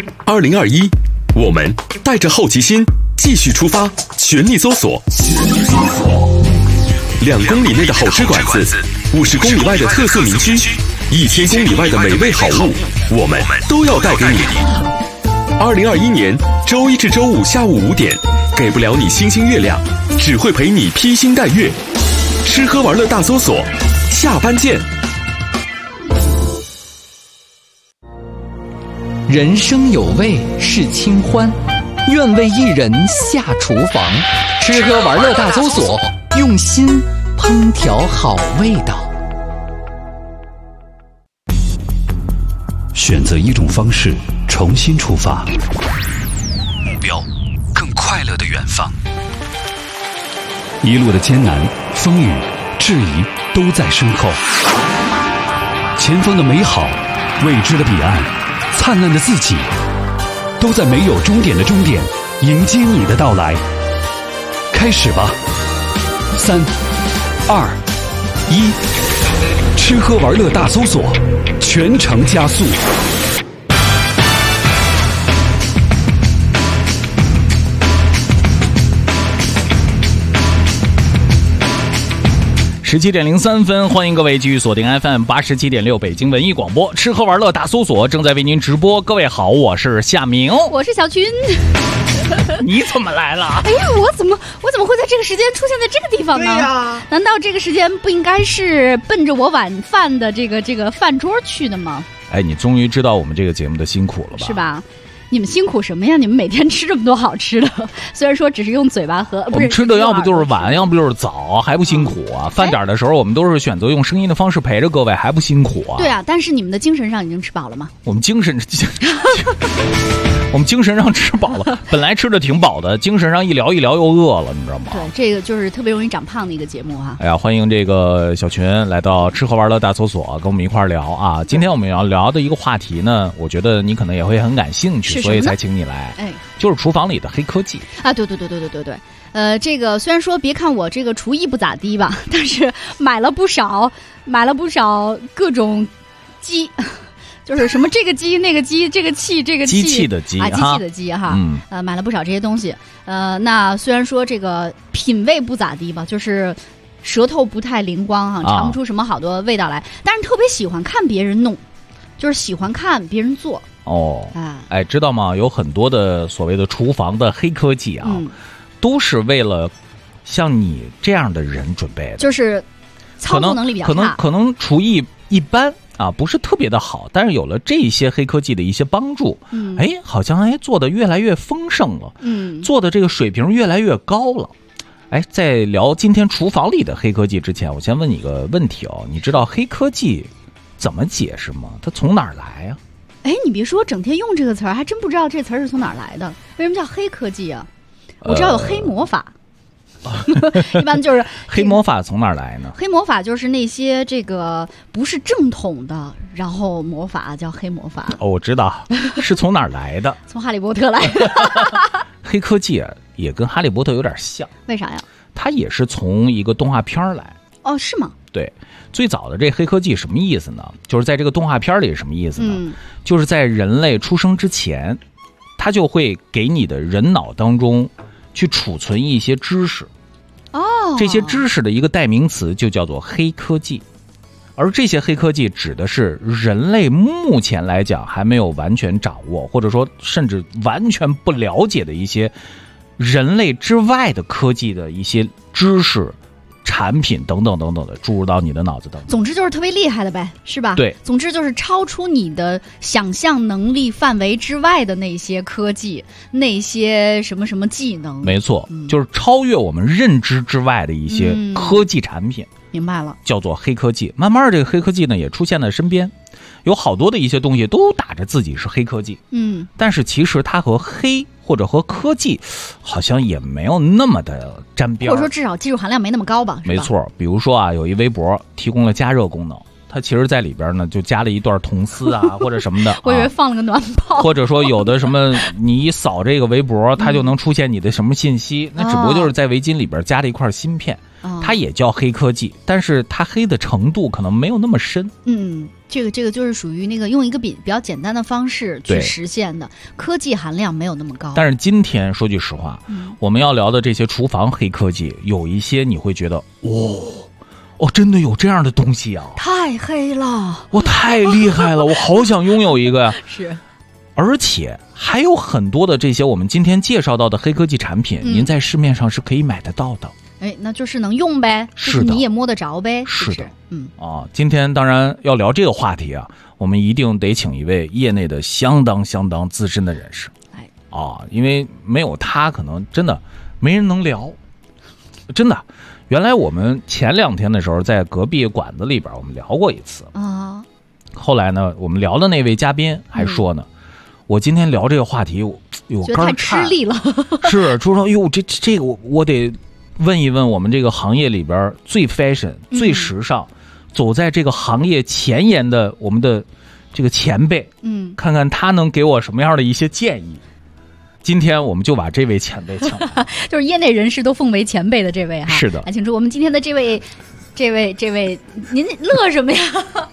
2021，我们带着好奇心继续出发，全力搜索。2公里内的好吃馆子，50公里外的特色名区，1000公里外的美味好物，我们都要带给你。2021年周一至周五下午5点，给不了你星星月亮，只会陪你披星戴月。吃喝玩乐大搜索，下班见。 人生有味是清欢，愿为一人下厨房。吃喝玩乐大搜索，用心烹调好味道。 选择一种方式，重新出发，目标更快乐的远方。一路的艰难、风雨、质疑都在身后，前方的美好、未知的彼岸、灿烂的自己，都在没有终点的终点迎接你的到来。开始吧，3、2、1，吃喝玩乐大搜索，全程加速。 17:03，欢迎各位继续锁定 FM87.6 北京文艺广播，吃喝玩乐大搜索正在为您直播。各位好，我是夏明， 我是小群。 你怎么来了？ 哎呀，我怎么会在这个时间出现在这个地方呢？对呀，难道这个时间不应该是奔着我晚饭的这个饭桌去的吗？ 哎，你终于知道我们这个节目的辛苦了吧？ 是吧？你们辛苦什么呀？你们每天吃这么多好吃的，虽然说只是用嘴巴和， 我们吃的要不就是晚，要不就是早，还不辛苦啊？饭点的时候，我们都是选择用声音的方式陪着各位，还不辛苦啊？ 对啊，但是你们的精神上已经吃饱了吗？ 我们精神上吃饱了，本来吃的挺饱的，精神上一聊又饿了，你知道吗？ 对，这个就是特别容易长胖的一个节目哈。 哎呀，欢迎这个小群来到吃喝玩乐大搜索，跟我们一块聊啊。今天我们要聊的一个话题呢，我觉得你可能也会很感兴趣，所以才请你来。 哎，就是厨房里的黑科技啊！对。这个虽然说别看我这个厨艺不咋地吧，但是买了不少各种鸡。就是什么这个鸡那个鸡这个器这个器机器的鸡啊，机器的鸡哈，买了不少这些东西。那虽然说这个品味不咋地吧，就是舌头不太灵光哈，尝不出什么好多味道来，但是特别喜欢看别人弄，就是喜欢看别人做。 哦，哎，知道吗？有很多的所谓的厨房的黑科技啊，都是为了像你这样的人准备的， 就是操作能力比较差， 可能厨艺一般啊，不是特别的好，但是有了这些黑科技的一些帮助，好像做的越来越丰盛了，做的这个水平越来越高了。哎，在聊今天厨房里的黑科技之前，我先问你一个问题哦，你知道黑科技怎么解释吗？它从哪儿来呀？ 哎，你别说，整天用这个词儿，还真不知道这词儿是从哪儿来的。为什么叫黑科技啊？我知道有黑魔法，一般就是黑魔法从哪儿来呢？ 黑魔法就是那些这个不是正统的，然后魔法叫黑魔法。 哦，我知道是从哪儿来的， 从哈利波特来的。 黑科技啊，也跟哈利波特有点像。 为啥呀？ 它也是从一个动画片来。 哦，是吗？ 对，最早的这黑科技什么意思呢？就是在这个动画片里是什么意思呢？就是在人类出生之前，它就会给你的人脑当中去储存一些知识。这些知识的一个代名词就叫做黑科技。而这些黑科技指的是人类目前来讲还没有完全掌握，或者说甚至完全不了解的一些人类之外的科技的一些知识、产品等等等等的注入到你的脑子当中。 总之就是特别厉害的呗，是吧？ 对， 总之就是超出你的想象能力范围之外的那些科技，那些什么什么技能。 没错，就是超越我们认知之外的一些科技产品。 明白了， 叫做黑科技。慢慢这个黑科技呢也出现在身边，有好多的一些东西都打着自己是黑科技，但是其实它和黑或者和科技好像也没有那么的沾边， 或者说至少技术含量没那么高吧。 没错，比如说啊，有一微博提供了加热功能，它其实在里边呢就加了一段铜丝啊或者什么的我以为放了个暖泡， 或者说有的什么你一扫这个微博它就能出现你的什么信息，那只不过就是在围巾里边加了一块芯片，它它也叫黑科技，但是它黑的程度可能没有那么深。 这个就是属于那个用一个比较简单的方式去实现的，科技含量没有那么高。 但是今天说句实话，我们要聊的这些厨房黑科技，有一些你会觉得真的有这样的东西啊， 太黑了， 太厉害了，我好想拥有一个呀。 是， 而且还有很多的这些我们今天介绍到的黑科技产品，您在市面上是可以买得到的。 那就是能用呗，就是你也摸得着呗，是不是？ 今天当然要聊这个话题啊，我们一定得请一位业内的相当资深的人士。因为没有他，可能真的没人能聊。真的，原来我们前2天的时候在隔壁馆子里边我们聊过一次啊。后来呢，我们聊的那位嘉宾还说呢，我今天聊这个话题，我觉得太吃力了。 是，说这个我得问一问我们这个行业里边最 fashion、最时尚，走在这个行业前沿的我们的这个前辈，看看他能给我什么样的一些建议。今天我们就把这位前辈请来， 就是业内人士都奉为前辈的这位哈。 是的， 来请出我们今天的这位，您乐什么呀？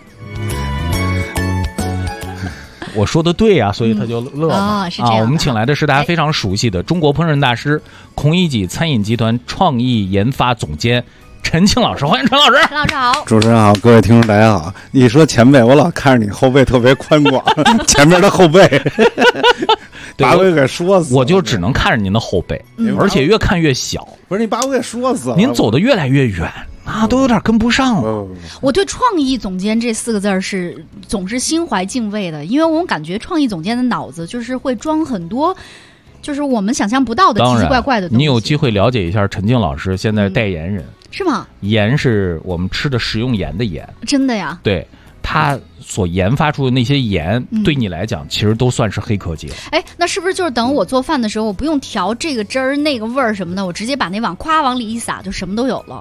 我说的对呀，所以他就乐嘛。 是这样。 我们请来的是大家非常熟悉的中国烹饪大师、孔乙己餐饮集团创意研发总监陈庆老师，欢迎陈老师。 陈老师好， 主持人好，各位听众大家好。一说前辈，我老看着你后背特别宽广，前面的后背把我给说死了。 我就只能看着您的后背，而且越看越小。 不是你把我给说死了， 您走得越来越远。都有点跟不上了。 我对创意总监这4个字是总是心怀敬畏的，因为我感觉创意总监的脑子就是会装很多就是我们想象不到的奇奇怪怪的东西。 你有机会了解一下陈静老师现在代言人， 是吗？ 盐是我们吃的食用盐的盐。 真的呀？ 对，他所研发出的那些盐，对你来讲其实都算是黑科技了。 那是不是就是等我做饭的时候，我不用调这个汁儿那个味儿什么的，我直接把那碗夸往里一撒，就什么都有了？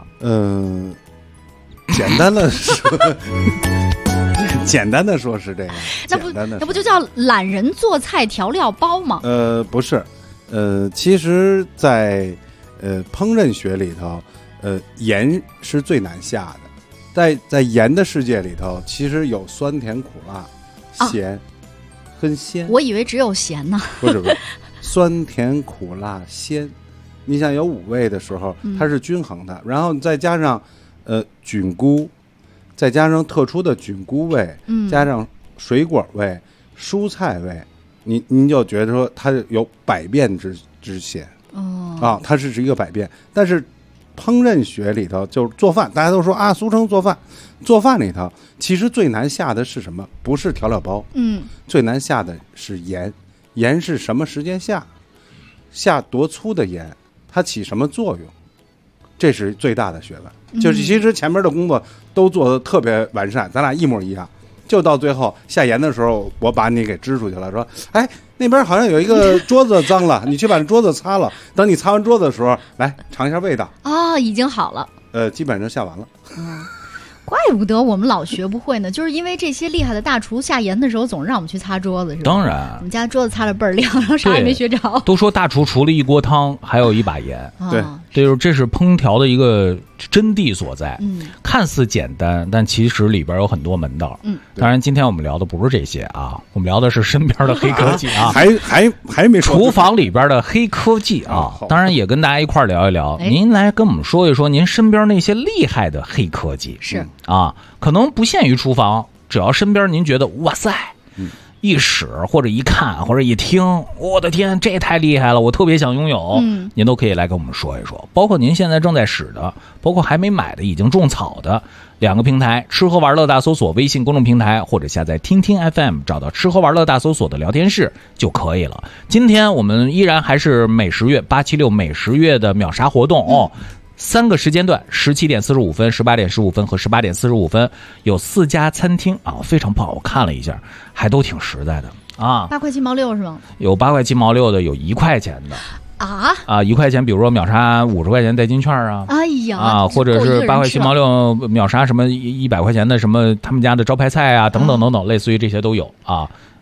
简单的说，简单的说是这样。 那不就叫懒人做菜调料包吗？ 不是，其实在烹饪学里头，盐是最难下的。在盐的世界里头，其实有酸甜苦辣、咸跟鲜。 我以为只有咸呢。 不是，酸甜苦辣鲜。你想有5味的时候，它是均衡的，然后再加上菌菇，再加上特殊的菌菇味，加上水果味、蔬菜味，您就觉得说它有百变之嫌。它是一个百变。但是烹饪学里头就是做饭，大家都说俗称做饭。做饭里头其实最难下的是什么？不是调料包，最难下的是盐。盐是什么时间下多粗的盐，它起什么作用？这是最大的学问。就是其实前面的工作都做得特别完善，咱俩一模一样，就到最后下盐的时候，我把你给支出去了，说那边好像有一个桌子脏了，你去把桌子擦了。等你擦完桌子的时候，来尝一下味道。 已经好了。 基本上下完了。 怪不得我们老学不会呢，就是因为这些厉害的大厨下盐的时候总让我们去擦桌子，是吧？ 当然， 我们家桌子擦得倍儿亮，然后啥也没学着。 都说大厨除了一锅汤，还有一把盐。 对， 这是烹调的一个真谛所在。看似简单，但其实里边有很多门道。当然今天我们聊的不是这些啊，我们聊的是身边的黑科技啊， 还没说厨房里边的黑科技啊。当然也跟大家一块聊一聊，您来跟我们说一说您身边那些厉害的黑科技。 是可能不限于厨房，只要身边您觉得哇塞，一使或者一看或者一听，我的天，这太厉害了，我特别想拥有，您都可以来跟我们说一说。包括您现在正在使的，包括还没买的，已经种草的2个平台，吃喝玩乐大搜索微信公众平台，或者下载听听 FM， 找到吃喝玩乐大搜索的聊天室就可以了。今天我们依然还是美食月876美食月的秒杀活动3个时间段，17点45分、18点15分和18点45分，有4家餐厅非常棒，我看了一下，还都挺实在的 8块7毛6是吗？ 有8块7毛6的，有1块钱的1块钱，比如说秒杀50块钱代金券或者是8块7毛6秒杀什么100块钱的什么他们家的招牌菜等等等等，类似于这些都有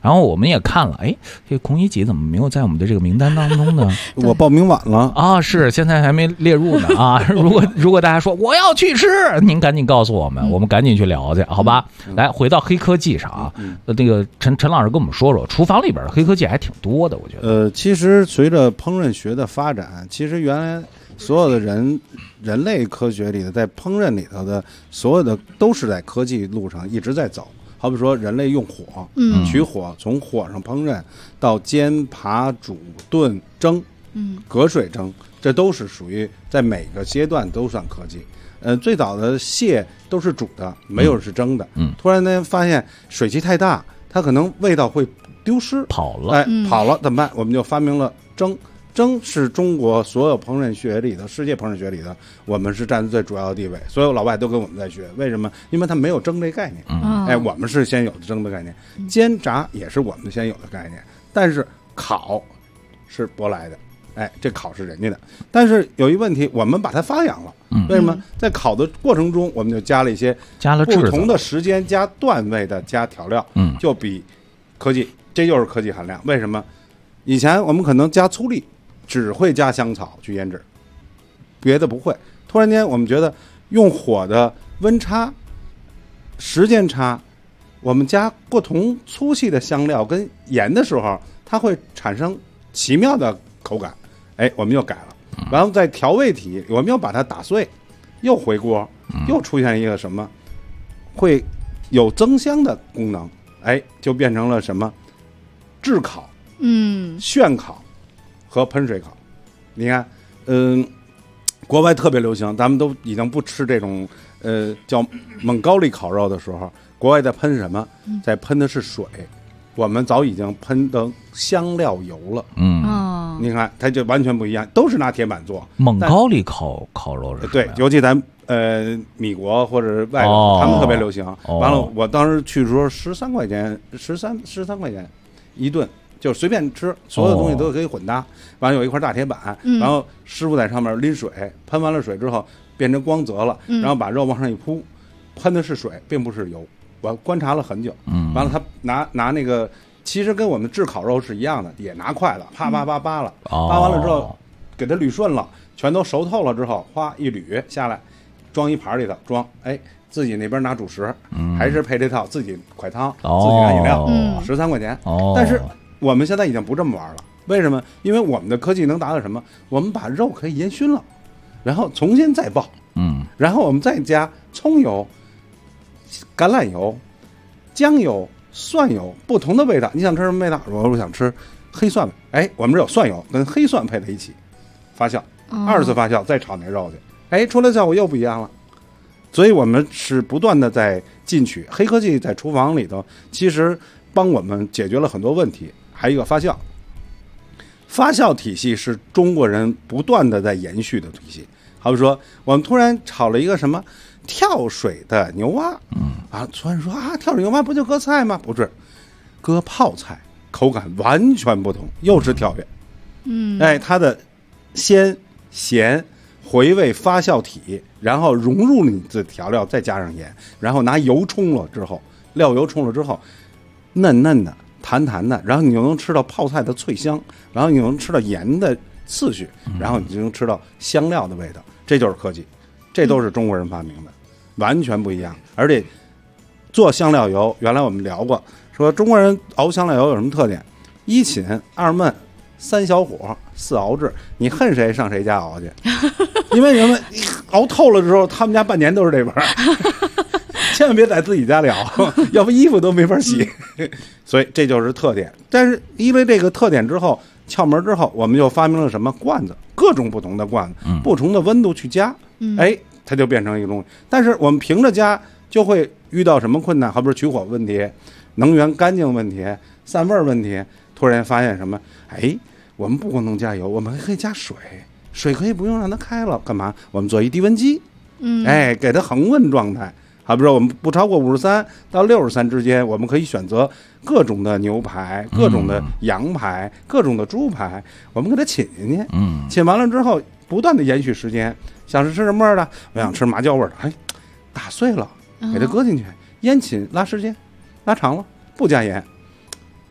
然后我们也看了，哎，这孔乙己怎么没有在我们的这个名单当中呢？ 我报名晚了啊，是现在还没列入呢啊！如果大家说我要去吃，您赶紧告诉我们，我们赶紧去聊去，好吧？来，回到黑科技上啊，那个陈老师跟我们说说，厨房里边的黑科技还挺多的，我觉得。 其实随着烹饪学的发展，其实原来所有的人类科学里的，在烹饪里头的所有的都是在科技路上一直在走。好比说人类用火，取火从火上烹饪到煎、扒、煮、炖、蒸，隔水蒸，这都是属于在每个阶段都算科技。最早的蟹都是煮的，没有是蒸的。突然间发现水汽太大，它可能味道会丢失， 跑了， 跑了怎么办？我们就发明了蒸。蒸是中国所有烹饪学里的，世界烹饪学里的，我们是占最主要的地位。所有老外都跟我们在学，为什么？因为他没有蒸这概念。我们是先有的蒸的概念，煎炸也是我们先有的概念，但是烤是舶来的。这烤是人家的，但是有一问题，我们把它发扬了。为什么？在烤的过程中，我们就加了不同的时间加段位的加调料，就比科技，这就是科技含量。为什么？以前我们可能加粗粒。只会加香草去腌制，别的不会。突然间我们觉得用火的温差、时间差，我们加不同粗细的香料跟盐的时候，它会产生奇妙的口感。我们又改了。然后在调味体，我们又把它打碎，又回锅，又出现一个什么，会有增香的功能。就变成了什么？炙烤、炫烤和喷水烤。你看，国外特别流行，咱们都已经不吃这种叫蒙高丽烤肉的时候，国外在喷什么？在喷的是水，我们早已经喷的香料油了。你看它就完全不一样，都是拿铁板做。 蒙高丽烤肉是对，尤其咱米国或者外国，他们特别流行。完了，我当时去的时候13块钱，13块钱一顿。就随便吃，所有东西都可以混搭。完了有一块大铁板，然后师傅在上面淋水，喷完了水之后变成光泽了，然后把肉往上一铺，喷的是水，并不是油。我观察了很久，完了他拿那个，其实跟我们炙烤肉是一样的，也拿筷子啪了，扒完了之后给它捋顺了，全都熟透了之后，哗一捋下来，装一盘里头装，自己那边拿主食，还是配这套，自己快汤，自己拿饮料，13块钱。但是我们现在已经不这么玩了，为什么？因为我们的科技能达到什么？我们把肉可以烟熏了，然后重新再爆，然后我们再加葱油、橄榄油、姜油、蒜油，不同的味道。你想吃什么味道？我想吃黑蒜味，我们这有蒜油跟黑蒜配在一起发酵，2次发酵再炒那肉去，出来效果又不一样了。所以我们是不断的在进取黑科技，在厨房里头其实帮我们解决了很多问题。还有一个发酵体系是中国人不断的在延续的体系。好比说我们突然炒了一个什么跳水的牛蛙，突然说跳水牛蛙不就搁菜吗？不是，搁泡菜，口感完全不同，又是跳跃。它的鲜咸回味发酵体，然后融入你的调料，再加上盐，然后拿油冲了之后，料油冲了之后，嫩嫩的弹弹的，然后你就能吃到泡菜的脆香，然后你能吃到盐的次序，然后你就能吃到香料的味道。这就是科技，这都是中国人发明的，完全不一样。而且做香料油，原来我们聊过，说中国人熬香料油有什么特点？1寝2焖3小火4熬制，你恨谁上谁家熬去，因为什么？熬透了之后，他们家半年都是这味儿。千万别在自己家里熬，要不衣服都没法洗。所以这就是特点。但是因为这个特点之后，窍门之后，我们又发明了什么罐子，各种不同的罐子，不同的温度去加，它就变成一个东西。但是我们凭着加就会遇到什么困难？好比取火问题、能源干净问题、散味问题。突然发现什么？我们不光能加油，我们还可以加水，水可以不用让它开了，干嘛？我们做一低温机，给它恒温状态。好比说我们不超过53到63之间，我们可以选择各种的牛排、各种的羊排、各种的猪排，我们给它浸进去，浸完了之后不断的延续时间。想是吃什么味儿的？我想吃麻椒味儿的，打碎了给它搁进去，烟浸拉时间，拉长了不加盐，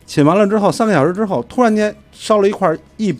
沁完了之后3个小时之后，突然间烧了一块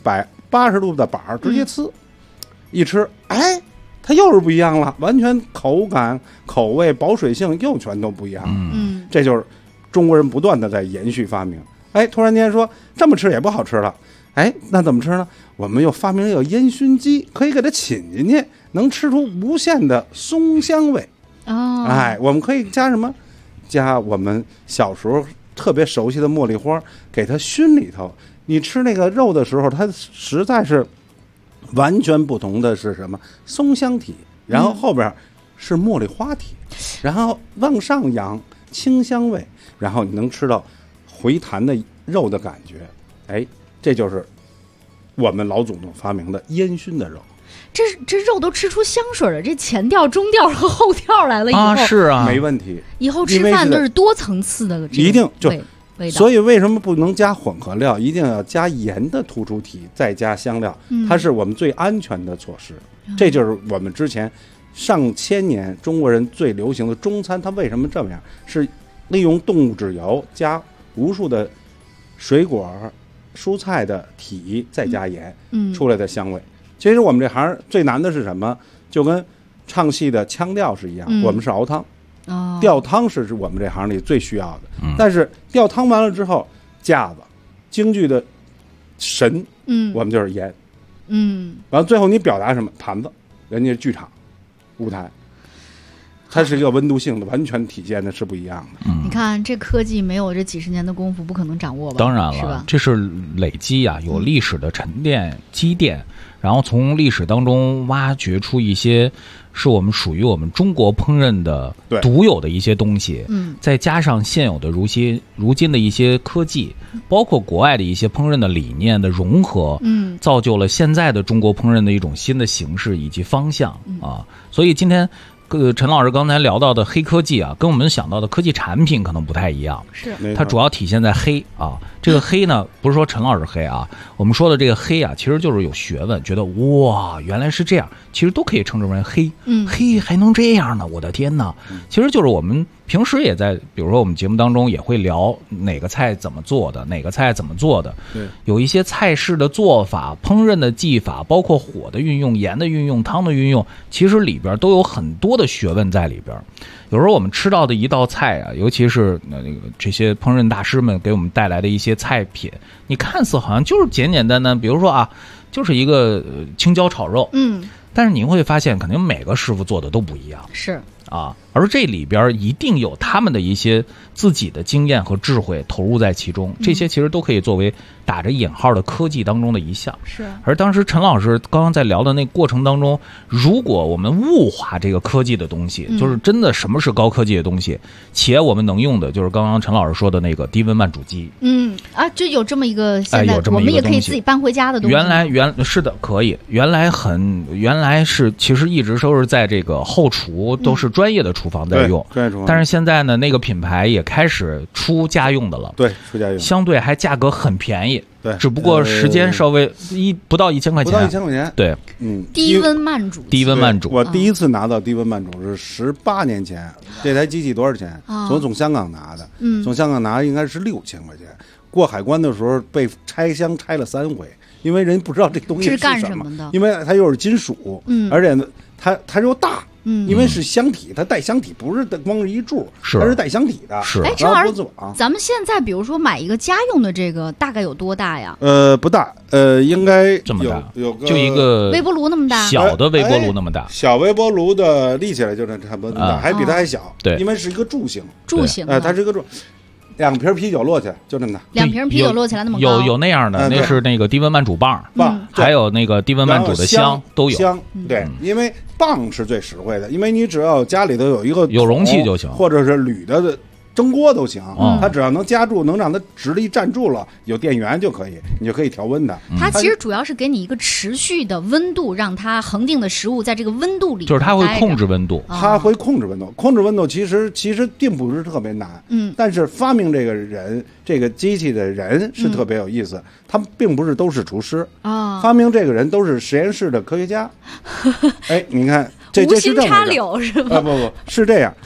180度的板儿，直接呲，一吃，哎，它又是不一样了，完全口感、口味、保水性又全都不一样了。这就是中国人不断的在延续发明。哎，突然间说这么吃也不好吃了，哎，那怎么吃呢？我们又发明了一个烟熏鸡，可以给它沁进去，能吃出无限的松香味。哎，我们可以加什么？加我们小时候特别熟悉的茉莉花，给它熏里头。你吃那个肉的时候，它实在是完全不同的是什么？松香体，然后后边是茉莉花体，然后往上扬清香味，然后你能吃到回弹的肉的感觉。哎，这就是我们老祖宗发明的烟熏的肉。 这肉都吃出香水了，这前调、中调和后调来了以后， 是啊， 没问题。 以后吃饭都是多层次的， 一定就味道。 所以为什么不能加混合料？一定要加盐的突出体，再加香料，它是我们最安全的措施。这就是我们之前上千年中国人最流行的中餐，它为什么这么样？是利用动物脂油加无数的水果、蔬菜的体，再加盐，出来的香味。其实我们这行最难的是什么？就跟唱戏的腔调是一样，我们是熬汤，吊汤是我们这行里最需要的。但是吊汤完了之后，架子、京剧的神，我们就是盐，然后最后你表达什么？盘子，人家剧场、舞台，它是一个温度性的，完全体现的是不一样的。 你看这科技没有这几十年的功夫，不可能掌握吧？ 当然了， 是吧？ 这是累积啊，有历史的沉淀积淀。然后从历史当中挖掘出一些是我们属于我们中国烹饪的独有的一些东西，再加上现有的如今的一些科技，包括国外的一些烹饪的理念的融合，造就了现在的中国烹饪的一种新的形式以及方向啊。所以今天陈老师刚才聊到的黑科技啊，跟我们想到的科技产品可能不太一样， 是它主要体现在黑啊。这个黑呢，不是说陈老师黑啊，我们说的这个黑啊，其实就是有学问，觉得哇，原来是这样，其实都可以称之为黑。黑还能这样呢？我的天哪！其实就是我们平时也在，比如说我们节目当中也会聊哪个菜怎么做的，哪个菜怎么做的，有一些菜式的做法、烹饪的技法，包括火的运用、盐的运用、汤的运用，其实里边都有很多的学问在里边。有时候我们吃到的一道菜啊，尤其是那个这些烹饪大师们给我们带来的一些菜品，你看似好像就是简简单单，比如说啊，就是一个青椒炒肉，但是你会发现，肯定每个师傅做的都不一样， 是啊，而这里边一定有他们的一些自己的经验和智慧投入在其中，这些其实都可以作为打着引号的科技当中的一项。 是。 而当时陈老师刚刚在聊的那过程当中，如果我们物化这个科技的东西，就是真的什么是高科技的东西，且我们能用的就是刚刚陈老师说的那个低温慢煮机。 就有这么一个现在我们也可以自己搬回家的东西。 是的，可以。原来是其实一直都是在这个后厨都是专业的厨房在用，但是现在呢，那个品牌也开始出家用的了， 对，出家用， 相对还价格很便宜， 对， 只不过时间稍微不到1000块钱， 不到1000块钱， 对， 低温慢煮， 我第一次拿到低温慢煮是18年前，这台机器多少钱？从香港拿的，从香港拿应该是6000块钱，过海关的时候被拆箱拆了3回。因为人不知道这东西是干什么的， 因为它又是金属，而且呢，它又大，因为是箱体，它带箱体，不是光是一柱，它是带箱体的。 是。 陈老师，咱们现在比如说买一个家用的这个，大概有多大呀？ 不大，应该这么大， 有个就一个微波炉那么大， 小的微波炉那么大， 小微波炉的立起来就差不多那么大，还比它还小， 对， 因为是一个柱形，它是一个柱。2瓶啤酒摞起来就这么大 ，2瓶啤酒摞起来那么高， 有那样的，那是那个低温慢煮棒，还有那个低温慢煮的香都有。 香，对，因为棒是最实惠的，因为你只要家里头有一个有容器就行， 或者是铝的蒸锅都行，它只要能夹住，能让它直立站住了，有电源就可以，你就可以调温的。 它其实主要是给你一个持续的温度，让它恒定的食物在这个温度里， 就是它会控制温度， 它会控制温度，控制温度其实并不是特别难，但是发明这个人，这个机器的人是特别有意思，他们并不是都是厨师啊，发明这个人都是实验室的科学家。哎，你看这无心插柳是吧？ 不是这样。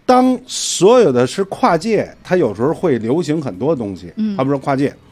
当所有的是跨界，它有时候会流行很多东西，比说跨界。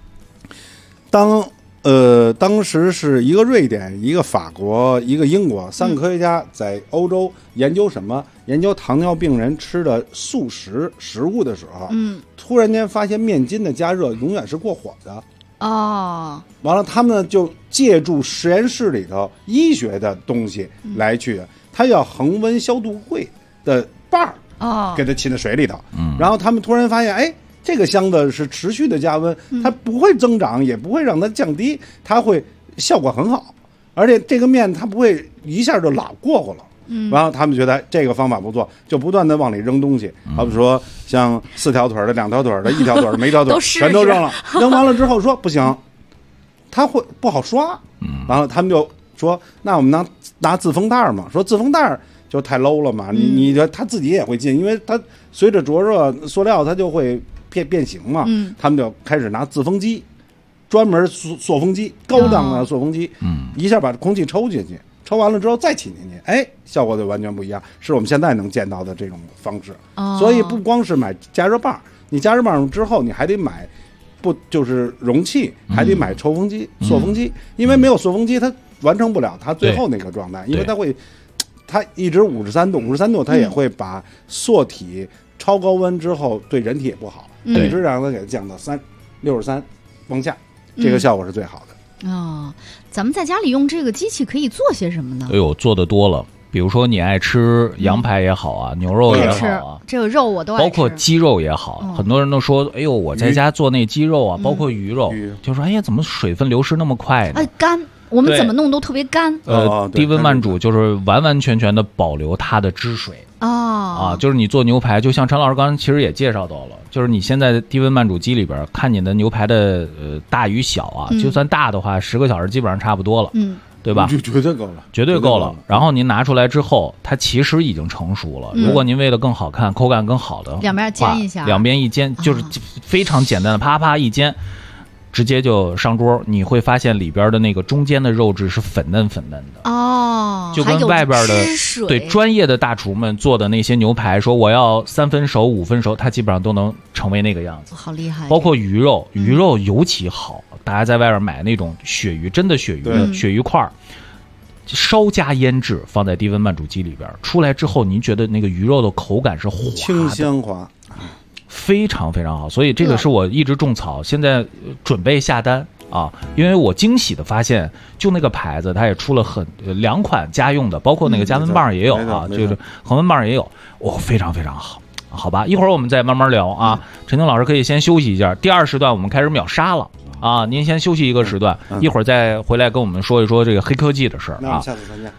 当时是一个瑞典、一个法国、一个英国3个科学家在欧洲研究什么？研究糖尿病人吃的素食食物的时候，突然间发现面筋的加热永远是过火的。完了，他们就借助实验室里头医学的东西来去，他要恒温消毒柜的把给它浸在水里头，然后他们突然发现，哎，这个箱子是持续的加温，它不会增长，也不会让它降低，它会效果很好，而且这个面它不会一下就老过火了。然后他们觉得这个方法不错，就不断的往里扔东西，好比说像4条腿的、2条腿的、1条腿的、没条腿全都扔了，扔完了之后说不行，它会不好刷，然后他们就说那我们拿自封袋嘛，说自封袋就太 low 了嘛，你它自己也会进，因为它随着灼热塑料它就会变形嘛，他们就开始拿自封机，专门塑封机，高档的塑封机，一下把空气抽进去，抽完了之后再浸进去，哎，效果就完全不一样，是我们现在能见到的这种方式。所以不光是买加热棒，你加热棒之后你还得买就是容器，还得买抽风机、塑封机，因为没有塑封机它完成不了它最后那个状态，因为它一直53度它也会把塑体超高温之后对人体也不好，一直让它给它降到63往下，这个效果是最好的。 咱们在家里用这个机器可以做些什么呢？ 哎呦，做的多了。比如说你爱吃羊排也好啊，牛肉也好啊， 这个肉我都爱吃， 包括鸡肉也好，很多人都说，哎呦，我在家做那鸡肉啊，包括鱼肉，就说，哎呀，怎么水分流失那么快呢？ 干，我们怎么弄都特别干。 低温慢煮就是完完全全的保留它的汁水。就是你做牛排，就像陈老师刚才其实也介绍到了，就是你现在低温慢煮机里边看你的牛排的大与小啊，就算大的话10个小时基本上差不多了，对吧？ 绝对够了， 绝对够了。然后您拿出来之后，它其实已经成熟了。如果您为了更好看、口感更好的， 两边煎一下， 两边一煎就是非常简单的，啪啪一煎。直接就上桌，你会发现里边的那个中间的肉质是粉嫩粉嫩的就跟外边的对专业的大厨们做的那些牛排，说我要3分熟5分熟，它基本上都能成为那个样子， 好厉害。 包括鱼肉尤其好，大家在外边买那种鳕鱼，真的鳕鱼鳕鱼块稍加腌制，放在低温慢煮机里边出来之后，您觉得那个鱼肉的口感是滑的， 清香滑， 非常非常好，所以这个是我一直种草，现在准备下单因为我惊喜的发现，就那个牌子它也出了2款家用的，包括那个加温棒也有就是恒温棒也有，非常非常好，好吧，一会儿我们再慢慢聊陈宁老师可以先休息一下，第2时段我们开始秒杀了您先休息一个时段，一会儿再回来跟我们说一说这个黑科技的事儿那我们下次再见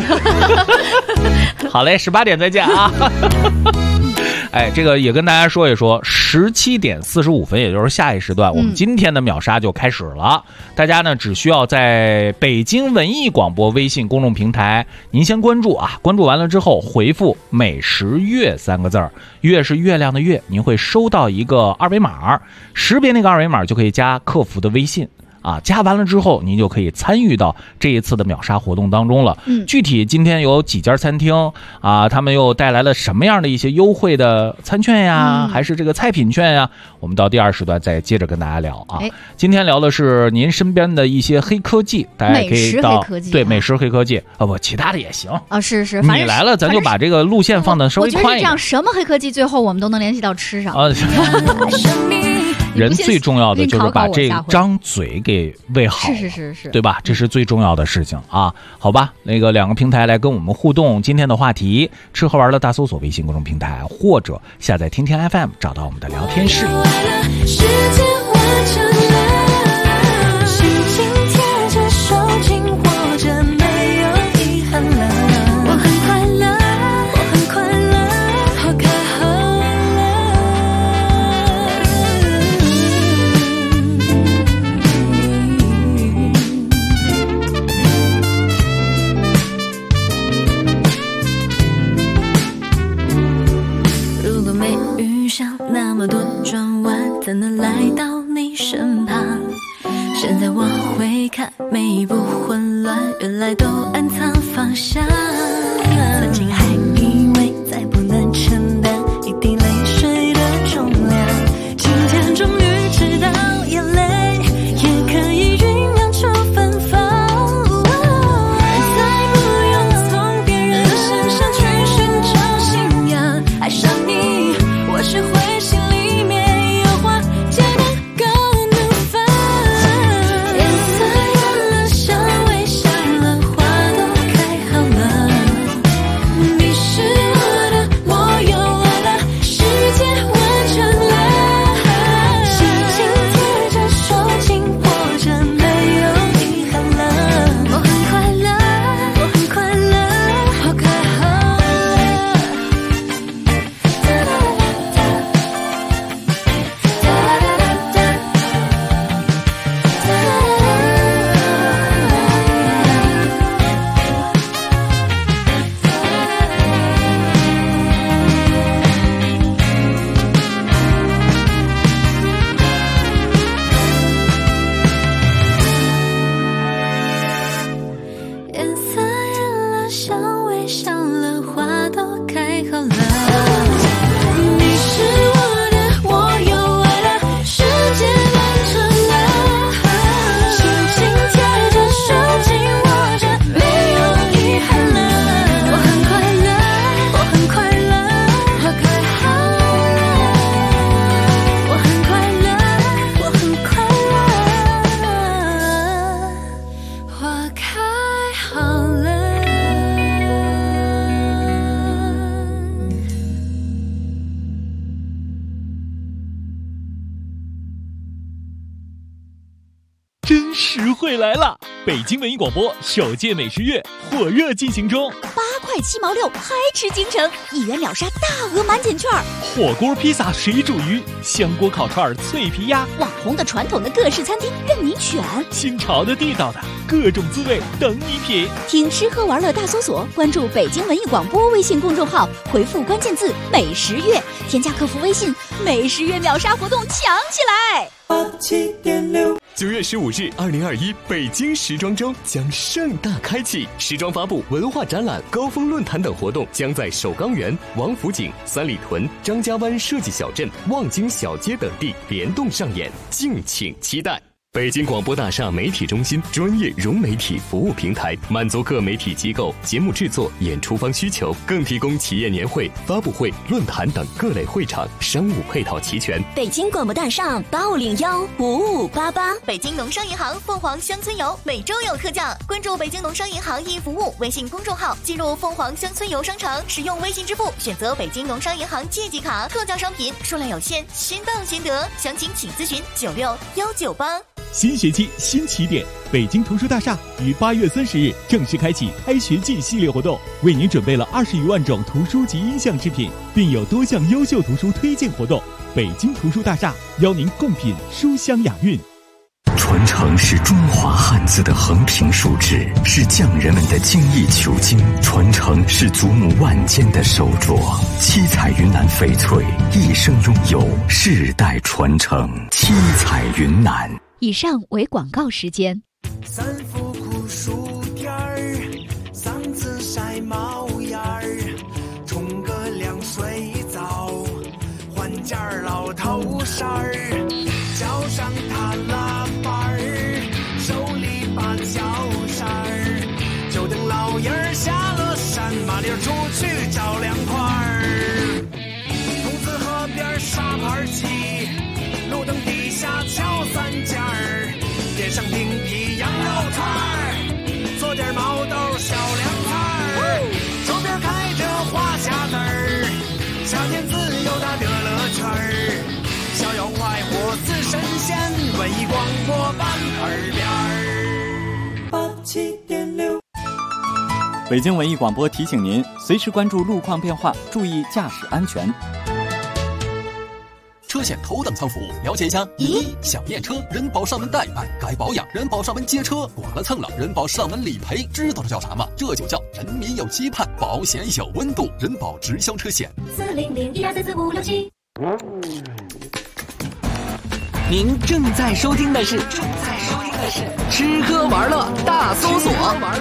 对好嘞，18点再见哎，这个也跟大家说一说，17点45分，也就是下一时段，我们今天的秒杀就开始了。大家呢只需要在北京文艺广播微信公众平台，您先关注关注完了之后回复“美食月”3个字儿，月是月亮的月，您会收到一个二维码，识别那个二维码就可以加客服的微信。加完了之后，您就可以参与到这一次的秒杀活动当中了。具体今天有几家餐厅他们又带来了什么样的一些优惠的餐券呀，还是这个菜品券呀？我们到第2时段再接着跟大家聊今天聊的是您身边的一些黑科技，大家可以到美食黑科技不，其他的也行是， 反正你来了，咱就把这个路线放的稍微宽一点。 我觉得是这样，什么黑科技最后我们都能联系到吃上人最重要的就是把这张嘴给喂好， 是， 对吧？这是最重要的事情好吧，那个2个平台来跟我们互动。今天的话题，吃喝玩乐大搜索微信公众平台，或者下载天天 FM 找到我们的聊天室。 那么多转弯怎能来到你身旁，现在往回看，每一步混乱原来都暗藏方向，曾经还以为再不能承担真实惠来了！北京文艺广播首届美食月火热进行中 ，8块7毛6，嗨吃京城，1元秒杀大额满减券， 火锅、披萨、水煮鱼、香锅烤串、脆皮鸭， 网红的、传统的各式餐厅任你选， 新潮的、地道的各种滋味等你品。 听吃喝玩乐大搜索，关注北京文艺广播微信公众号，回复关键字美食月，添加客服微信，美食月秒杀活动抢起来 ！87.6 9月15日，2021北京时装周将盛大开启，时装发布、文化展览、高峰论坛等活动将在首钢园、王府井、三里屯、张家湾设计小镇、望京小街等地联动上演，敬请期待。北京广播大厦媒体中心专业融媒体服务平台，满足各媒体机构节目制作、演出方需求，更提供企业年会、发布会、论坛等各类会场，商务配套齐全。 北京广播大厦报领邀5588， 北京农商银行凤凰乡村游每周有特价，关注北京农商银行易服务微信公众号，进入凤凰乡村游商城，使用微信支付，选择北京农商银行借记卡，特价商品数量有限，先到先得，详情请咨询96198。 新学期新起点，北京图书大厦于8月30日正式开启开学季系列活动，为您准备了20余万种图书及音像制品，并有多项优秀图书推荐活动。北京图书大厦邀您共品书香雅韵。 传承是中华汉字的横平竖直，是匠人们的精益求精；传承是祖母万间的手镯。七彩云南翡翠一生拥有，世代传承。七彩云南。 以上为广告时间。 三伏酷暑天儿，嗓子晒冒烟儿，冲个凉水澡，换件老头衫儿，脚上踏拉板儿，手里把脚扇儿，就等老爷儿下了山，麻溜出去找凉快儿。兔子河边沙盘棋，路灯底下敲三尖儿，点上冰皮羊肉串儿，做点毛豆小凉菜儿，周边开着花匣子儿，夏天自由的乐乐圈儿，逍遥快活似神仙，文艺广播伴耳边儿。87.6。 北京文艺广播提醒您，随时关注路况变化，注意驾驶安全。 车险头等舱服务，了解一下。1. 想验车，人保上门代办；该保养，人保上门接车；剐了蹭了，人保上门理赔。知道这叫啥吗？这就叫人民有期盼，保险有温度。人保直销车险。 40012344567。 您正在收听的是吃喝玩乐大搜索。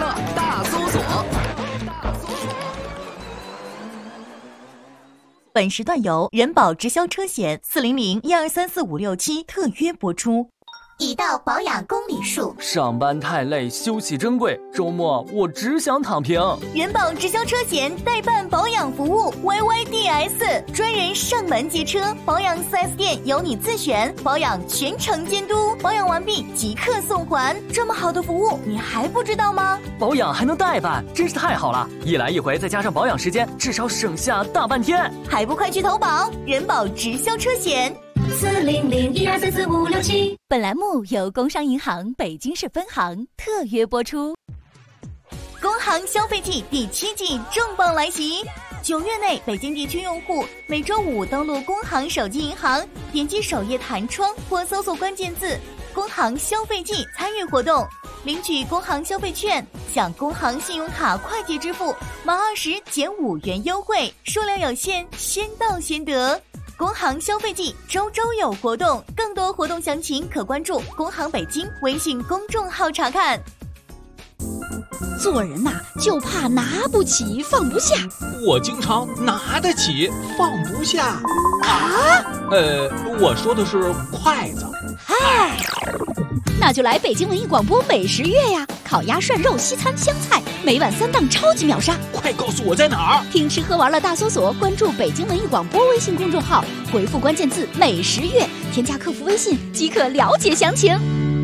本时段由人保直销车险40012344567特约播出。 已到保养公里数， 上班太累，休息珍贵，周末我只想躺平。 人保直销车险代办保养服务 YYDS， 专人上门接车，保养 4S 店由你自选，保养全程监督，保养完毕即刻送还。这么好的服务你还不知道吗？ 保养还能代办，真是太好了，一来一回再加上保养时间，至少省下大半天。 还不快去投保人保直销车险。 40012344567。 本栏目由工商银行北京市分行特约播出。 工行消费季第7季重磅来袭，9月内北京地区用户每周5登录工行手机银行，点击首页弹窗或搜索关键字工行消费季参与活动，领取工行消费券，享工行信用卡快捷支付满20减5元优惠，数量有限，先到先得。工行消费季周周有活动，更多活动详情可关注工行北京微信公众号查看。 做人呐，就怕拿不起放不下。 我经常拿得起放不下啊。 我说的是筷子。 嗨，那就来北京文艺广播美食月呀！烤鸭、涮肉、西餐、湘菜，每晚3档超级秒杀。 快告诉我在哪儿！ 听吃喝玩乐大搜索，关注北京文艺广播微信公众号，回复关键字美食月，添加客服微信即可了解详情。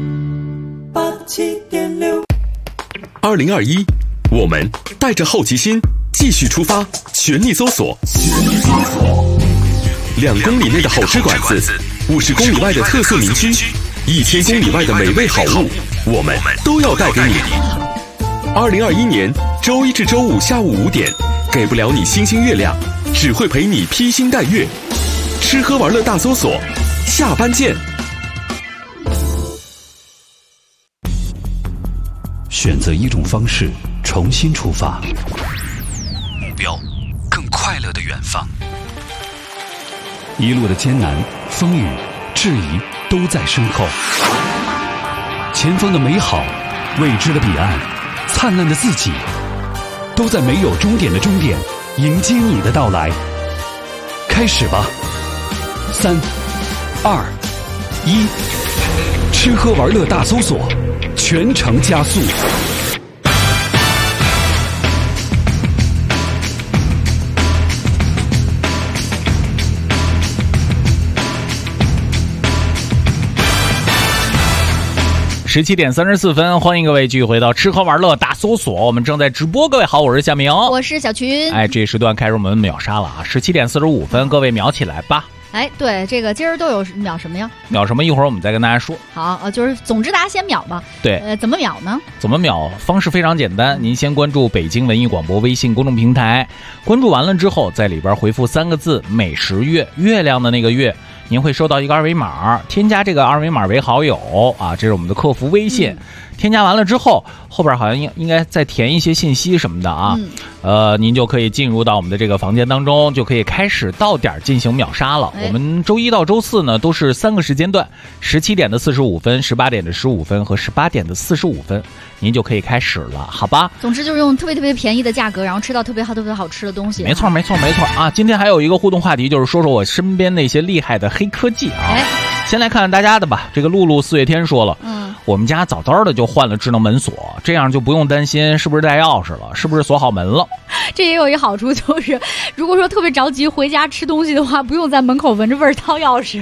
87.6。 2021，我们带着好奇心继续出发，全力搜索，2公里内的好吃馆子，50公里外的特色民居， 1000公里外的美味好物，我们都要带给你。2021年周一至周五下午5点，给不了你星星月亮，只会陪你披星戴月。吃喝玩乐大搜索，下班见。 选择一种方式，重新出发， 目标更快乐的远方。 一路的艰难、风雨、质疑都在身后，前方的美好、未知的彼岸、灿烂的自己，都在没有终点的终点迎接你的到来。开始吧，3、2、1，吃喝玩乐大搜索，全程加速。 17点34分，欢迎各位继续回到吃喝玩乐大搜索，我们正在直播。各位好，我是夏明， 我是小群。 哎，这时段开始我们秒杀了啊！17点45分，各位秒起来吧。 哎，对，这个今儿都有秒什么呀？ 秒什么？一会儿我们再跟大家说。 好，就是总之大家先秒吧。 对， 怎么秒呢？ 怎么秒？方式非常简单，您先关注北京文艺广播微信公众平台，关注完了之后，在里边回复3个字“美食月”，月亮的那个月。您会收到一个二维码，添加这个二维码为好友啊，这是我们的客服微信。添加完了之后，后边好像应该再填一些信息什么的啊。您就可以进入到我们的这个房间当中，就可以开始到点进行秒杀了。我们周一到周四呢都是3个时间段，17点的45分、18点的15分和18点的45分，您就可以开始了，好吧？ 总之就是用特别便宜的价格，然后吃到特别好吃的东西。 没错啊！今天还有一个互动话题，就是说说我身边那些厉害的黑科技啊。先来看看大家的吧。这个露露4月天说了，我们家早早的就换了智能门锁，这样就不用担心是不是带钥匙了，是不是锁好门了。 这也有一好处，就是如果说特别着急回家吃东西的话，不用在门口闻着味儿掏钥匙。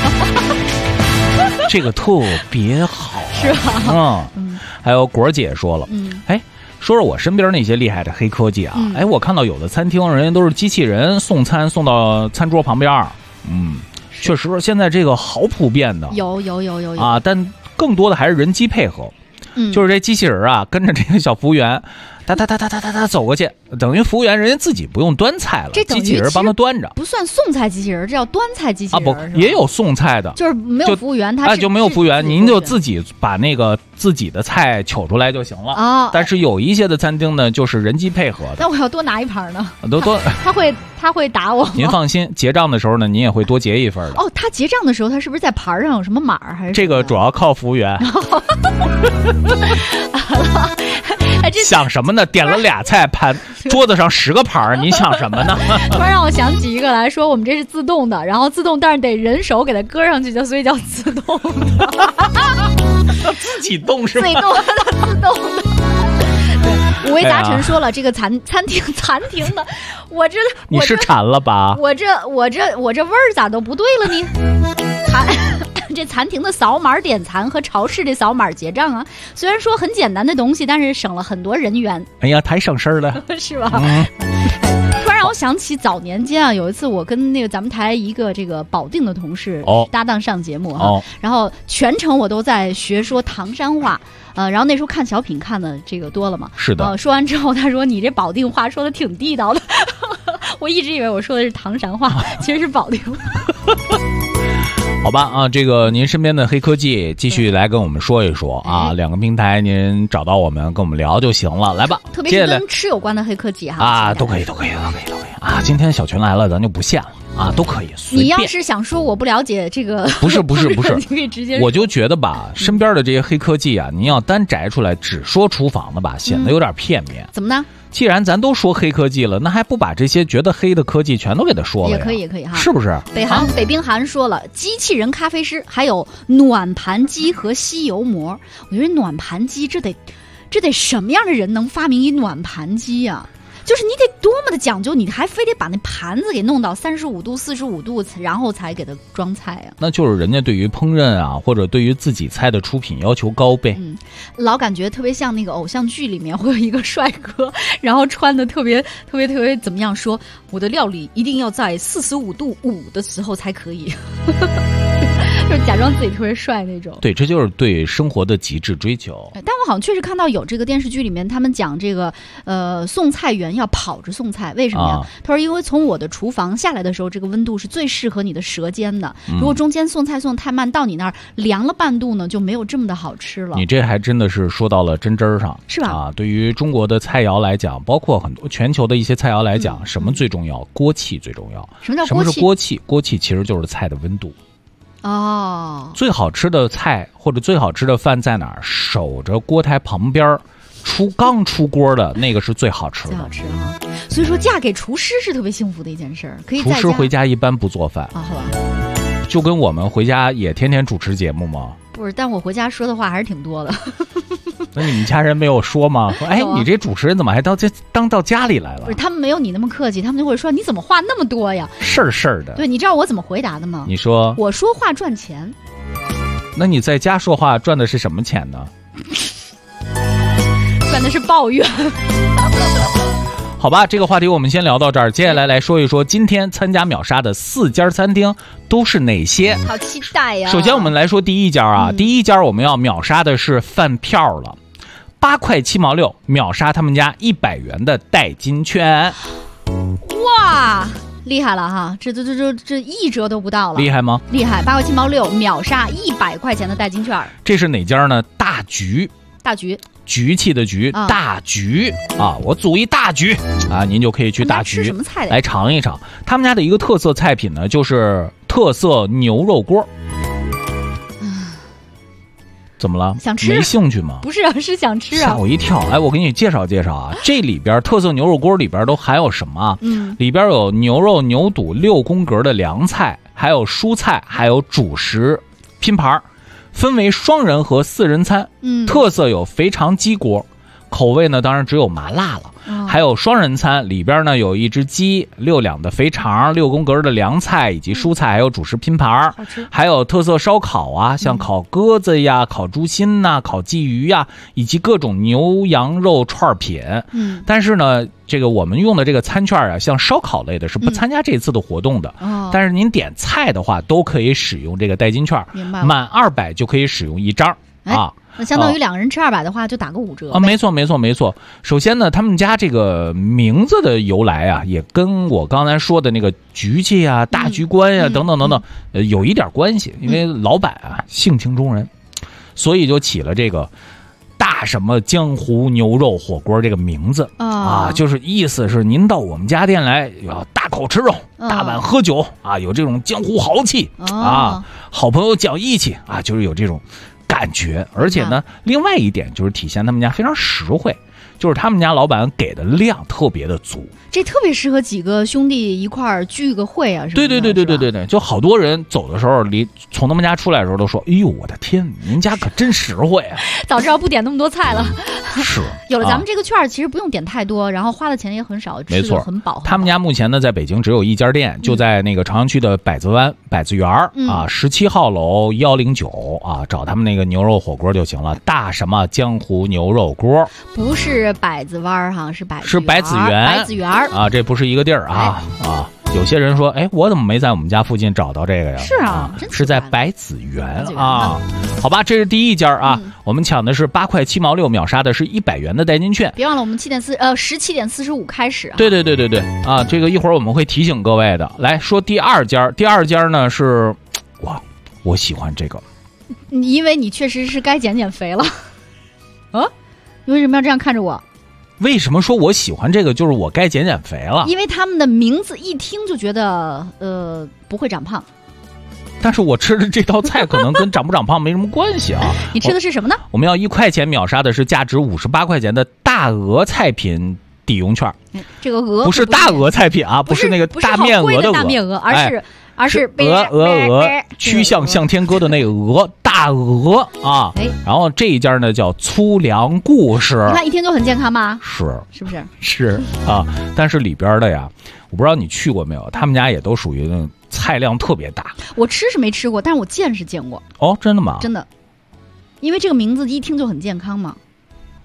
这个特别好， 是吧？ 还有果儿姐说了，说说我身边那些厉害的黑科技啊。我看到有的餐厅人家都是机器人送餐送到餐桌旁边。确实现在这个好普遍的， 有啊，但更多的还是人机配合。就是这机器人啊跟着这个小服务员哒走过去，等于服务员人家自己不用端菜了， 这机器人帮他端着。 不算送菜机器人，这叫端菜机器人。 不，也有送菜的， 就是没有服务员，他就没有服务员，您就自己把那个自己的菜取出来就行了啊。 但是有一些的餐厅呢，就是人机配合的。 那我要多拿一盘呢？ 多他会打我吗？ 您放心，结账的时候呢，您也会多结一份的。 他结账的时候，他是不是在盘上有什么码还是？ 这个主要靠服务员。想什么呢？点了2菜盘，桌子上10个盘，你想什么呢？ 突然让我想起一个来说，我们这是自动的，然后自动但是得人手给它搁上去，所以叫自动的。 自己动是吗？ 自己动的，自动的。五味杂陈说了，这个餐厅的， 你是馋了吧？ 我这味儿咋都不对了呢？这餐厅的扫码点餐和超市的扫码结账啊，虽然说很简单的东西，但是省了很多人员。 哎呀，太省事儿了， 是吧？突然让我想起早年间啊，有一次我跟那个咱们台一个这个保定的同事搭档上节目哈，然后全程我都在学说唐山话。然后那时候看小品看的这个多了嘛， 是的。 说完之后，他说你这保定话说的挺地道的，我一直以为我说的是唐山话，其实是保定话。 好吧啊，这个您身边的黑科技继续来跟我们说一说啊，2个平台您找到我们跟我们聊就行了，来吧。 特别是跟吃有关的黑科技哈啊，都可以啊。今天小群来了，咱就不限了啊，都可以。 你要是想说我不了解这个， 不是， 你可以直接。 我就觉得吧，身边的这些黑科技啊，您要单摘出来只说厨房的吧，显得有点片面。 怎么呢？ 既然咱都说黑科技了，那还不把这些觉得黑的科技全都给他说了呀？ 也可以哈， 是不是？ 北冰寒说了，机器人咖啡师，还有暖盘机和吸油膜。我觉得暖盘机这得什么样的人能发明一暖盘机呀？就是你得多么的讲究，你还非得把那盘子给弄到35度、45度，然后才给它装菜啊。 那就是人家对于烹饪啊，或者对于自己菜的出品要求高呗。 老感觉特别像那个偶像剧里面会有一个帅哥，然后穿的特别怎么样说，我的料理一定要在45度5的时候才可以。 就是假装自己特别帅那种。 对，这就是对生活的极致追求。 但我好像确实看到有这个电视剧里面，他们讲这个送菜员要跑着送菜，为什么呀？他说因为从我的厨房下来的时候，这个温度是最适合你的舌尖的。如果中间送菜送太慢，到你那儿凉了半度呢，就没有这么的好吃了。 你这还真的是说到了真真上， 是吧？ 啊，对于中国的菜肴来讲，包括很多全球的一些菜肴来讲，什么最重要？锅气最重要。 什么叫锅气？什么是锅气？锅气其实就是菜的温度。 哦， 最好吃的菜或者最好吃的饭在哪儿？守着锅台旁边，刚出锅的那个是最好吃的。 最好吃哈。所以说，嫁给厨师是特别幸福的一件事儿。可以在家。 厨师回家一般不做饭啊，好吧。 就跟我们回家也天天主持节目吗？ 不是，但我回家说的话还是挺多的。 那你们家人没有说吗？说哎，你这主持人怎么还到家里来了？ 不是，他们没有你那么客气，他们就会说你怎么话那么多呀？ 事儿的。 对，你知道我怎么回答的吗？ 你说。 我说话赚钱。 那你在家说话赚的是什么钱呢？ 赚的是抱怨。 好吧，这个话题我们先聊到这儿。接下来来说一说今天参加秒杀的4家餐厅都是哪些？ 好期待呀！ 首先我们来说第一家啊，第一家我们要秒杀的是饭票了，8块7毛6秒杀他们家100元的代金券。 哇，厉害了哈！这1折都不到了， 厉害吗？ 厉害！8块7毛6秒杀100块钱的代金券。 这是哪家呢？大局。局气的局，大局啊！我组一大局啊，您就可以去大局什么菜来尝一尝。他们家的一个特色菜品呢，就是特色牛肉锅。怎么了？ 想吃？ 没兴趣吗？ 不是啊，是想吃啊！ 吓我一跳！哎，我给你介绍介绍啊，这里边特色牛肉锅里边都含有什么？里边有牛肉、牛肚、6宫格的凉菜，还有蔬菜，还有主食拼盘。分为双人和4人餐，特色有肥肠鸡锅，口味呢当然只有麻辣了。还有双人餐，里边呢有1只鸡、6两的肥肠、6宫格的凉菜以及蔬菜，还有主食拼盘，还有特色烧烤啊，像烤鸽子呀、烤猪心呐、烤鲫鱼呀，以及各种牛羊肉串品。但是呢，这个我们用的这个餐券啊，像烧烤类的是不参加这次的活动的。但是您点菜的话，都可以使用这个代金券，满200就可以使用1张啊。 那相当于2个人吃200的话，就打个5折啊！没错。首先呢，他们家这个名字的由来啊，也跟我刚才说的那个局气啊、大局观呀等等，有一点关系。因为老板啊性情中人，所以就起了这个大什么江湖牛肉火锅这个名字啊，就是意思是您到我们家店来要大口吃肉，大碗喝酒啊，有这种江湖豪气啊，好朋友讲义气啊，就是有这种感觉。而且呢，另外一点就是体现他们家非常实惠，就是他们家老板给的量特别的足， 这特别适合几个兄弟一块儿聚个会啊。 对，就好多人走的时候从他们家出来的时候都说：“哎呦，我的天，您家可真实惠啊！” 早知道不点那么多菜了。 是， 有了咱们这个券，其实不用点太多，然后花的钱也很少， 没错， 很饱。 他们家目前呢，在北京只有1家店，就在那个朝阳区的百子湾百子园啊，17号楼109啊，找他们那个牛肉火锅就行了。大什么江湖牛肉锅？ 不是百子湾哈，是百子园啊，这不是一个地儿啊啊。有些人说，哎，我怎么没在我们家附近找到这个呀？ 是啊， 是在百子园啊。好吧，这是第一家啊。我们抢的是8块7毛6秒杀的是100元的代金券。 别忘了，我们17点45开始啊。 对啊，这个一会儿我们会提醒各位的。来说第二家，第二家呢是，哇，我喜欢这个， 因为你确实是该减肥了。啊，你为什么要这样看着我？ 为什么说我喜欢这个？就是我该减肥了。 因为他们的名字一听就觉得不会长胖。 但是我吃的这道菜可能跟长不长胖没什么关系啊。 你吃的是什么呢？ 我们要1块钱秒杀的是价值58块钱的大鹅菜品抵用券。 这个鹅不是大鹅菜品啊，不是那个大面鹅的大面鹅，而是鹅曲项向天歌的那个鹅，大鹅啊。然后这一家呢叫粗粮故事。 你看一听就很健康吗？是不是？ 是啊，但是里边的呀，我不知道你去过没有，他们家也都属于那种菜量特别大。 我吃是没吃过，但是我见过。 哦，真的吗？ 真的，因为这个名字一听就很健康嘛。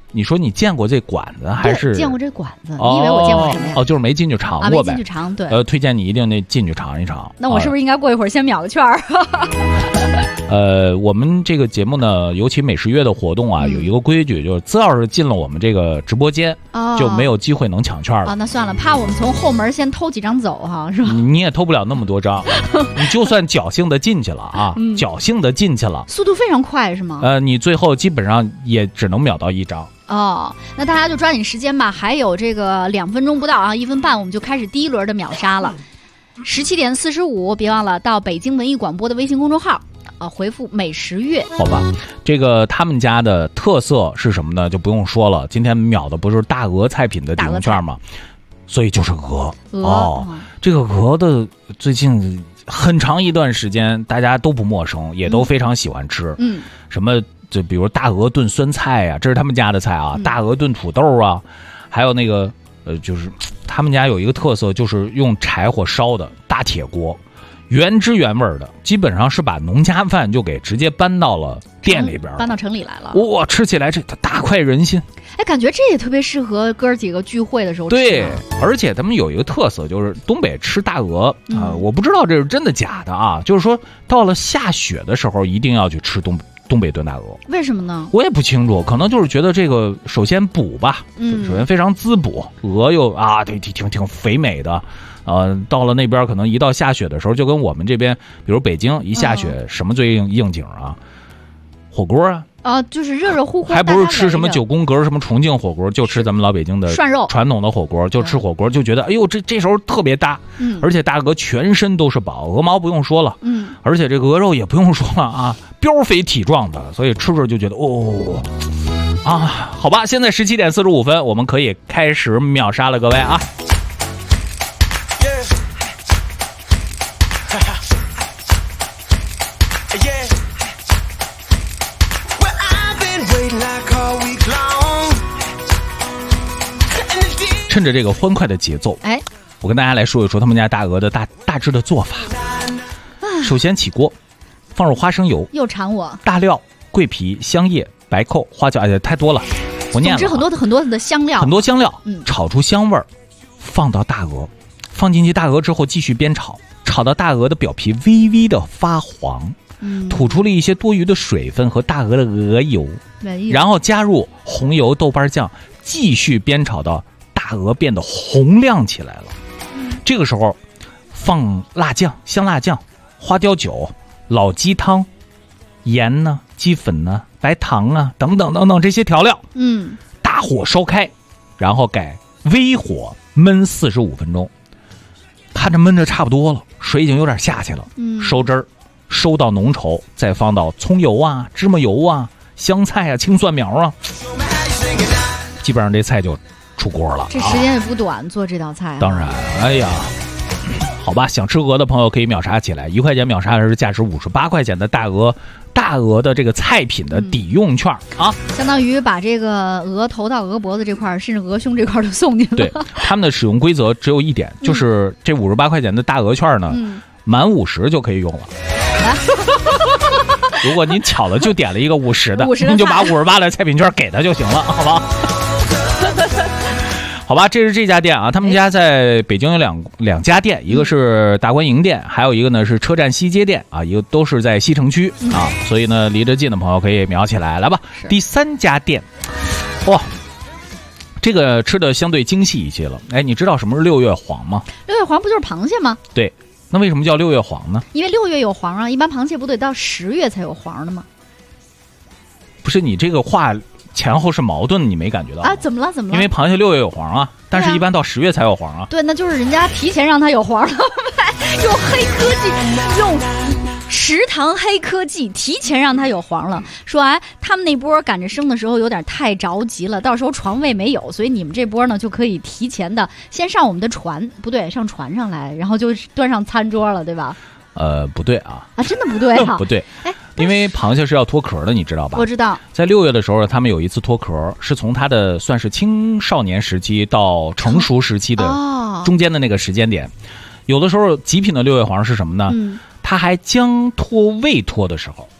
你说你见过这馆子还是见过这馆子？你以为我见过什么呀？ 就是没进去尝过呗。 没进去尝，对。 推荐你一定得进去尝一尝。 那我是不是应该过一会儿先秒个券儿？ 我们这个节目呢，尤其美食月的活动啊，有一个规矩，就是只要是进了我们这个直播间，就没有机会能抢券了。 那算了，怕我们从后门先偷几张走哈，是吧？ 你也偷不了那么多张，你就算侥幸的进去了啊，侥幸的进去了， 速度非常快是吗？ 你最后基本上也只能秒到1张。 那大家就抓紧时间吧，还有这个2分钟不到啊，1分半我们就开始第一轮的秒杀了。17点45，别忘了到北京文艺广播的微信公众号。回复美食月， 好吧，这个他们家的特色是什么呢？就不用说了，今天秒的不是大鹅菜品的抵用券吗？所以就是鹅。这个鹅的最近很长一段时间大家都不陌生，也都非常喜欢吃。什么就比如大鹅炖酸菜啊，这是他们家的菜啊，大鹅炖土豆啊，还有那个就是他们家有一个特色，就是用柴火烧的大铁锅。原汁原味的，基本上是把农家饭就给直接搬到了店里边， 搬到城里来了。 哇，吃起来这大快人心。 感觉这也特别适合哥几个聚会的时候吃。 对，而且他们有一个特色，就是东北吃大鹅我不知道这是真的假的啊，就是说到了下雪的时候一定要去吃东北炖大鹅。 为什么呢？ 我也不清楚，可能就是觉得这个首先补吧，首先非常滋补，鹅又对，挺肥美的。到了那边可能一到下雪的时候，就跟我们这边，比如北京一下雪，什么最应景啊？火锅啊。 就是热热乎乎， 还不是吃什么9宫格什么重庆火锅，就吃咱们老北京的涮肉传统的火锅，就吃火锅，就觉得哎呦这时候特别搭。而且大鹅全身都是宝，鹅毛不用说了，而且这个鹅肉也不用说了啊，膘肥体壮的，所以吃着就觉得好吧，现在17点45分，我们可以开始秒杀了，各位啊。趁着这个欢快的节奏，我跟大家来说一说他们家大鹅的大致的做法。首先起锅，放入花生油， 又馋我， 大料、桂皮、香叶、白蔻、花椒，太多了，我念了。 总之很多的香料， 很多香料，炒出香味儿，放到大鹅，放进去大鹅之后继续煸炒，炒到大鹅的表皮微微的发黄，吐出了一些多余的水分和大鹅的鹅油，然后加入红油、豆瓣酱，继续煸炒到大鹅变得红亮起来了。这个时候放辣酱、香辣酱、花雕酒、老鸡汤、盐呢、鸡粉呢、白糖啊等等等等这些调料，大火烧开，然后改微火焖45分钟。看着焖着差不多了，水已经有点下去了，收汁儿，收到浓稠，再放到葱油啊、芝麻油啊、香菜啊、青蒜苗啊，基本上这菜就出锅了。 这时间也不短，做这道菜。 当然，哎呀，好吧，想吃鹅的朋友可以秒杀起来，1块钱秒杀的是价值58块钱的大鹅的这个菜品的抵用券啊， 相当于把这个鹅头到鹅脖子这块，甚至鹅胸这块都送进了。 对，他们的使用规则只有一点，就是这58块钱的大鹅券呢，满50就可以用了。如果您巧了就点了一个50的，您就把58的菜品券给他就行了，好吧？好吧，这是这家店啊，他们家在北京有两家店，一个是大观营店，还有一个呢是车站西街店啊，一个都是在西城区啊，所以呢离着近的朋友可以秒起来，来吧。第3家店，哇，这个吃的相对精细一些了。你知道什么是6月黄吗 ？6月黄不就是螃蟹吗？ 对，那为什么叫6月黄呢？ 因为6月有黄啊，一般螃蟹不得到10月才有黄的吗？ 不是，你这个话前后是矛盾，你没感觉到啊？怎么了？ 因为螃蟹6月有黄啊，但是一般到10月才有黄啊。 对，那就是人家提前让它有黄了，用黑科技，用食堂黑科技提前让它有黄了。说他们那波赶着生的时候有点太着急了，到时候床位没有，所以你们这波呢就可以提前的先上我们的船，不对，上船上来，然后就端上餐桌了，对吧？ 不对啊， 真的不对啊， 不对。因为螃蟹是要脱壳的，你知道吧？ 我知道。在 6月的时候，他们有一次脱壳，是从他的算是青少年时期到成熟时期的中间的那个时间点。有的时候极品的6月黄是什么呢？它还将脱未脱的时候，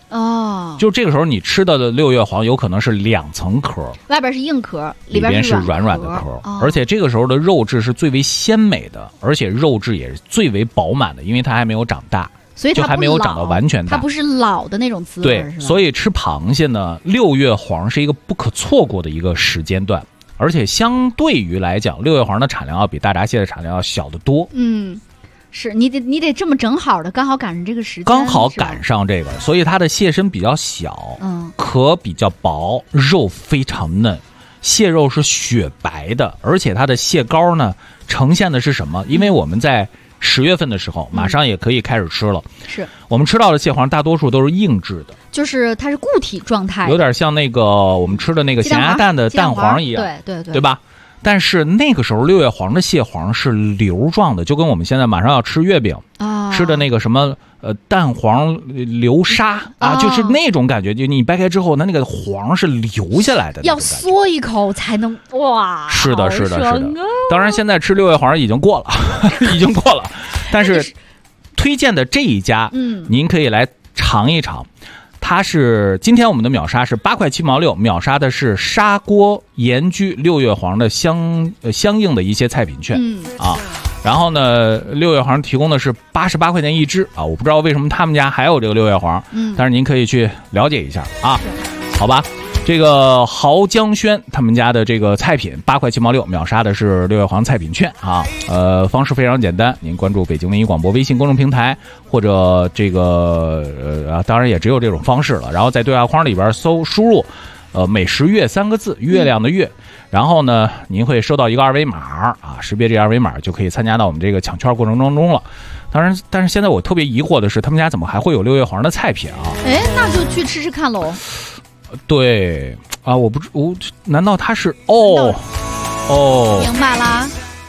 哦， 就这个时候你吃的六月黄有可能是2层壳， 外边是硬壳， 里边是软软的壳，而且这个时候的肉质是最为鲜美的，而且肉质也是最为饱满的，因为它还没有长大。 所以它就还没有长到完全大， 它不是老的那种滋味， 对，所以吃螃蟹呢，6月黄是一个不可错过的一个时间段，而且相对于来讲，6月黄的产量要比大闸蟹的产量要小得多。 是你得这么正好的，刚好赶上这个时间， 刚好赶上这个，所以它的蟹身比较小，壳比较薄，肉非常嫩，蟹肉是雪白的，而且它的蟹膏呢呈现的是什么？因为我们在10月份的时候，马上也可以开始吃了。 是我们吃到的蟹黄大多数都是硬质的， 就是它是固体状态， 有点像那个我们吃的那个咸鸭蛋的蛋黄一样，对吧？但是那个时候6月黄的蟹黄是流状的，就跟我们现在马上要吃月饼吃的那个什么蛋黄流沙就是那种感觉，就你掰开之后，它那个黄是流下来的， 要嗦一口才能哇！ 是的。当然，现在吃6月黄已经过了，但是推荐的这一家，您可以来尝一尝。它是今天我们的秒杀是8块7毛6，秒杀的是砂锅盐焗6月黄的相应的一些菜品券然后呢，6月黄提供的是88块钱一只我不知道为什么他们家还有这个6月黄，但是您可以去了解一下好吧。这个豪江轩他们家的这个菜品8块7毛6，秒杀的是6月黄菜品券方式非常简单，您关注北京文艺广播微信公众平台，或者这个当然也只有这种方式了，然后在对话框里边输入美食月3个字，月亮的月，然后呢您会收到一个2维码识别这2维码就可以参加到我们这个抢券过程当中了。当然，但是现在我特别疑惑的是，他们家怎么还会有6月黄的菜品那就去吃吃看喽。 对难道它是明白啦？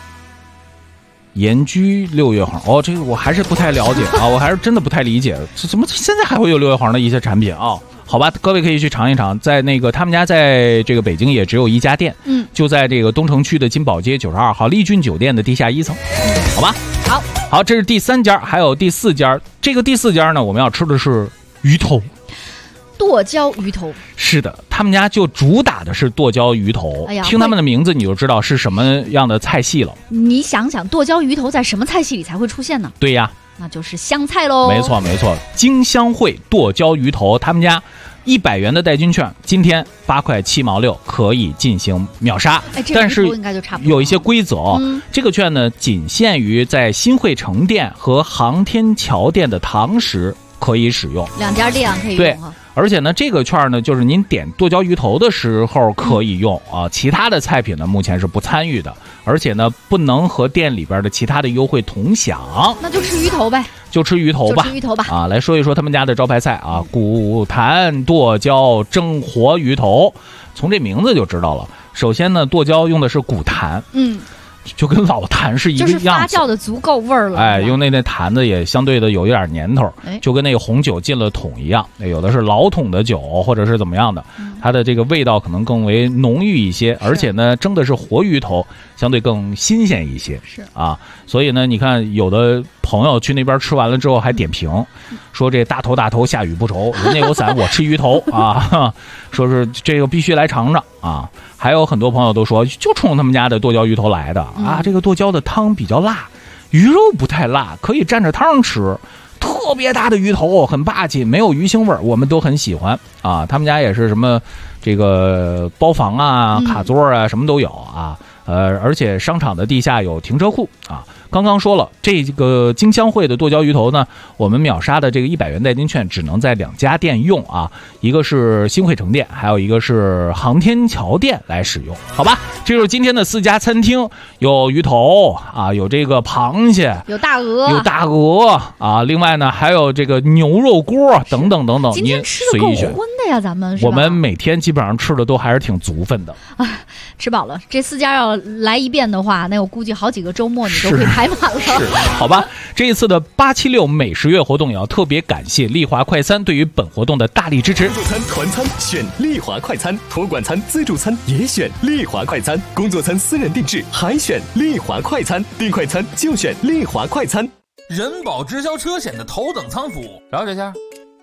盐焗6月黄这个我还是不太了解我还是真的不太理解，怎么现在还会有6月黄的一些产品好吧，各位可以去尝一尝，在那个他们家在这个北京也只有一家店，就在这个东城区的金宝街92号丽君酒店的地下1层，好吧？好，这是第3家，还有第4家。这个第4家呢，我们要吃的是鱼头。 剁椒鱼头是的，他们家就主打的是剁椒鱼头。听他们的名字你就知道是什么样的菜系了。 你想想，剁椒鱼头在什么菜系里才会出现呢？ 对呀， 那就是湘菜喽。 没错，金香汇剁椒鱼头，他们家100元的代金券，今天8块7毛6可以进行秒杀。但是有一些规则这个券呢仅限于在新汇城店和航天桥店的堂食可以使用 ，2家店可以用对，而且呢，这个券呢，就是您点剁椒鱼头的时候可以用其他的菜品呢，目前是不参与的，而且呢，不能和店里边的其他的优惠同享。 那就吃鱼头呗， 就吃鱼头吧来说一说他们家的招牌菜古坛剁椒蒸活鱼头，从这名字就知道了。首先呢，剁椒用的是古坛，就跟老坛是一个样子， 就是发酵的足够味儿了。 用那坛子也相对的有一点年头，就跟那个红酒进了桶一样。有的是老桶的酒，或者是怎么样的，它的这个味道可能更为浓郁一些，而且呢，蒸的是活鱼头，相对更新鲜一些。所以呢，你看有的朋友去那边吃完了之后还点评，说这大头下雨不愁，人家有伞我吃鱼头说是这个必须来尝尝还有很多朋友都说就冲他们家的剁椒鱼头来的这个剁椒的汤比较辣，鱼肉不太辣，可以蘸着汤吃，特别大的鱼头很霸气，没有鱼腥味，我们都很喜欢他们家也是什么这个包房卡座什么都有而且商场的地下有停车库刚刚说了，这个金香汇的剁椒鱼头呢，我们秒杀的这个100元代金券只能在2家店用一个是新汇城店，还有一个是航天桥店来使用，好吧？这就是今天的4家餐厅，有鱼头有这个螃蟹， 有大鹅另外呢还有这个牛肉锅等等， 今天吃的够荤的呀，咱们是吧？ 我们每天基本上吃的都还是挺足分的吃饱了。这4家要来一遍的话，那我估计好几个周末你都会排满了。 好吧，这一次的876美食月活动也要特别感谢丽华快餐对于本活动的大力支持。 工作餐团餐选丽华快餐，托管餐自助餐也选丽华快餐，工作餐私人定制还选丽华快餐，订快餐就选丽华快餐。 人保直销车险的头等舱服务，了解一下。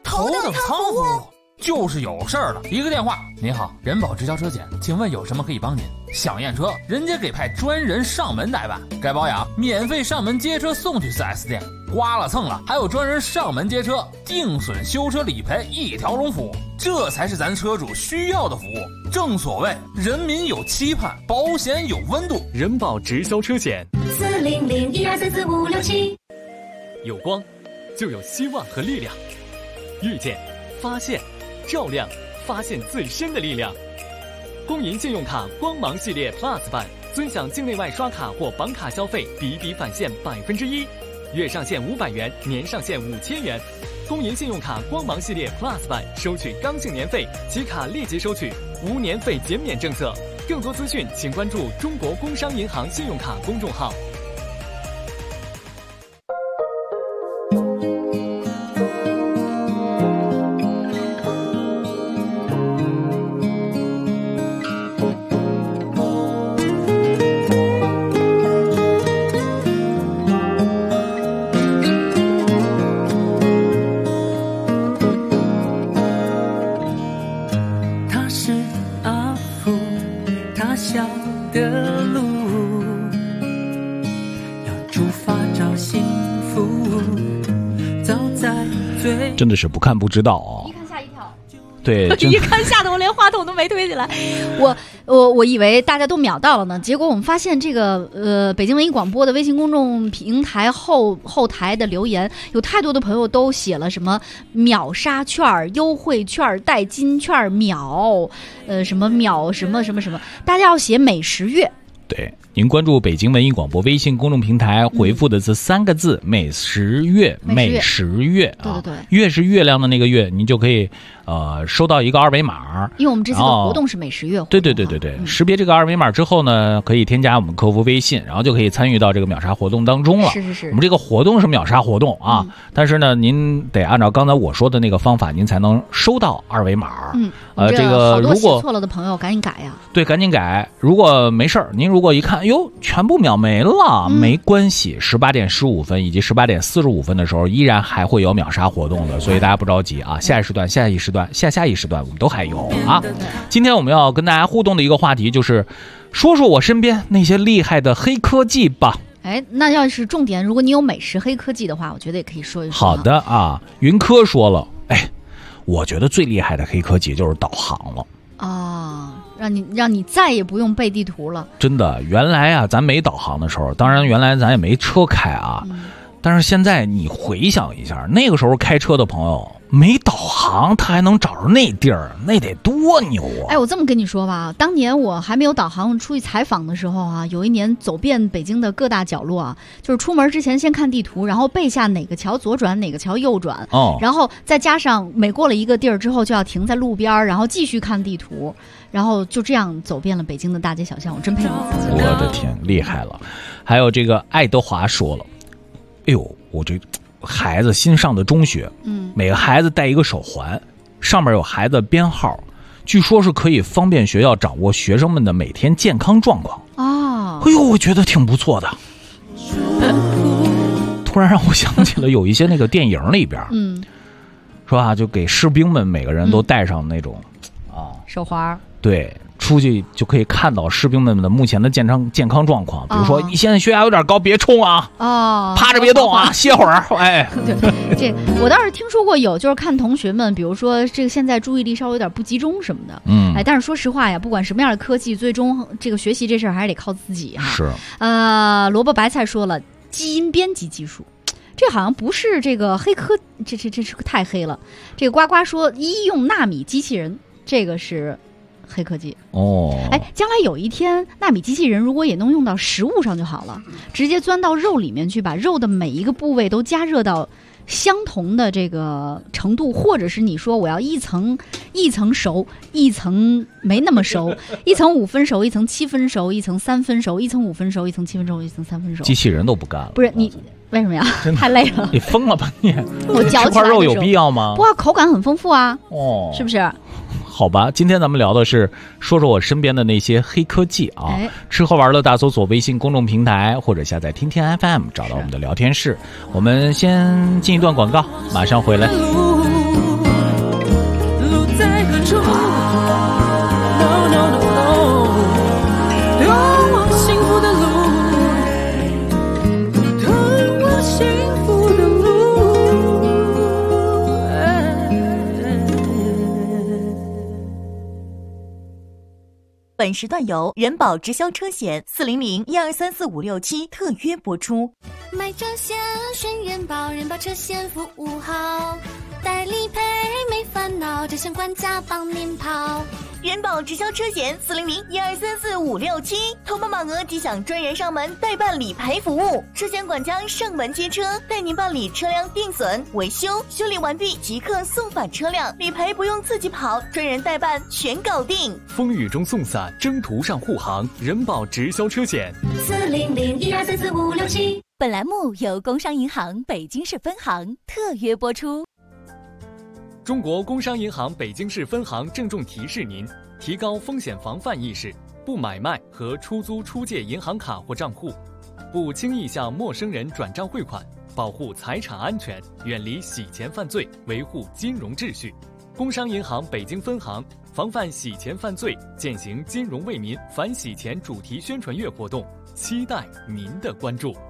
头等舱服务。就是有事儿了，一个电话。您好，人保直销车险，请问有什么可以帮您？想验车，人家给派专人上门代办；该保养，免费上门接车送去 4S 店。刮了蹭了，还有专人上门接车，定损修车理赔一条龙服务。这才是咱车主需要的服务。正所谓人民有期盼，保险有温度。 人保直销车险 40012344567。 有光，就有希望和力量。遇见，发现，照亮，发现最深的力量。公银信用卡光芒系列 Plus 版，尊享境内外刷卡或绑卡消费比比返现1%，月上限500元，年上限5000元。公银信用卡光芒系列 Plus 版收取刚性年费，其卡立即收取，无年费减免政策。更多资讯请关注中国工商银行信用卡公众号。 真的是不看不知道啊！ 一看吓一跳， 对， 一看吓得我连话筒都没推起来。我以为大家都秒到了呢，结果我们发现这个北京文艺广播的微信公众平台后台的留言，有太多的朋友都写了什么秒杀券、优惠券、代金券秒，什么秒什么什么什么，大家要写美食月。 对，您关注北京文艺广播微信公众平台，回复的是3个字“美食月”，美食月啊， 对， 月是月亮的那个月，您就可以收到一个二维码。 因为我们这次的活动是美食月活动， 对，识别这个二维码之后呢，可以添加我们客服微信，然后就可以参与到这个秒杀活动当中了。 是， 我们这个活动是秒杀活动啊，但是呢，您得按照刚才我说的那个方法，您才能收到二维码。 这个如果写错了的朋友赶紧改呀。 对，赶紧改。如果没事儿，您如果一看，哟，全部秒没了，没关系。18点15分以及18点45分的时候，依然还会有秒杀活动的，所以大家不着急啊。下一时段、下一时段、下一时段，我们都还有啊。今天我们要跟大家互动的一个话题就是，说说我身边那些厉害的黑科技吧。 哎，那要是重点，如果你有美食黑科技的话，我觉得也可以说一说。 好的啊，云科说了，哎，我觉得最厉害的黑科技就是导航了。 让你再也不用背地图了。 真的，原来啊，咱没导航的时候，当然原来咱也没车开啊，但是现在你回想一下，那个时候开车的朋友没导航，他还能找着那地儿，那得多牛啊！ 哎，我这么跟你说吧，当年我还没有导航出去采访的时候啊，有一年走遍北京的各大角落啊，就是出门之前先看地图，然后背下哪个桥左转，哪个桥右转，然后再加上每过了一个地儿之后就要停在路边，然后继续看地图，然后就这样走遍了北京的大街小巷，我真佩服自己。 我的天，厉害了！还有这个爱德华说了，哎呦，我这孩子新上的中学，每个孩子带一个手环，上面有孩子编号，据说是可以方便学校掌握学生们的每天健康状况。哎呦，我觉得挺不错的。突然让我想起了有一些那个电影里边，是吧？就给士兵们每个人都带上那种手环， 对。出去就可以看到士兵们的目前的健康状况，比如说你现在血压有点高，别冲啊，趴着别动啊，歇会儿。哎， 对，这我倒是听说过有，就是看同学们，比如说这个现在注意力稍微有点不集中什么的，哎，但是说实话呀，不管什么样的科技，最终这个学习这事儿还是得靠自己哈。 是， 萝卜白菜说了，基因编辑技术。这好像不是这个黑科，这是太黑了。这个呱呱说医用纳米机器人，这个是黑科技哎，将来有一天纳米机器人如果也能用到食物上就好了，直接钻到肉里面去，把肉的每一个部位都加热到相同的这个程度，或者是你说我要一层熟，一层没那么熟，一层5分熟，一层7分熟，一层3分熟，一层5分熟，一层7分熟，一层3分熟， 机器人都不干了。 不是你为什么呀？太累了， 你疯了吧你？ 我嚼这块肉有必要吗？ 不过口感很丰富啊，是不是？ 好吧，今天咱们聊的是说说我身边的那些黑科技啊。吃喝玩乐大搜索微信公众平台或者下载听听 FM 找到我们的聊天室。我们先进一段广告，马上回来。 本时段由人保直销车险400-1234567特约播出。 买车险选人保，人保车险服务好，代理赔没烦恼，这险管家帮您跑。 人保直销车险400-1234567，投保满额即享专人上门代办理赔服务，车险管家上门接车，带您办理车辆定损、维修，修理完毕即刻送返车辆，理赔不用自己跑，专人代办全搞定。 风雨中送伞，征途上护航，人保直销车险 400-1234567。本栏目由工商银行北京市分行特约播出。 中国工商银行北京市分行郑重提示您：提高风险防范意识，不买卖和出租出借银行卡或账户，不轻易向陌生人转账汇款，保护财产安全，远离洗钱犯罪，维护金融秩序。工商银行北京分行防范洗钱犯罪，践行金融为民反洗钱主题宣传月活动，期待您的关注。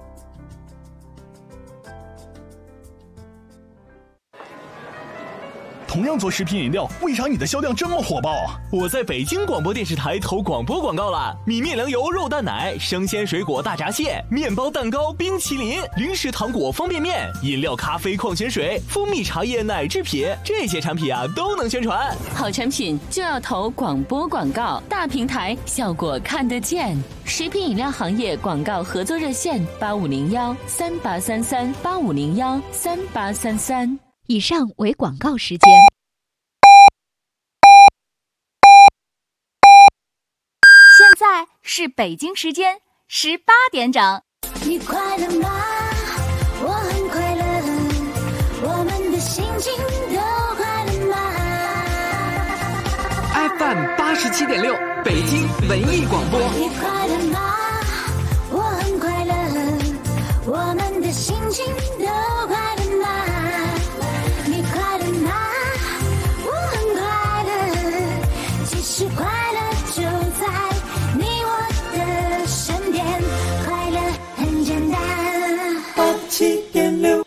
同样做食品饮料，为啥你的销量这么火爆啊？ 我在北京广播电视台投广播广告了，米面粮油肉蛋奶、生鲜水果大闸蟹、面包蛋糕、冰淇淋、零食糖果方便面、饮料咖啡矿泉水、蜂蜜茶叶奶制品，这些产品啊都能宣传。 好产品就要投广播广告，大平台效果看得见。食品饮料行业广告合作热线8501-3833-8501-3833。 以上为广告时间。 现在是北京时间18点整。 你快乐吗？我很快乐，我们的心情都快乐吗 ？FM 87.6，北京文艺广播。 你快乐吗？我很快乐，我们的心情都快乐吗？你快乐吗？我很快乐，其实快乐就在你我的身边，快乐很简单。87.6。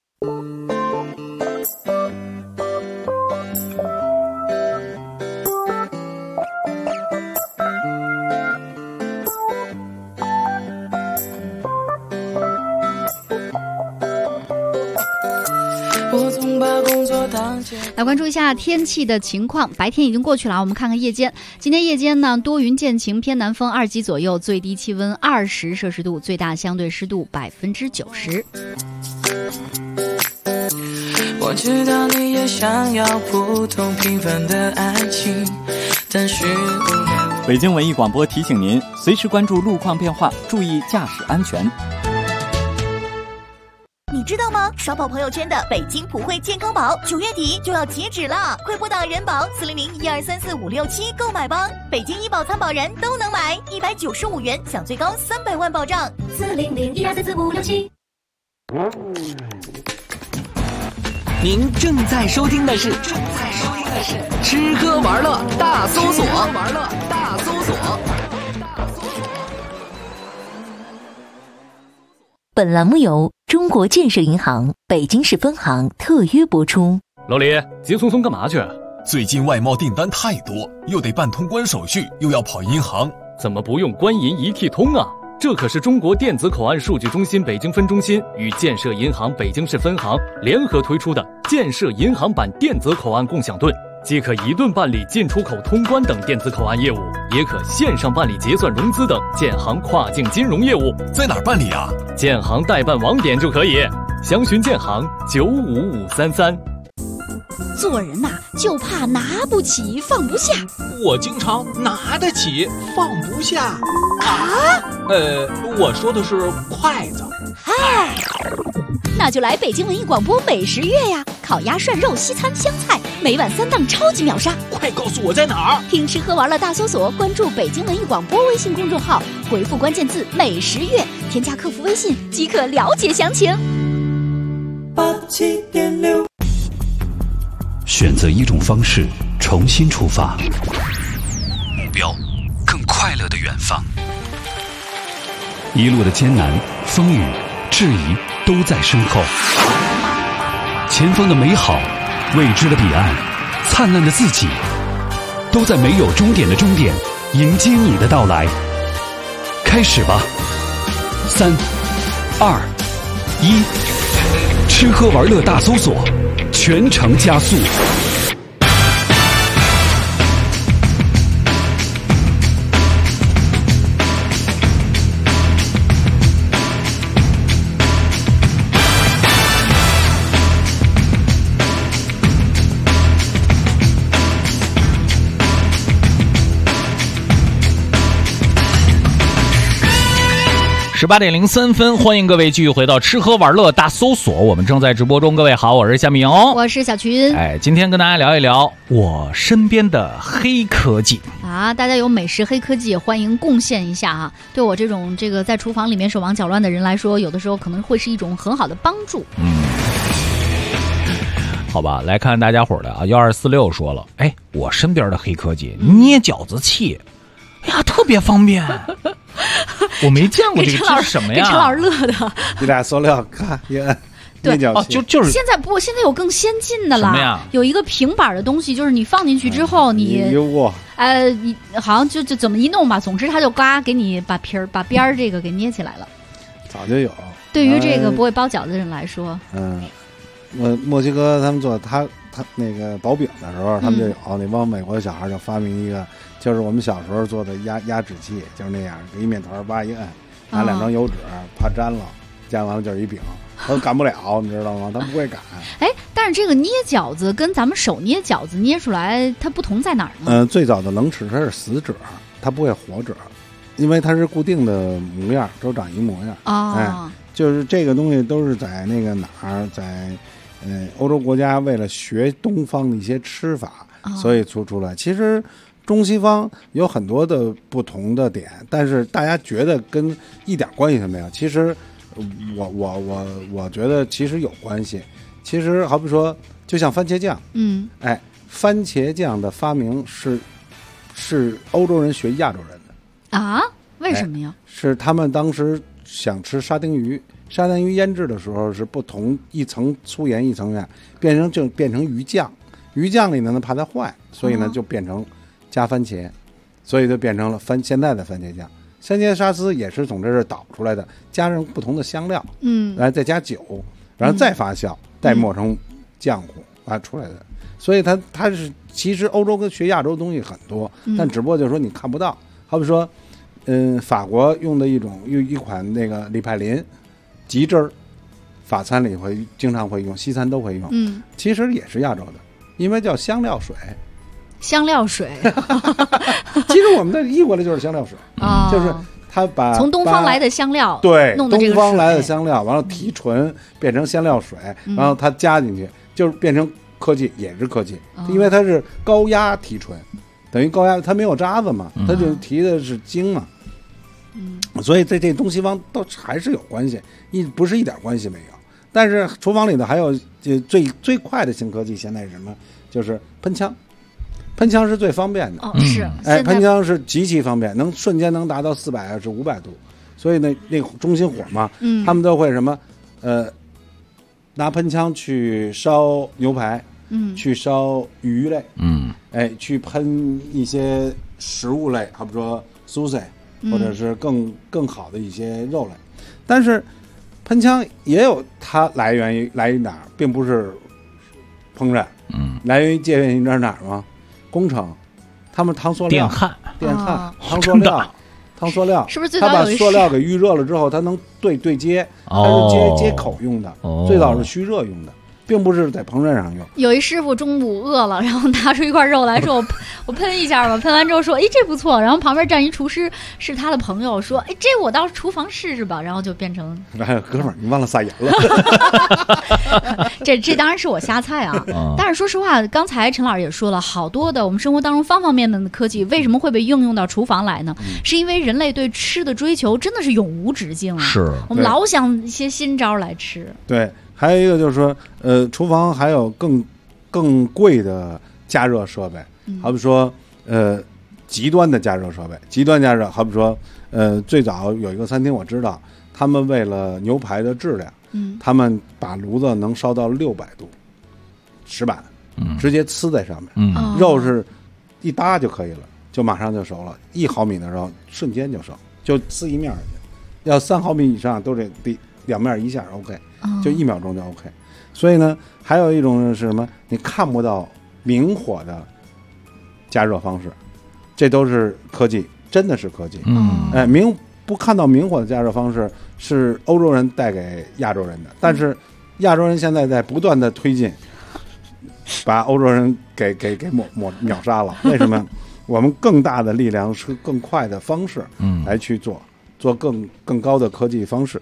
来关注一下天气的情况，白天已经过去了，我们看看夜间。今天夜间呢，多云见晴，偏南风2级左右，最低气温20摄氏度，最大相对湿度90%。 我知道你也想要普通平凡的爱情，但是北京文艺广播提醒您，随时关注路况变化，注意驾驶安全。 你知道吗？刷爆朋友圈的北京普惠健康宝9月底就要截止了，快拨打人保400-1234567购买吧！北京医保参保人都能买，195元享最高300万保障。 400-1234567。 您正在收听的是吃喝玩乐大搜索。 本栏目由中国建设银行北京市分行特约播出。 老李，急匆匆干嘛去？ 最近外贸订单太多，又得办通关手续，又要跑银行， 怎么不用官银一体通啊？这可是中国电子口岸数据中心北京分中心与建设银行北京市分行联合推出的建设银行版电子口岸共享盾，既可一盾办理进出口通关等电子口岸业务，也可线上办理结算融资等建行跨境金融业务。 在哪儿办理啊？ 建行代办网点就可以，详询建行95533。 做人呐，就怕拿不起放不下。 我经常拿得起放不下啊。 我说的是筷子。 嗨，那就来北京文艺广播美食月呀！烤鸭、涮肉、西餐、湘菜，每晚3档超级秒杀。 快告诉我在哪儿！ 听吃喝玩乐大搜索，关注北京文艺广播微信公众号，回复关键字美食月，添加客服微信即可了解详情。 87.6。 选择一种方式，重新出发， 目标更快乐的远方。 一路的艰难、风雨、质疑都在身后，前方的美好、未知的彼岸、灿烂的自己，都在没有终点的终点迎接你的到来。开始吧，3、2、1，吃喝玩乐大搜索，全程加速。 18:03，欢迎各位继续回到吃喝玩乐大搜索，我们正在直播中。各位好，我是夏明， 我是小群。 今天跟大家聊一聊我身边的黑科技啊，大家有美食黑科技，欢迎贡献一下啊。对我这种在厨房里面手忙脚乱的人来说，有的时候可能会是一种很好的帮助。 好吧，来看大家伙的啊，1246说了，我身边的黑科技捏饺子器，特别方便。我没见过这个，这是什么呀？ 给陈老师乐的。 你俩塑料看也。 对， 就是现在有更先进的了。 什么呀？ 有一个平板的东西，就是你放进去之后，你好像就怎么一弄吧，总之它就给你把边儿这个给捏起来了。 早就有。 对于这个不会包饺子的人来说， 墨西哥他们做他那个薄饼的时候，他们就有。那帮美国的小孩就发明一个，就是我们小时候做的压纸器，就是那样，给一面团叭一摁，拿2张油纸，怕粘了，粘完了就是一饼，他赶不了，你知道吗？他不会赶。 但是这个捏饺子跟咱们手捏饺子捏出来，它不同在哪儿呢？ 最早的冷尺它是死褶，它不会活褶，因为它是固定的模样，都长一模样。就是这个东西都是在那个哪儿，在欧洲国家为了学东方的一些吃法，所以出来。其实中西方有很多的不同的点，但是大家觉得跟一点关系都没有。其实我觉得其实有关系。其实好比说，就像番茄酱，番茄酱的发明是欧洲人学亚洲人的啊？为什么呀？ 是他们当时想吃沙丁鱼腌制的时候是不同，一层粗盐一层盐，变成鱼酱，鱼酱里呢怕它坏，所以呢就变成加番茄，所以就变成了现在的番茄酱。番茄沙司也是从这儿导出来的，加上不同的香料，然后再加酒，然后再发酵，再磨成浆糊出来的。所以它是其实欧洲跟学亚洲的东西很多，但只不过就是说你看不到。好比说，法国用的一款那个李派林极汁儿，法餐里经常会用，西餐都会用。其实也是亚洲的，因为叫香料水。 香料水， 其实我们的译过来就是香料水，就是他把从东方来的香料， 对， 弄的这个东方来的香料，完了提纯变成香料水，然后它加进去，就是变成科技，也是科技，因为它是高压提纯，等于高压，它没有渣子嘛，它就提的是精嘛，所以这东西方都还是有关系，不是一点关系没有。但是厨房里头还有最快的新科技，现在是什么？就是喷枪。喷枪是最方便的，喷枪是极其方便，瞬间能达到400至500度，所以那中心火嘛，他们都会什么，拿喷枪去烧牛排，去烧鱼类，去喷一些食物类，好比说酥菜，或者是更好的一些肉类，但是喷枪也有它来源于哪儿，并不是烹饪，来源于界限于哪儿吗？工程，他们糖塑料、电焊、糖塑料， 是不是他把塑料给预热了之后，它能对接，它是接口用的，最早是虚热用的，并不是在烹饪上用。 有一师傅中午饿了，然后拿出一块肉来说：“我喷一下吧。”喷完之后说：“这不错。”然后旁边站一厨师，是他的朋友，说：“这我到厨房试试吧。”然后就变成哥们儿，你忘了撒盐了。 这当然是我瞎猜啊。但是说实话，刚才陈老师也说了，好多的我们生活当中方方面面的科技，为什么会被应用到厨房来呢？是因为人类对吃的追求真的是永无止境啊！ 是我们老想一些新招来吃。 对。还有一个就是说，厨房还有更贵的加热设备，好比说，极端的加热设备，极端加热，好比说，最早有一个餐厅我知道，他们为了牛排的质量，他们把炉子能烧到600度，石板，直接呲在上面，肉是一搭就可以了， 就马上就熟了，1毫米的时候瞬间就熟，就撕一面去，要3毫米以上都得2面一下 OK， 就1秒钟就 OK。所以呢，还有一种是什么？你看不到明火的加热方式，这都是科技，真的是科技。不看到明火的加热方式是欧洲人带给亚洲人的，但是亚洲人现在在不断的推进，把欧洲人给秒杀了。为什么？我们更大的力量是更快的方式，来去做更高的科技方式。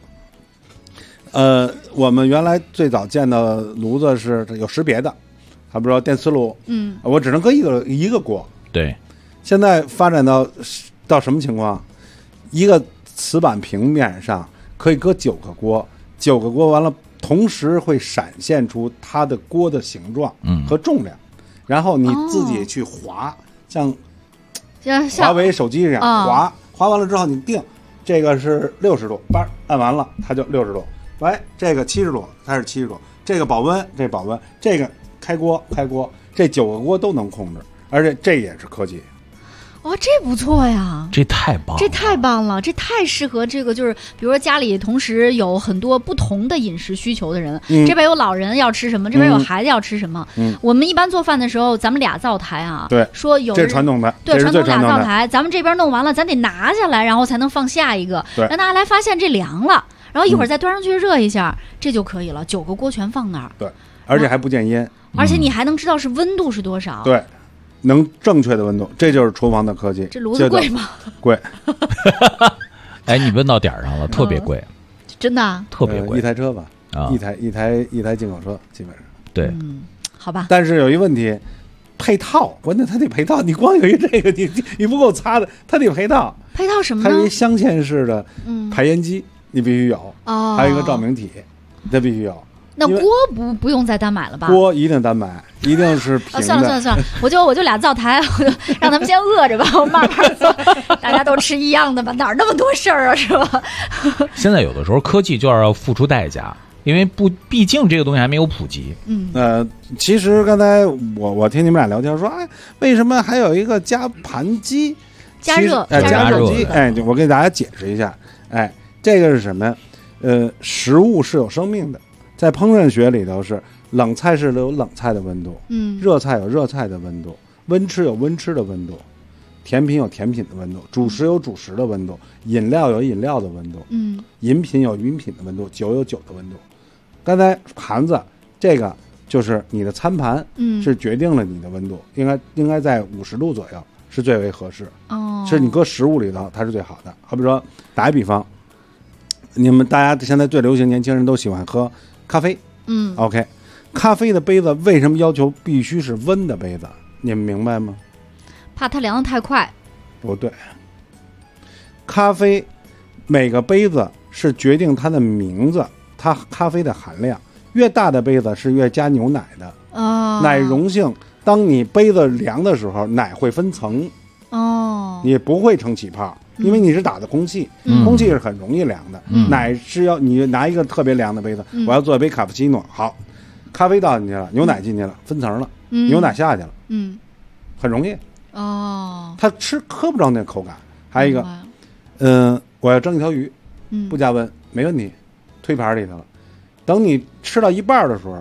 我们原来最早见到炉子是有识别的，还不知道电磁炉，我只能搁一个锅。 对， 现在发展到什么情况？一个瓷板平面上可以搁9个锅，9个锅完了，同时会闪现出它的锅的形状和重量，然后你自己去划，像华为手机这样划完了之后你定这个是60度，按完了它就60度。喂，这个70度，它是70度，这个保温，这个开锅，这9个锅都能控制，而且这也是科技。 哇，这不错呀！ 这太棒了，这太适合这个，就是比如说家里同时有很多不同的饮食需求的人，这边有老人要吃什么，这边有孩子要吃什么。我们一般做饭的时候，咱们俩灶台啊， 对， 说有这传统的， 对，传统俩灶台，咱们这边弄完了，咱得拿下来，然后才能放下一个，让大家来发现这凉了，然后一会儿再端上去热一下，这就可以了。9个锅全放那儿， 对，而且还不见烟， 而且你还能知道是温度是多少， 对。能正确的温度，这就是厨房的科技。 这炉子贵吗？ 贵。 哎，你问到点儿上了，特别贵， 真的特别贵， 一台车吧，一台进口车基本上。 对， 好吧。 但是有一问题，配套，关键它得配套，你光有一这个，你不够擦的，它得配套。 配套什么呢？ 它有一镶嵌式的排烟机，你必须有，还有一个照明体，它必须有。 那锅不用再单买了吧？ 锅一定单买，一定是平的。 算了，我就俩灶台，我就让他们先饿着吧，我慢慢做，大家都吃一样的吧，哪儿那么多事儿啊，是吧？ 现在有的时候科技就要付出代价，因为毕竟这个东西还没有普及。 其实刚才我听你们俩聊天说，哎，为什么还有一个加盘机？ 加热机？哎，我给大家解释一下，哎，这个是什么呀？食物是有生命的。在烹饪学里头是冷菜是有冷菜的温度，热菜有热菜的温度，温吃有温吃的温度，甜品有甜品的温度，主食有主食的温度，饮料有饮料的温度，饮品有饮品的温度，酒有酒的温度。刚才盘子这个就是你的餐盘，是决定了你的温度，应该在50度左右是最为合适，是你搁食物里头它是最好的。好比说打一比方，你们大家现在最流行，年轻人都喜欢喝咖啡，OK， 咖啡的杯子为什么要求必须是温的杯子？你们明白吗？ 怕它凉得太快。 不对，咖啡每个杯子是决定它的名字，它咖啡的含量，越大的杯子是越加牛奶的，奶溶性。当你杯子凉的时候，奶会分层，你不会成起泡。因为你是打的空气，空气是很容易凉的，奶是要你拿一个特别凉的杯子，我要做一杯卡布奇诺，好，咖啡倒进去了，牛奶进去了，分层了，牛奶下去了，很容易，它喝不着那口感。还有一个，我要蒸一条鱼，不加温没问题，推盘里头了，等你吃到一半的时候，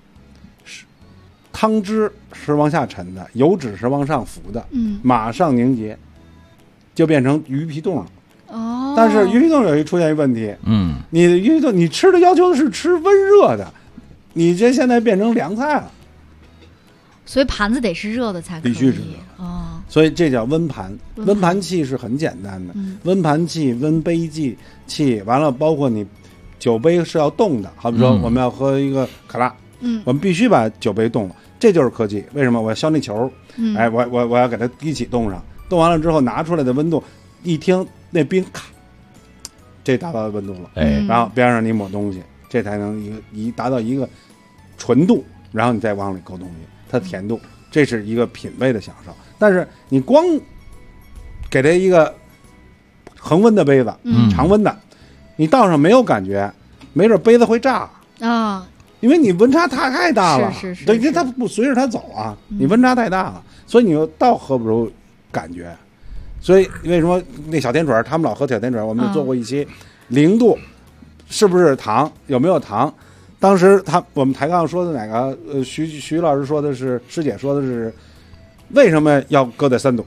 汤汁是往下沉的，油脂是往上浮的，马上凝结。就变成鱼皮冻了，但是鱼皮冻出现一问题，你的鱼皮冻你吃的要求是吃温热的，你这现在变成凉菜了， 所以盘子得是热的才可以， 必须是热所以这叫温盘。温盘器是很简单的，温盘器、温杯器，完了包括你酒杯是要冻的，好比说我们要喝一个可乐，我们必须把酒杯冻了，这就是科技。为什么我要削那球？哎，我要给它一起冻上。冻完了之后拿出来的温度，一听那冰咔，这达到温度了，然后边上你抹东西，这才能达到一个纯度，然后你再往里勾东西，它的甜度，这是一个品味的享受。但是你光给它一个恒温的杯子，常温的，你倒上没有感觉，没准杯子会炸因为你温差太大了，对，它不随着它走啊，你温差太大了，所以你又倒喝不出感觉， 所以为什么那小甜水他们老喝小甜水？我们就做过一期0度是不是糖，有没有糖？当时我们抬杠说的哪个？徐老师说的是，师姐说的是，为什么要搁在3度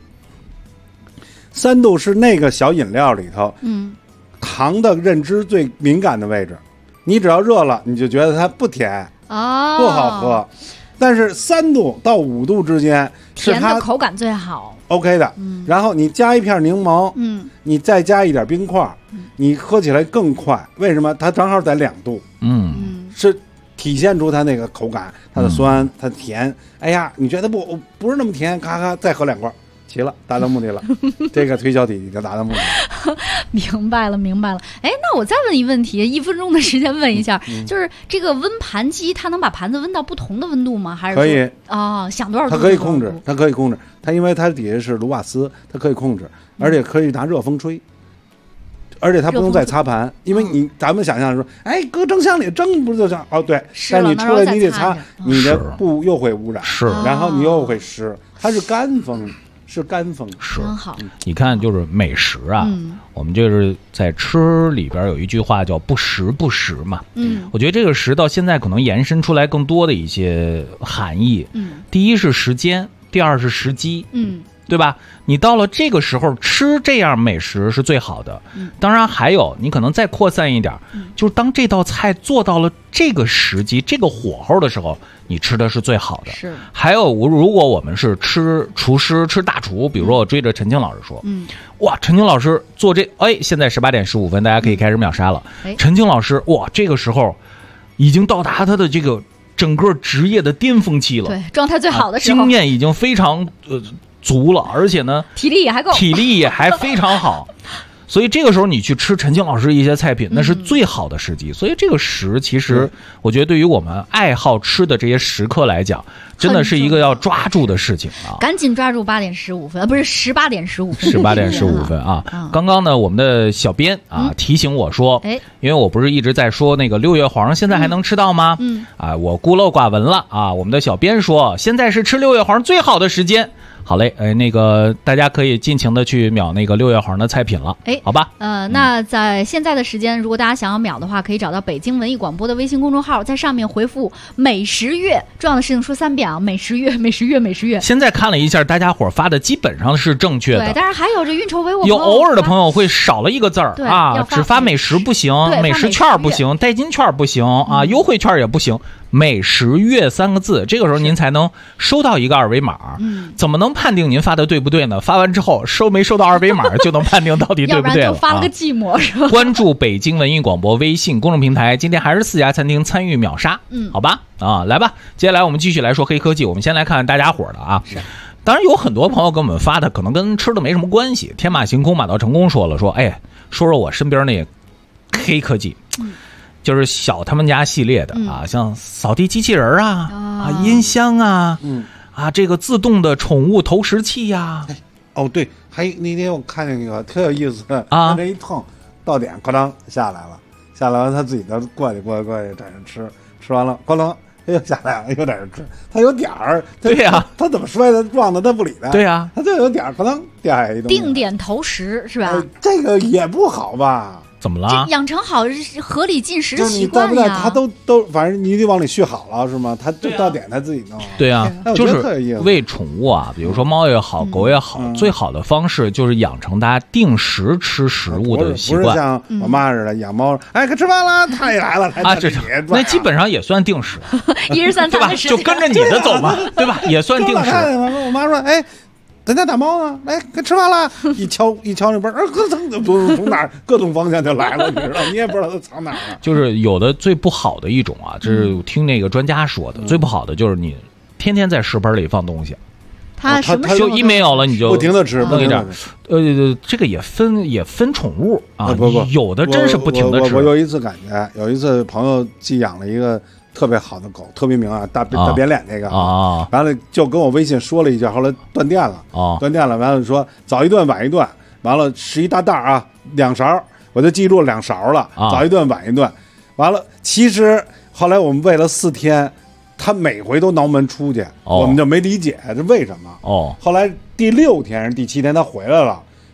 ？3度是那个小饮料里头，糖的认知最敏感的位置。你只要热了，你就觉得它不甜，不好喝。但是3度到5度之间是它甜的口感最好 ，OK 的。然后你加一片柠檬，你再加一点冰块，你喝起来更快。为什么？它正好在2度，是体现出它那个口感，它的酸，它的甜。哎呀，你觉得不是那么甜，咔咔再喝2罐。齐了，达到目的了，这个推销体已经达到目的了。 明白了。哎，那我再问一问题，1分钟的时间问一下，就是这个温盘机，它能把盘子温到不同的温度吗？还是可以想多少度？ 它可以控制，它因为它底下是卢瓦斯，它可以控制，而且可以拿热风吹。而且它不用再擦盘，因为咱们想象说，哎，搁蒸箱里蒸不就这样？对，但你出来你得擦，你的布又会污染，然后你又会湿，它是干风。是干风， 是好。 你看，就是美食啊，我们就是在吃里边有一句话叫不时不食嘛。我觉得这个食到现在可能延伸出来更多的一些含义。第一是时间，第二是时机。对吧？你到了这个时候吃这样美食是最好的。当然还有，你可能再扩散一点，就是当这道菜做到了这个时机、这个火候的时候，你吃的是最好的。 是。 还有，如果我们是吃厨师、吃大厨，比如说我追着陈清老师说，哇，陈清老师做这，现在18点15分，大家可以开始秒杀了。陈清老师，哇，这个时候已经到达他的这个整个职业的巅峰期了， 对，状态最好的时候， 经验已经非常足了，而且呢， 体力也还够， 体力也还非常好，所以这个时候你去吃陈清老师一些菜品，那是最好的时机。所以这个食，其实我觉得对于我们爱好吃的这些食客来讲，真的是一个要抓住的事情啊！ 赶紧抓住8点15分，不是18点15分 ，18点15分啊！刚刚呢，我们的小编提醒我说，因为我不是一直在说那个6月黄现在还能吃到吗？我孤陋寡闻了啊！我们的小编说，现在是吃6月黄最好的时间。好嘞，那个大家可以尽情的去秒那个6月黄的菜品了，好吧？ 那在现在的时间，如果大家想要秒的话，可以找到北京文艺广播的微信公众号，在上面回复“美食月”，重要的事情说3遍啊，美食月，美食月，美食月。 现在看了一下，大家伙发的基本上是正确的， 对，当然还有这运筹帷幄， 有偶尔的朋友会少了一个字儿啊，只发美食不行，美食券不行，代金券不行啊，优惠券也不行。美食月3个字，这个时候您才能收到一个2维码。怎么能判定您发的对不对呢？发完之后没收到2维码就能判定到底对不对了。 要不然就发了个寂寞，是吧？ 关注北京文艺广播微信公众平台，今天还是4家餐厅参与秒杀，好吧？来吧，接下来我们继续来说黑科技。我们先来看大家伙的啊。当然有很多朋友给我们发的可能跟吃的没什么关系。天马行空马到成功说了，说说我身边那黑科技。就是小他们家系列的像扫地机器人音箱这个自动的宠物投食器呀。 对，还那天我看见一个特有意思啊，这一碰到点咣当下来完他自己都过去在这吃完了咣当又下来了，又在这吃，他有点儿， 对呀， 他怎么摔的撞的他不理他， 对呀， 他就有点儿可能掉下一东西， 定点投食是吧？ 这个也不好吧？ 怎么了？ 养成好合理进食的习惯呀。 他都反正你得往里续好了是吗？他就到点他自己弄。 对啊，就是喂宠物啊，比如说猫也好，狗也好，最好的方式就是养成大家定时吃食物的习惯。 不是像我妈似的养猫，快吃饭了，它也来了， 那基本上也算定时 ，1日3餐的时间，就跟着你的走嘛，对吧？也算定时。 我妈说，咱家打猫呢，来，该吃饭了。一敲那边，从哪各种方向就来了，你知道，你也不知道它藏哪了。 就是有的最不好的一种啊，这是听那个专家说的，最不好的就是你天天在食盆里放东西， 他就一没有了你就不停的吃， 弄一点。这个也分宠物啊，有的真是不停的吃。 我有一次感觉，有一次朋友寄养了一个特别好的狗，特别名大扁脸那个完了就跟我微信说了一句，后来断电了完了说早一顿晚一顿，完了是一大袋2勺，我就记住2勺了，早一顿晚一顿，完了其实后来我们喂了4天，他每回都挠门出去，我们就没理解这为什么。后来第6天第7天他回来了，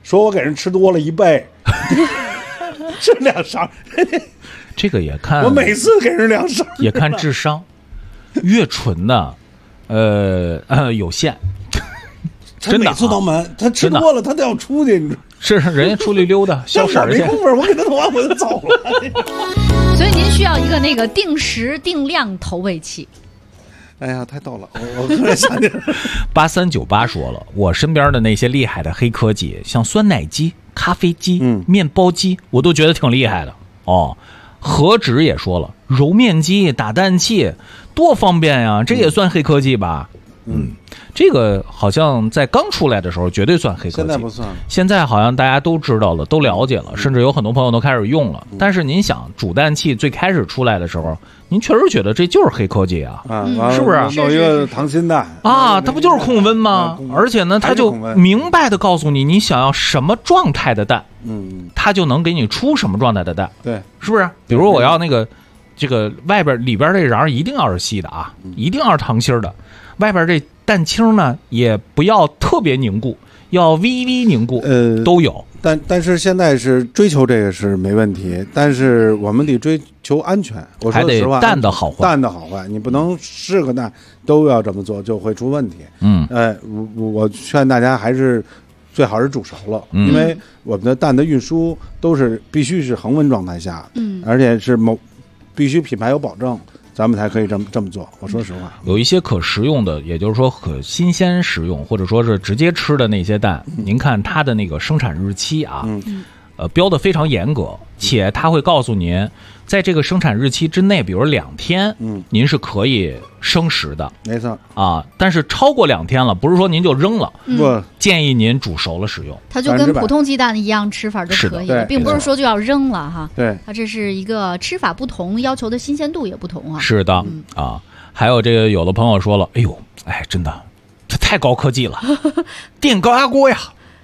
说我给人吃多了1倍，吃2勺。 这个也看我每次给人2勺， 也看智商，越纯的，有限。 真的，每次都门，他吃多了，他都要出去，你知道？ 是人家出去溜达消食去。 没工夫，我给他投完我就走了。 所以您需要一个那个定时定量投喂器。 哎呀，太逗了！我突然想起来 ，8398说了，我身边的那些厉害的黑科技，像酸奶机、咖啡机、面包机，我都觉得挺厉害的哦。何止也说了，揉面机、打蛋器，多方便呀！这也算黑科技吧？这个好像在刚出来的时候绝对算黑科技， 现在不算。 现在好像大家都知道了，都了解了，甚至有很多朋友都开始用了。但是您想，煮蛋器最开始出来的时候，您确实觉得这就是黑科技啊，是不是？ 弄一个溏心蛋啊，它不就是控温吗？而且呢，它就明白的告诉你，你想要什么状态的蛋，它就能给你出什么状态的蛋， 对， 是不是？比如我要那个这个外边里边这瓤一定要是稀的啊，一定要是糖心的。外边这蛋清呢，也不要特别凝固，要微微凝固，都有。 但是现在是追求这个是没问题，但是我们得追求安全。我说实话， 还得蛋的好坏， 蛋的好坏，你不能是个蛋都要这么做，就会出问题。我劝大家还是最好是煮熟了，因为我们的蛋的运输都是必须是恒温状态下，而且是必须品牌有保证。咱们才可以这么做。我说实话， 有一些可食用的，也就是说可新鲜食用，或者说是直接吃的那些蛋，您看它的那个生产日期啊，标的非常严格，且它会告诉您，在这个生产日期之内，比如2天，您是可以生食的， 没错啊。但是超过2天了，不是说您就扔了， 不建议您煮熟了使用。 它就跟普通鸡蛋一样吃法就可以了，并不是说就要扔了哈。 对， 它这是一个吃法不同，要求的新鲜度也不同啊。 是的啊，还有这个有的朋友说了，哎呦，哎，真的，这太高科技了，电高压锅呀。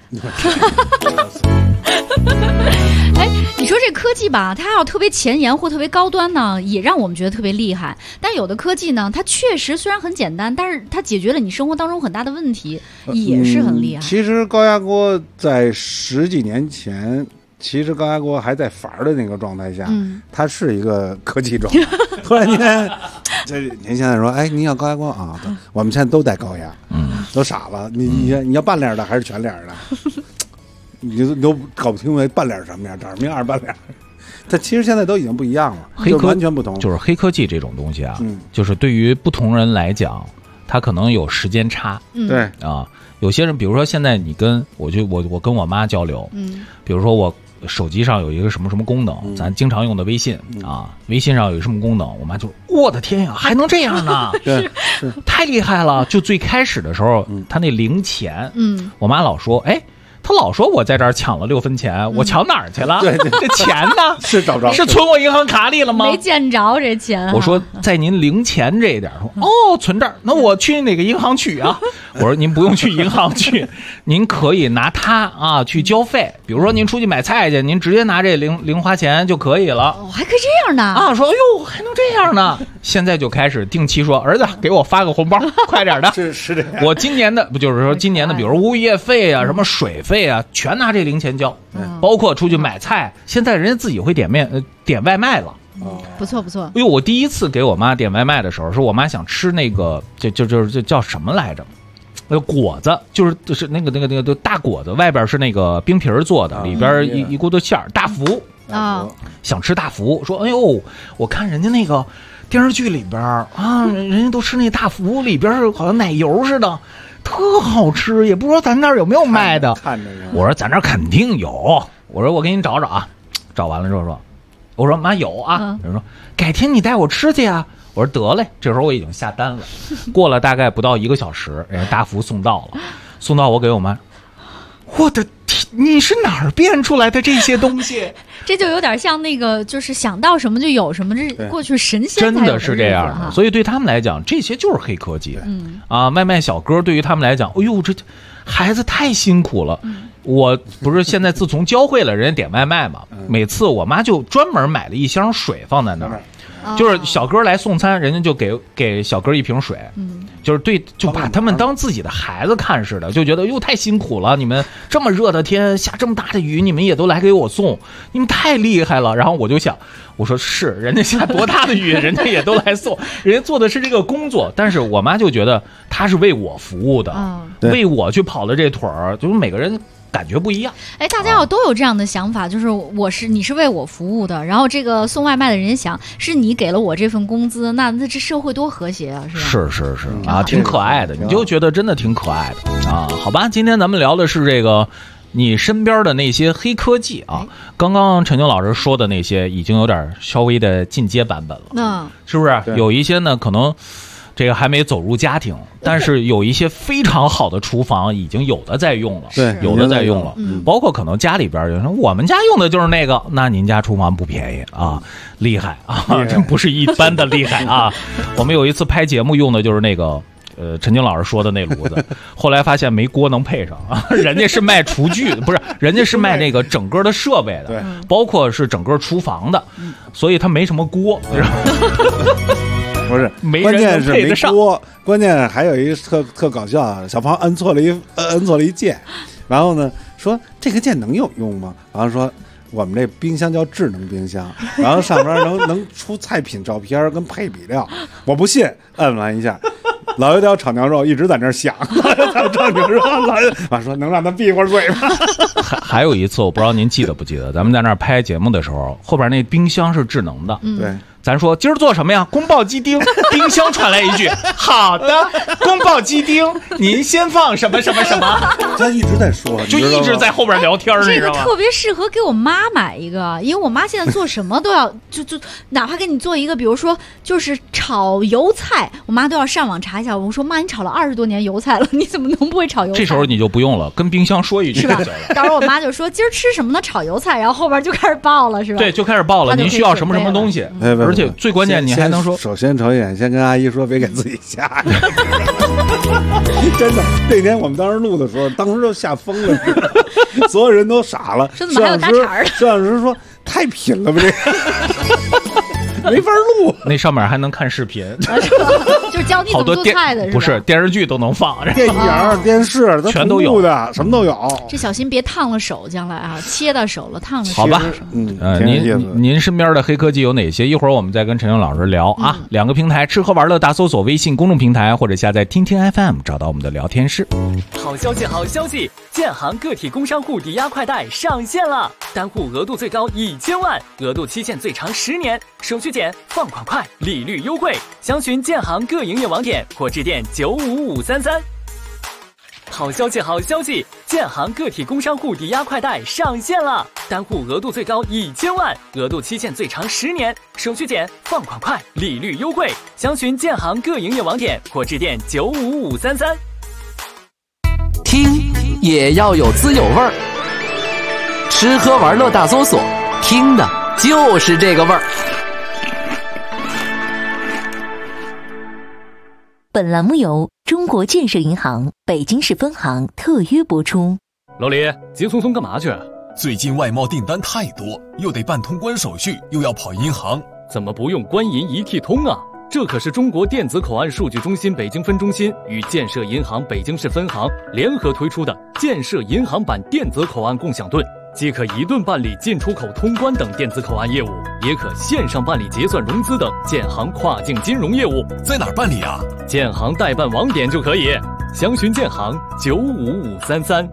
哎，你说这科技吧，它要特别前沿或特别高端呢，也让我们觉得特别厉害。但有的科技呢，它确实虽然很简单，但是它解决了你生活当中很大的问题，也是很厉害。 其实高压锅在10几年前，其实高压锅还在阀的那个状态下，它是一个科技状态。突然间，这您现在说，哎，您要高压锅啊？我们现在都带高压，都傻了。你要半脸的还是全脸的？你都搞不清楚半脸什么样，长什么样半脸。它其实现在都已经不一样了， 黑科完全不同。 就是黑科技这种东西啊，就是对于不同人来讲，它可能有时间差。 对啊，有些人，比如说现在你跟我跟我妈交流，比如说我手机上有一个什么什么功能，咱经常用的微信啊，微信上有什么功能，我妈就我的天呀，还能这样呢？ 是太厉害了！就最开始的时候，他那零钱，我妈老说，哎。他老说我在这儿抢了6分钱，我抢哪儿去了？ 对， 这钱呢？ 是找着？ 是存我银行卡里了吗？ 没见着这钱。 我说在您零钱这一点，说哦存这儿，那我去哪个银行取啊？我说您不用去银行去，您可以拿它啊去交费。比如说您出去买菜去，您直接拿这零花钱就可以了。 哦，还可以这样呢？ 啊，说哎呦还能这样呢？现在就开始定期说，儿子给我发个红包，快点的。 是这样。 我今年的不就是说今年的，比如物业费啊，什么水费啊，全拿这零钱交，包括出去买菜，现在人家自己会点外卖了。 不错不错。 因为我第一次给我妈点外卖的时候，是我妈想吃那个就叫什么来着？果子，就是那个大果子，外边是那个冰皮做的，里边一锅的馅儿，大福啊， 想吃大福，说哎呦，我看人家那个电视剧里边啊，人家都吃那大福，里边好像奶油似的。特好吃，也不知道咱那儿有没有卖的。我说咱这儿肯定有。我说我给你找找啊，找完了之后说，我说妈有啊。人说改天你带我吃去啊。我说得嘞。这时候我已经下单了，过了大概不到1个小时，人家大福送到了，送到我给我妈。我的天，你是哪儿变出来的这些东西？ 这就有点像那个，就是想到什么就有什么，这过去神仙真的是这样的。所以对他们来讲，这些就是黑科技。外卖小哥对于他们来讲，哎呦，这孩子太辛苦了。我不是现在自从教会了人家点外卖嘛，每次我妈就专门买了一箱水放在那儿。 就是小哥来送餐，人家就给小哥一瓶水，就是就把他们当自己的孩子看似的，就觉得哟太辛苦了，你们这么热的天下这么大的雨，你们也都来给我送，你们太厉害了。然后我就想，我说是，人家下多大的雨，人家也都来送，人家做的是这个工作。但是我妈就觉得他是为我服务的，为我去跑的这腿儿，就是每个人感觉不一样。 哎，大家要都有这样的想法，就是你是为我服务的，然后这个送外卖的人想是你给了我这份工资，那这社会多和谐啊，是吧？ 是啊，挺可爱的，你就觉得真的挺可爱的啊。好吧，今天咱们聊的是这个你身边的那些黑科技啊。刚刚陈静老师说的那些已经有点稍微的进阶版本了，是不是？有一些呢可能这个还没走入家庭，但是有一些非常好的厨房已经有的在用了， 对， 有的在用了，包括可能家里边有人说我们家用的就是那个，那您家厨房不便宜啊，厉害啊，真不是一般的厉害啊。我们有一次拍节目用的就是那个陈静老师说的那炉子，后来发现没锅能配上啊，人家是卖厨具的，不是，人家是卖那个整个的设备的，包括是整个厨房的，所以它没什么锅，知道吗？ 不是，关键是没锅，关键还有一个特搞笑啊！小胖摁错了一键，然后呢说这个键能有用吗？然后说我们这冰箱叫智能冰箱，然后上边能出菜品照片跟配比料，我不信，摁完一下。老油条炒牛肉一直在那儿想，炒牛肉，老说能让他闭会儿嘴吗？ 还有一次，我不知道您记得不记得，咱们在那儿拍节目的时候，后边那冰箱是智能的， 对。 咱说今儿做什么呀？宫保鸡丁。冰箱传来一句：“好的，宫保鸡丁，您先放什么什么什么。” 他一直在说， 就一直在后边聊天， 这个特别适合给我妈买一个，因为我妈现在做什么都要就哪怕给你做一个，比如说就是炒油菜，我妈都要上网查一下。我说妈，你炒了20多年油菜了，你怎么能不会炒油菜？ 这时候你就不用了，跟冰箱说一句就行了。 到时候我妈就说今儿吃什么呢？炒油菜，然后后边就开始报了，是吧？ 对，就开始报了。您需要什么什么东西？而且最关键，你还能说， 首先朝鲜先跟阿姨说，别给自己吓。真的，那天我们当时录的时候，当时就吓疯了，所有人都傻了。 说怎么还有大肠儿？ 摄像师说太贫了吧这个。没法录， 那上面还能看视频， 就是教你怎么做菜的， 不是电视剧都能放， 电影、电视全都有的，什么都有。 这小心别烫了手，将来啊，切到手了，烫了手。 好吧，您身边的黑科技有哪些？一会儿我们再跟陈英老师聊啊。2个平台，吃喝玩乐大搜索微信公众平台或者下载听听 FM， 找到我们的聊天室。 好消息，好消息！建行个体工商户抵押快贷上线了，单户额度最高1000万，额度期限最长10年，手续简，放款快，利率优惠。详询建行各营业网点或致电95533。好消息，好消息！建行个体工商户抵押快贷上线了，单户额度最高1000万，额度期限最长10年，手续简，放款快，利率优惠。详询建行各营业网点或致电95533。 听也要有滋有味儿，吃喝玩乐大搜索，听的就是这个味儿。 本栏目由中国建设银行北京市分行特约播出。 老李，急匆匆干嘛去？ 最近外贸订单太多，又得办通关手续，又要跑银行， 怎么不用官银一体通啊？这可是中国电子口岸数据中心北京分中心与建设银行北京市分行联合推出的建设银行版电子口岸共享盾，既可一盾办理进出口通关等电子口岸业务，也可线上办理结算融资等建行跨境金融业务。 在哪儿办理啊？ 建行代办网点就可以，详询建行95533。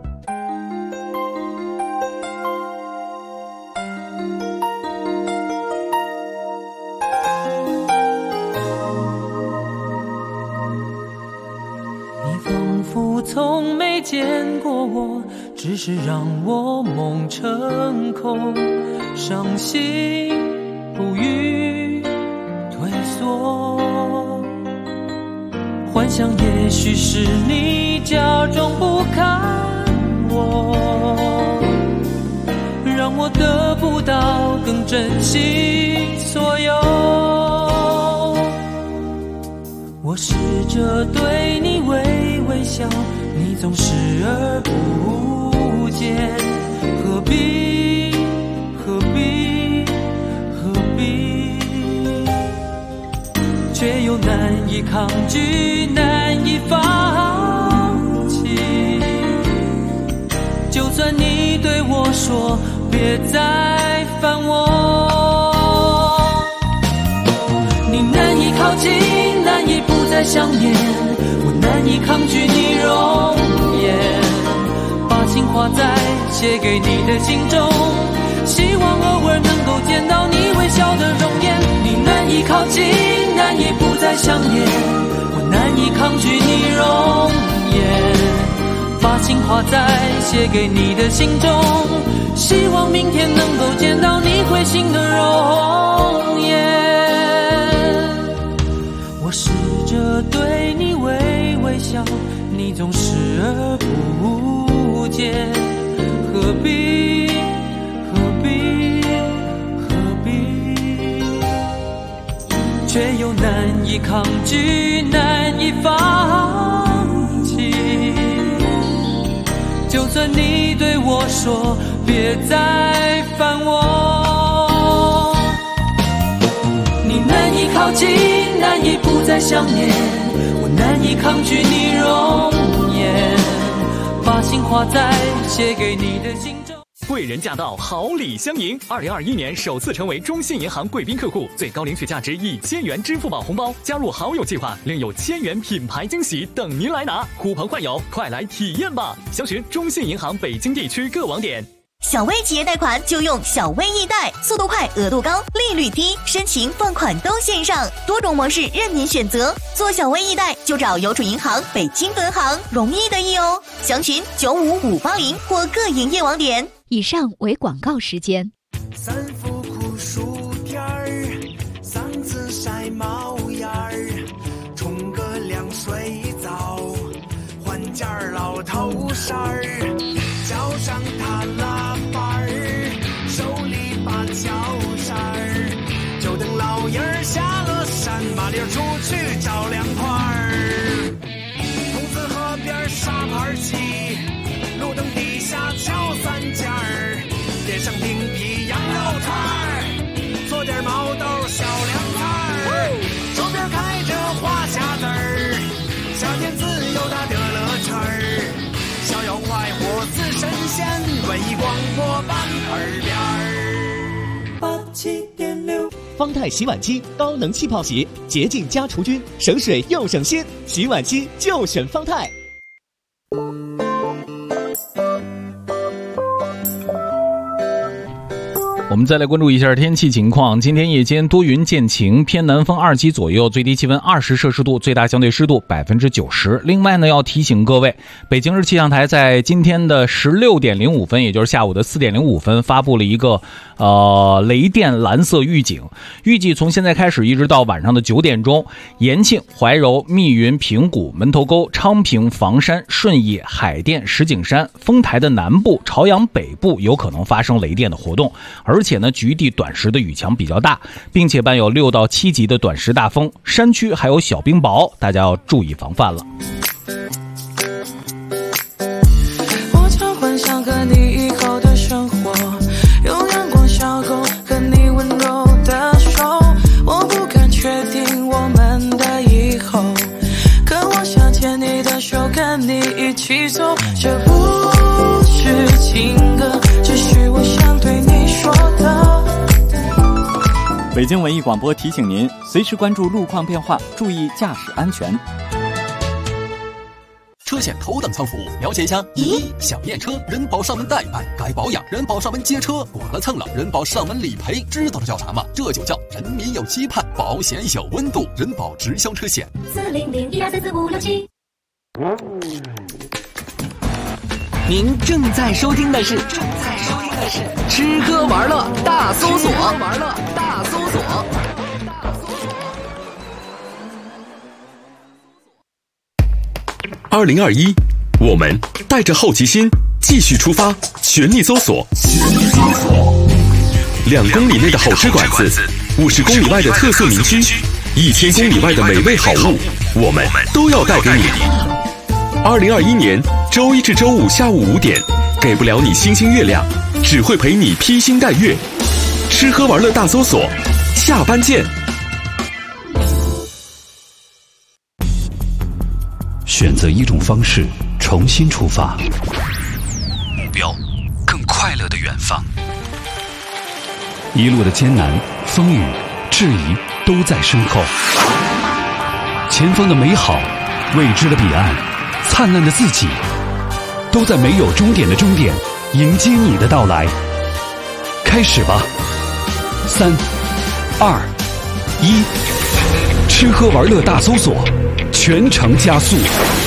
从没见过我，只是让我梦成空，伤心不语退缩，幻想也许是你假装不看我，让我得不到更珍惜所有。我试着对你微微笑，你总视而不见，何必何必何必又难以抗拒，难以放弃。就算你对我说别再烦我，你难以靠近，难以不再想念，我难以抗拒你容颜，把情画在写给你的信中，希望偶尔能够见到你微笑的容颜。你难以靠近，难以不再想念，我难以抗拒你容颜，把情画在写给你的信中，希望明天能够见到你会心的容颜。我试着对你微微笑，你总视而不见，何必却又难以抗拒，难以放弃。就算你对我说别再烦我，你难以靠近，难以不再想念，我难以抗拒你容颜，把心画在写给你的信中。 贵人驾到，好礼相迎。2021年首次成为中信银行贵宾客户，最高领取价值1000元支付宝红包，加入好友计划，另有1000元品牌惊喜等您来拿。呼朋唤友，快来体验吧！详询中信银行北京地区各网点。 小微企业贷款就用小微易贷，速度快，额度高，利率低，申请放款都线上，多种模式任您选择。做小微易贷就找邮储银行北京分行，容易的易哦。详询95580或各营业网点。 以上为广告时间。 三伏酷暑天儿，嗓子晒冒烟儿，冲个凉水澡，换件老头衫儿，脚上踏拉板儿，手里把脚扇儿，就等老爷儿下了山，麻溜出去找凉快儿。筒子河边沙盘棋，路灯底下敲三尖儿，点上冰皮羊肉串儿，做点毛豆小凉菜儿，手边开着花匣子儿，夏天自由它的乐趣儿，逍遥快活似神仙，文艺广播伴耳边儿。 87.6方太洗碗机高能气泡洗，洁净加除菌，省水又省心，洗碗机就选方太。 我们再来关注一下天气情况。今天夜间多云见晴，偏南风2级左右，最低气温20摄氏度，最大相对湿度90%。另外呢，要提醒各位，北京市气象台在今天的16点05分，也就是下午的4点05分，发布了一个雷电蓝色预警，预计从现在开始一直到晚上的9点钟，延庆、怀柔、密云、平谷、门头沟、昌平、房山、顺义、海淀、石景山、丰台的南部、朝阳北部有可能发生雷电的活动，而且呢，局地短时的雨强比较大，并且伴有6到7级的短时大风，山区还有小冰雹，大家要注意防范了。 我常幻想和你以后的生活，有阳光小狗和你温柔的手，我不敢确定我们的以后，可我想牵你的手跟你一起走，这不是情歌，只是我想对你说的。 北京文艺广播提醒您，随时关注路况变化，注意驾驶安全。 车险头等舱服务，了解一下。1. 小验车，人保上门代办，该保养；人保上门接车，剐了蹭了，人保上门理赔。知道这叫啥吗？这就叫人民有期盼，保险有温度。人保直销车险。 400-1244567。 您正在收听的是吃喝玩乐大搜索。 2021，我们带着好奇心继续出发，全力搜索。2公里内的好吃馆子，50公里外的特色民居，1000公里外的美味好物，我们都要带给你。2021年周一至周五下午5点，给不了你星星月亮，只会陪你披星戴月。吃喝玩乐大搜索，下班见。 选择一种方式，重新出发， 目标更快乐的远方。 一路的艰难、风雨、质疑都在身后，前方的美好、未知的彼岸、灿烂的自己，都在没有终点的终点迎接你的到来。开始吧，3、2、1，吃喝玩乐大搜索，全程加速。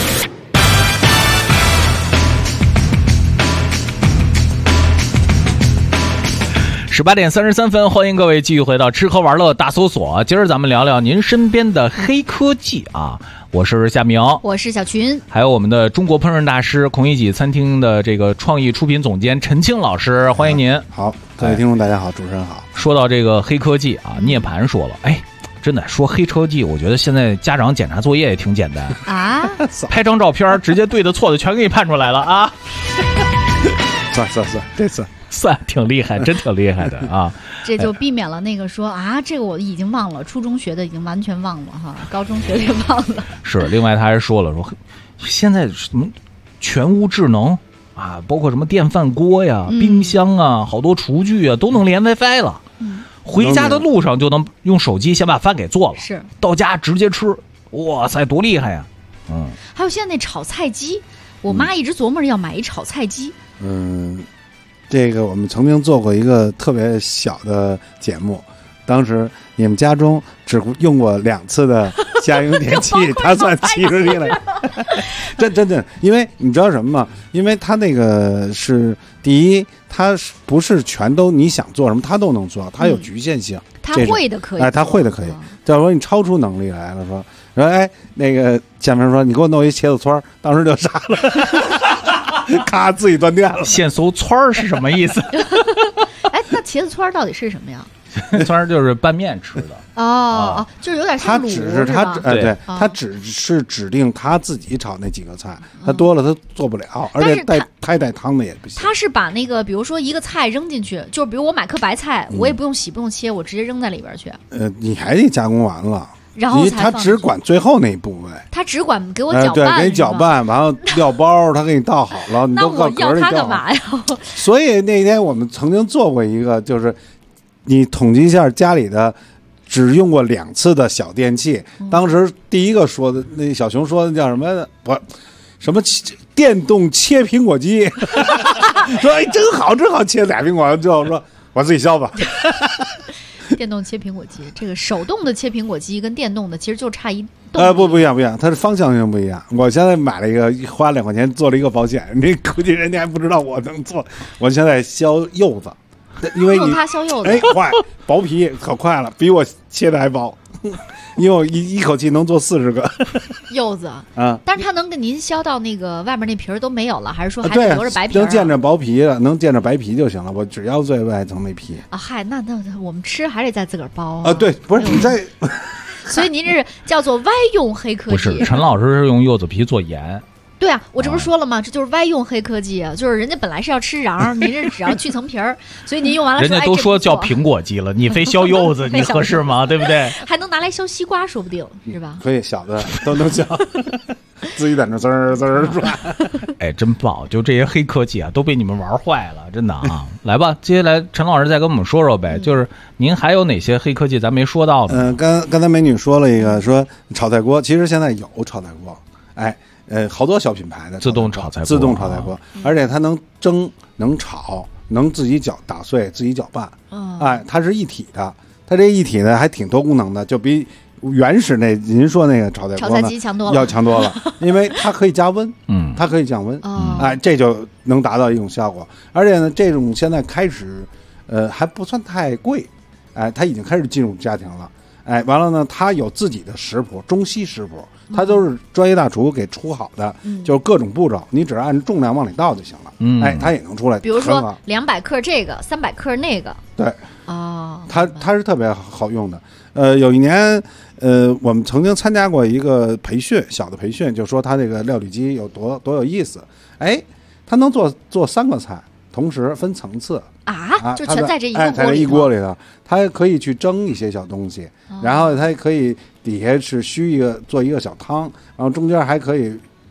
18点33分，欢迎各位继续回到吃喝玩乐大搜索。今儿咱们聊聊您身边的黑科技啊！我是夏明， 我是小群， 还有我们的中国烹饪大师孔乙己餐厅的这个创意出品总监陈庆老师，欢迎您。 好，各位听众大家好，主持人好。 说到这个黑科技啊，涅槃说了，哎，真的说黑科技，我觉得现在家长检查作业也挺简单啊， 拍张照片，直接对的错的全给你判出来了啊。 算，这次。 算挺厉害，真挺厉害的啊！ 这就避免了那个说啊，这个我已经忘了，初中学的已经完全忘了哈，高中学的也忘了。 是，另外他还说了说，现在什么全屋智能啊，包括什么电饭锅呀、冰箱啊，好多厨具啊都能连 WiFi 了。回家的路上就能用手机先把饭给做了， 是到家直接吃，哇塞，多厉害呀！ 还有现在那炒菜机，我妈一直琢磨着要买一炒菜机。 这个我们曾经做过一个特别小的节目，当时你们家中只用过2次的家用电器，它算奇实力了。真，因为你知道什么吗？因为它那个是第一，它不是全都你想做什么它都能做，它有局限性。 它会的可以， 它会的可以。假如说你超出能力来了，说哎那个下面说你给我弄一茄子圈，当时就傻了。咔，自己断电了。 现搜圈是什么意思？ 哎，那茄子圈到底是什么呀？ 圈就是拌面吃的哦，就是有点像卤， 对，他只是指定他自己炒那几个菜，他多了他做不了，而且带汤的也不行。 他是把那个，比如说一个菜扔进去，就是比如我买颗白菜，我也不用洗不用切，我直接扔在里边去。 你还得加工完了。 然后他只管最后那一部分， 他只管给我搅拌， 对，给你搅拌，完了料包他给你倒好了，你都我要他干嘛呀？ 所以那天我们曾经做过一个，就是你统计一下家里的只用过2次的小电器，当时第一个说的那小熊说的叫什么？什么电动切苹果机？说哎真好，切2苹果之后说我自己削吧。 电动切苹果机，这个手动的切苹果机跟电动的其实就差一不一样，它是方向性不一样。我现在买了一个，花2块钱做了一个保险，你估计人家还不知道我能做。我现在削柚子，因为用它削柚子， 哎，快，薄皮可快了，比我切的还薄。因为我一口气能做40个柚子啊， 但是它能给您削到那个外面那皮儿都没有了，还是说还得留着白皮？ 能见着薄皮了，能见着白皮就行了。我只要最外层那皮啊。嗨，那我们吃还得再自个儿包啊。对，不是你在， 所以您这是叫做歪用黑科技。 不是，陈老师是用柚子皮做盐。 对啊，我这不是说了吗？这就是歪用黑科技啊！就是人家本来是要吃瓤，您这只要去层皮儿，所以您用完了， 人家都说叫苹果肌了，你非削柚子，你合适吗？对不对？ 还能拿来削西瓜，说不定是吧？ 可以，小的都能削，自己在那滋儿滋儿转。 哎，真棒！就这些黑科技啊，都被你们玩坏了，真的啊！来吧，接下来陈老师再跟我们说说呗，就是您还有哪些黑科技咱没说到的？ 刚才美女说了一个，说炒菜锅，其实现在有炒菜锅，哎。好多小品牌的自动炒菜锅，而且它能蒸、能炒、能自己打碎、自己搅拌，哎，它是一体的。它这一体呢还挺多功能的，就比原始那您说那个炒菜锅呢要强多了，因为它可以加温，它可以降温，哎，这就能达到一种效果。而且呢，这种现在开始，还不算太贵，哎，它已经开始进入家庭了。哎，完了呢，他有自己的食谱，中西食谱，他都是专业大厨给出好的，就是各种步骤，你只要按重量往里倒就行了。哎，他也能出来。 比如说200克这个，300克那个。 对，它是特别好用的。有一年，我们曾经参加过一个培训，小的培训，就说他这个料理机有多有意思。哎，他能做3个菜。同时分层次就全在这一个锅里头， 在这一锅里头，它还可以去蒸一些小东西，然后它可以底下是做一个小汤，然后中间还可以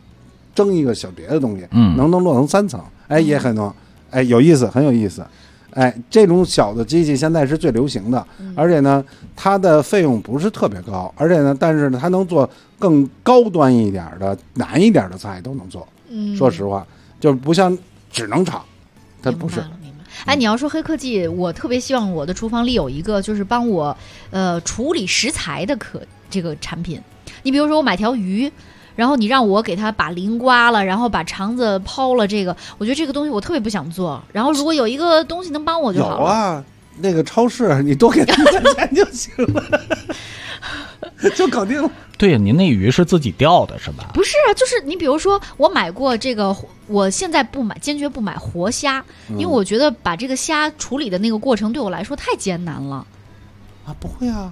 蒸一个小别的东西，能做成3层，哎，也很能，哎，有意思，很有意思。哎，这种小的机器现在是最流行的，而且呢，它的费用不是特别高，而且呢，但是呢，它能做更高端一点的、难一点的菜都能做。说实话，就不像只能炒，它不是。 哎，你要说黑科技，我特别希望我的厨房里有一个就是帮我处理食材的这个产品。你比如说我买条鱼，然后你让我给它把鳞刮了，然后把肠子抛了，这个我觉得这个东西我特别不想做。然后如果有一个东西能帮我就好了。 有啊，那个超市你多给他们钱就行了，就搞定了。 对，您那鱼是自己钓的是吧？ 不是啊，就是你比如说我买过这个，我现在不买，坚决不买活虾，因为我觉得把这个虾处理的那个过程对我来说太艰难了。 啊，不会啊，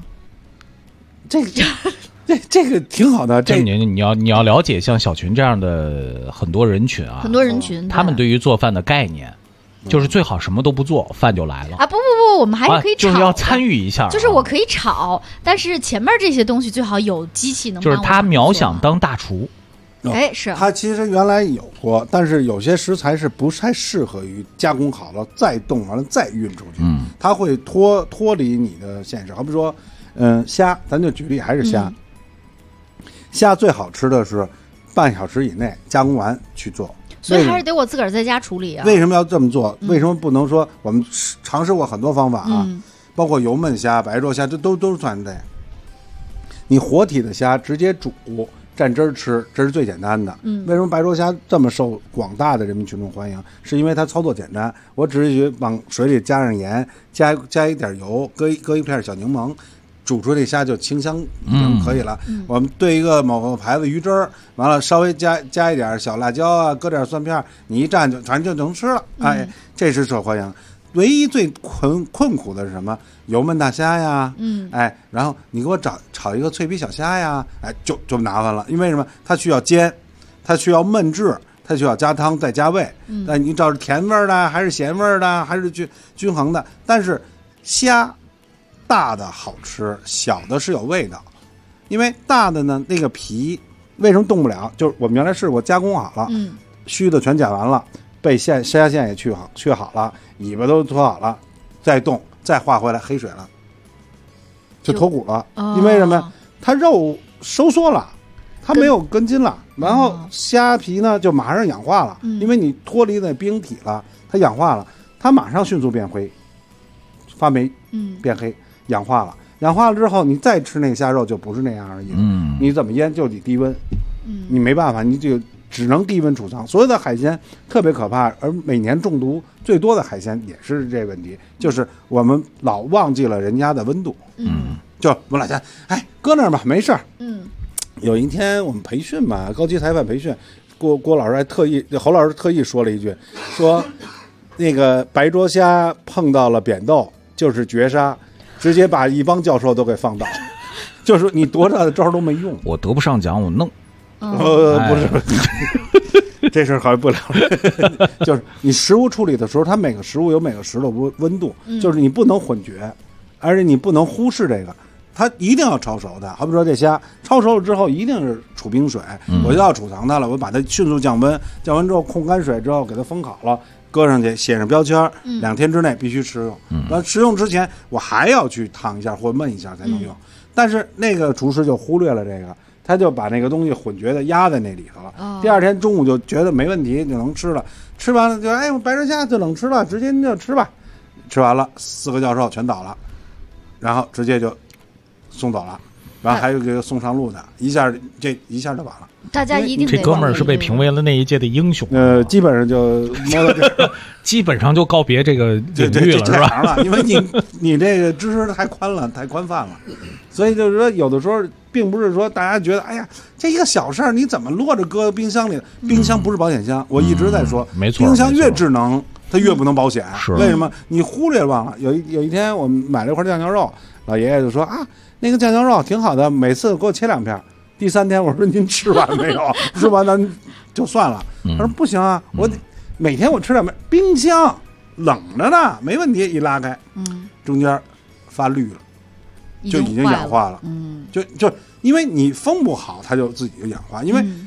这个挺好的。这你要了解像小群这样的很多人群啊， 很多人群， 他们对于做饭的概念。就是最好什么都不做，饭就来了啊！不，我们还是可以炒， 就是要参与一下。 就是我可以炒，但是前面这些东西最好有机器能帮我。 就是他渺想当大厨， 哎，是他其实原来有过，但是有些食材是不太适合于加工好了再冻完了再运出去，它会脱离你的现实。好比说，虾，咱就举例还是虾，虾最好吃的是半小时以内加工完去做。 所以还是得我自个儿在家处理啊。 为什么要这么做？为什么不能说我们尝试过很多方法啊？包括油焖虾、白灼虾，这都算对。你活体的虾直接煮蘸汁儿吃，这是最简单的。为什么白灼虾这么受广大的人民群众欢迎？是因为它操作简单，我只是往水里加上盐，加一点油，搁一片小柠檬。煮出这虾就清香已经可以了。我们兑一个某个牌子鱼汁儿，完了稍微加一点小辣椒啊，搁点蒜片，你一蘸就反正就能吃了。哎，这是受欢迎。唯一最困苦的是什么？油焖大虾呀，哎，然后你给我炒一个脆皮小虾呀，哎，就麻烦了。因为什么？它需要煎，它需要焖制，它需要加汤再加味。但你找是甜味儿的还是咸味儿的，还是均衡的？但是虾。大的好吃，小的是有味道，因为大的呢，那个皮为什么动不了？就是我们原来试过加工好了，虚的全剪完了，被虾线也去好了，尾巴都脱好了，再冻再化回来黑水了，就脱骨了。因为什么呀？它肉收缩了，它没有根筋了，然后虾皮呢就马上氧化了，因为你脱离那冰体了，它氧化了，它马上迅速变灰，发霉，变黑。氧化了之后，你再吃那个虾肉就不是那样而已。你怎么腌就得低温，你没办法，你就只能低温储藏。所有的海鲜特别可怕，而每年中毒最多的海鲜也是这问题，就是我们老忘记了人家的温度。就我老家，哎，搁那儿吧，没事儿。有一天我们培训嘛，高级裁判培训，郭老师还侯老师特意说了一句，说那个白灼虾碰到了扁豆就是绝杀。直接把一帮教授都给放倒，就是你多大的招都没用。 我得不上奖，我弄。 不是，这事儿好像不了。就是你食物处理的时候，它每个食物有每个食物的温度，就是你不能混绝，而且你不能忽视这个，它一定要焯熟的。好比说这虾焯熟了之后，一定是储冰水，我就要储藏它了，我把它迅速降温，降温之后控干水之后给它封好了。搁上去，写上标签，2天之内必须吃用。那食用之前，我还要去烫一下或焖一下才能用。但是那个厨师就忽略了这个，他就把那个东西混绝的压在那里头了。第二天中午就觉得没问题，就能吃了。吃完了就我白灼虾就能吃了，直接您就吃吧。吃完了，4个教授全倒了，然后直接就送走了。然后还有个送上路的，一下就完了。 大家一定这哥们儿是被评为了那一届的英雄。 基本上就摸到这儿， 基本上就告别这个领域了，是吧？ 因为你这个知识太宽了，太宽泛了，所以就是说，有的时候并不是说大家觉得，哎呀，这一个小事儿你怎么落着搁冰箱里？冰箱不是保险箱，我一直在说， 没错， 冰箱越智能，它越不能保险。为什么？你忽略忘了？有一天我们买了一块酱牛肉，老爷爷就说啊。那个酱牛肉挺好的，每次给我切2片。第3天我说您吃完没有？吃完咱就算了。他说不行啊，我每天我吃2片，冰箱冷着呢，没问题。一拉开，中间发绿了，就已经氧化了。就因为你封不好，它就自己就氧化。因为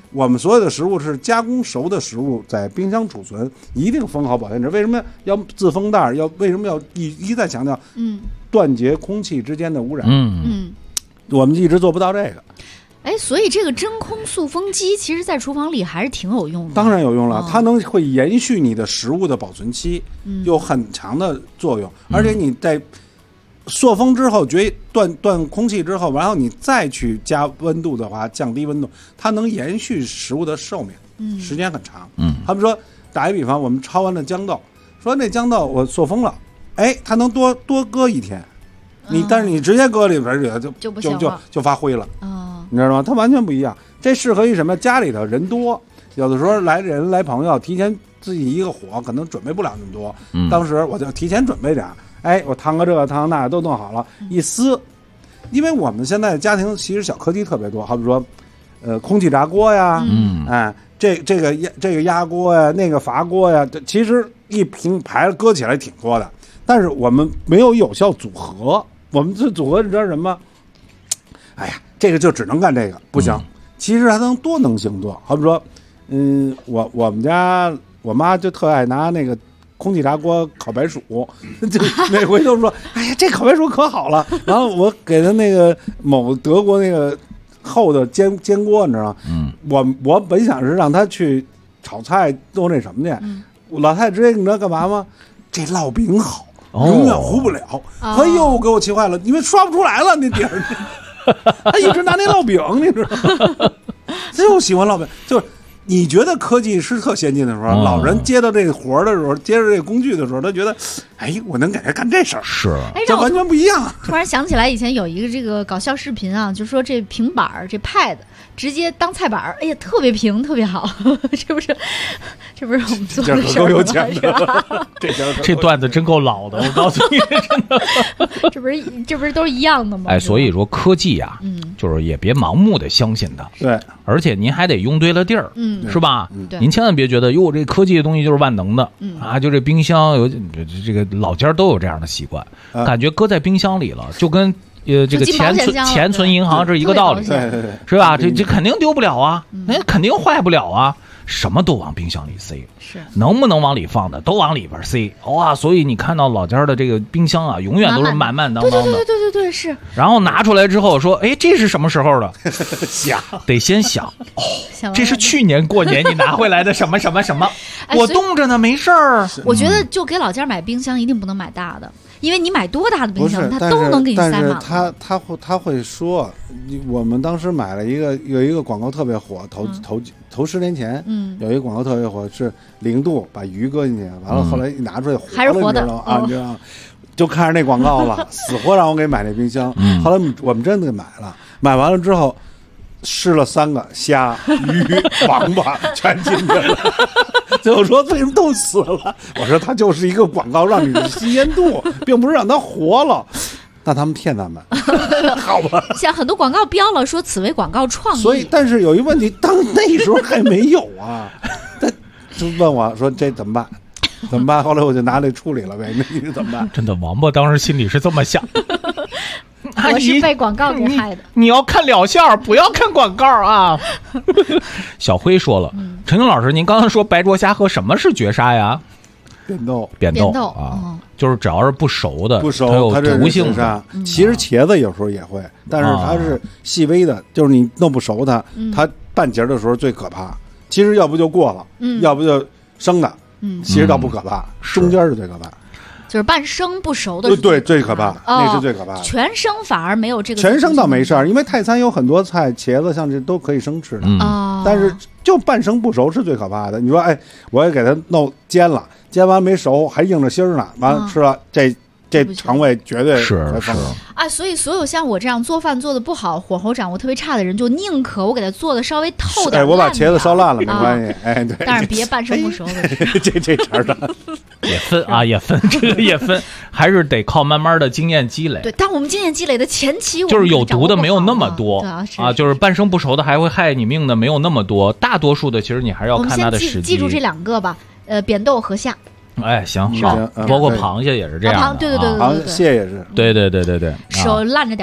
我们所有的食物是加工熟的食物，在冰箱储存，一定封好保鲜纸。为什么要自封袋？为什么要一再强调？断绝空气之间的污染。我们一直做不到这个。 哎，所以这个真空塑封机，其实在厨房里还是挺有用的。 当然有用了，它会延续你的食物的保存期，有很强的作用。而且你在塑封之后，断空气之后，然后你再去加温度的话，降低温度，它能延续食物的寿命，时间很长。好比说，打一比方，我们焯完了豇豆，说那豇豆我塑封了，哎，它能多搁1天。但是你直接搁里边就发灰了。你知道吗？它完全不一样。这适合于什么？家里头人多，有的时候来朋友，提前自己一个火可能准备不了那么多。当时我就提前准备点，哎，我烫个这个烫个那都弄好了，一撕。因为我们现在家庭其实小科技特别多，好比说，空气炸锅呀，哎，这个压锅呀，那个阀锅呀，这其实一平排搁起来挺多的，但是我们没有效组合。我们这组合你知道什么？哎呀，这个就只能干这个，不行。其实还能多能行多，好比说，我们家我妈就特爱拿那个空气炸锅烤白薯，就每回都说，哎呀，这烤白薯可好了。然后我给她那个某德国那个厚的煎锅，你知道吗？我本想是让她去炒菜做那什么去，老太太直接你知道干嘛吗？这烙饼好。永远糊不了，哎呦，给我气坏了，因为刷不出来了那底儿，他一直拿那烙饼，你知道吗？就喜欢烙饼，就是你觉得科技是特先进的时候，老人接到这个活的时候，接着这个工具的时候，他觉得，哎，我能给他干这事儿， 是， 这完全不一样。 突然想起来，以前有一个这个搞笑视频啊，就说这平板儿这 pad 直接当菜板儿，哎呀，特别平，特别好，这不是我们做的事儿吗？ 这段子真够老的，我告诉你，真的， 这不是都是一样的吗？ 哎，所以说科技啊，就是也别盲目的相信它， 对， 而且您还得用对了地儿，是吧？您千万别觉得哟，这科技的东西就是万能的，啊，就这冰箱有这个老家都有这样的习惯，感觉搁在冰箱里了，就跟这个钱存银行是一个道理，是吧？这肯定丢不了啊，肯定坏不了啊。什么都往冰箱里塞， 是能不能往里放的都往里边塞，哇！所以你看到老家的这个冰箱啊，永远都是满满当当的， 对是。 然后拿出来之后说，哎，这是什么时候的？得先想，哦，这是去年过年你拿回来的什么什么什么，我冻着呢，没事儿。 我觉得就给老家买冰箱一定不能买大的。因为你买多大的冰箱，它都能给你塞满了。 但是他会说，我们当时买了有一个广告特别火，头10年前，有一个广告特别火，是0度把鱼搁进去，完了后来一拿出来还是活的啊，你知道吗？就看着那广告了，死活让我给买那冰箱。后来我们真的给买了，买完了之后。试了3个虾、鱼、王八全进去了，最后说为什么都死了？我说它就是一个广告，让你的新鲜度，并不是让它活了。那他们骗咱们，好吧？ 像很多广告标了说此为广告创意， 所以但是有一个问题，当那时候还没有啊，他就问我说这怎么办？怎么办？后来我就拿来处理了呗。那你怎么办？ 真的，王八当时心里是这么想。 我是被广告给害的。 你要看疗效，不要看广告啊！小辉说了，陈明老师，您刚才说白灼虾和什么是绝杀呀？扁豆啊，就是只要是不熟的，它有毒性的。 其实茄子有时候也会，但是它是细微的，就是你弄不熟它半截的时候最可怕。其实要不就过了，要不就生的，其实倒不可怕，中间是最可怕。 就是半生不熟的， 对，最可怕，那是最可怕的。 全生反而没有这个， 全生倒没事儿，因为泰餐有很多菜，茄子像这都可以生吃的，但是就半生不熟是最可怕的。你说，哎，我也给它弄煎了，煎完没熟，还硬着芯儿呢，完了吃了这肠胃绝对是啊，所以所有像我这样做饭做的不好、火候掌握特别差的人，就宁可我给他做的稍微透点， 我把茄子烧烂了没关系，哎，对， 但是别半生不熟的。 这茬的也分啊，也分，这个也分，还是得靠慢慢的经验积累。 对，但我们经验积累的前期， 就是有毒的没有那么多啊，就是半生不熟的还会害你命的没有那么多，大多数的其实你还是要看它的时机。 记住这2个吧，扁豆和虾。 哎，行，包括螃蟹也是这样的， 对， 螃蟹也是， 对， 手烂着点吧。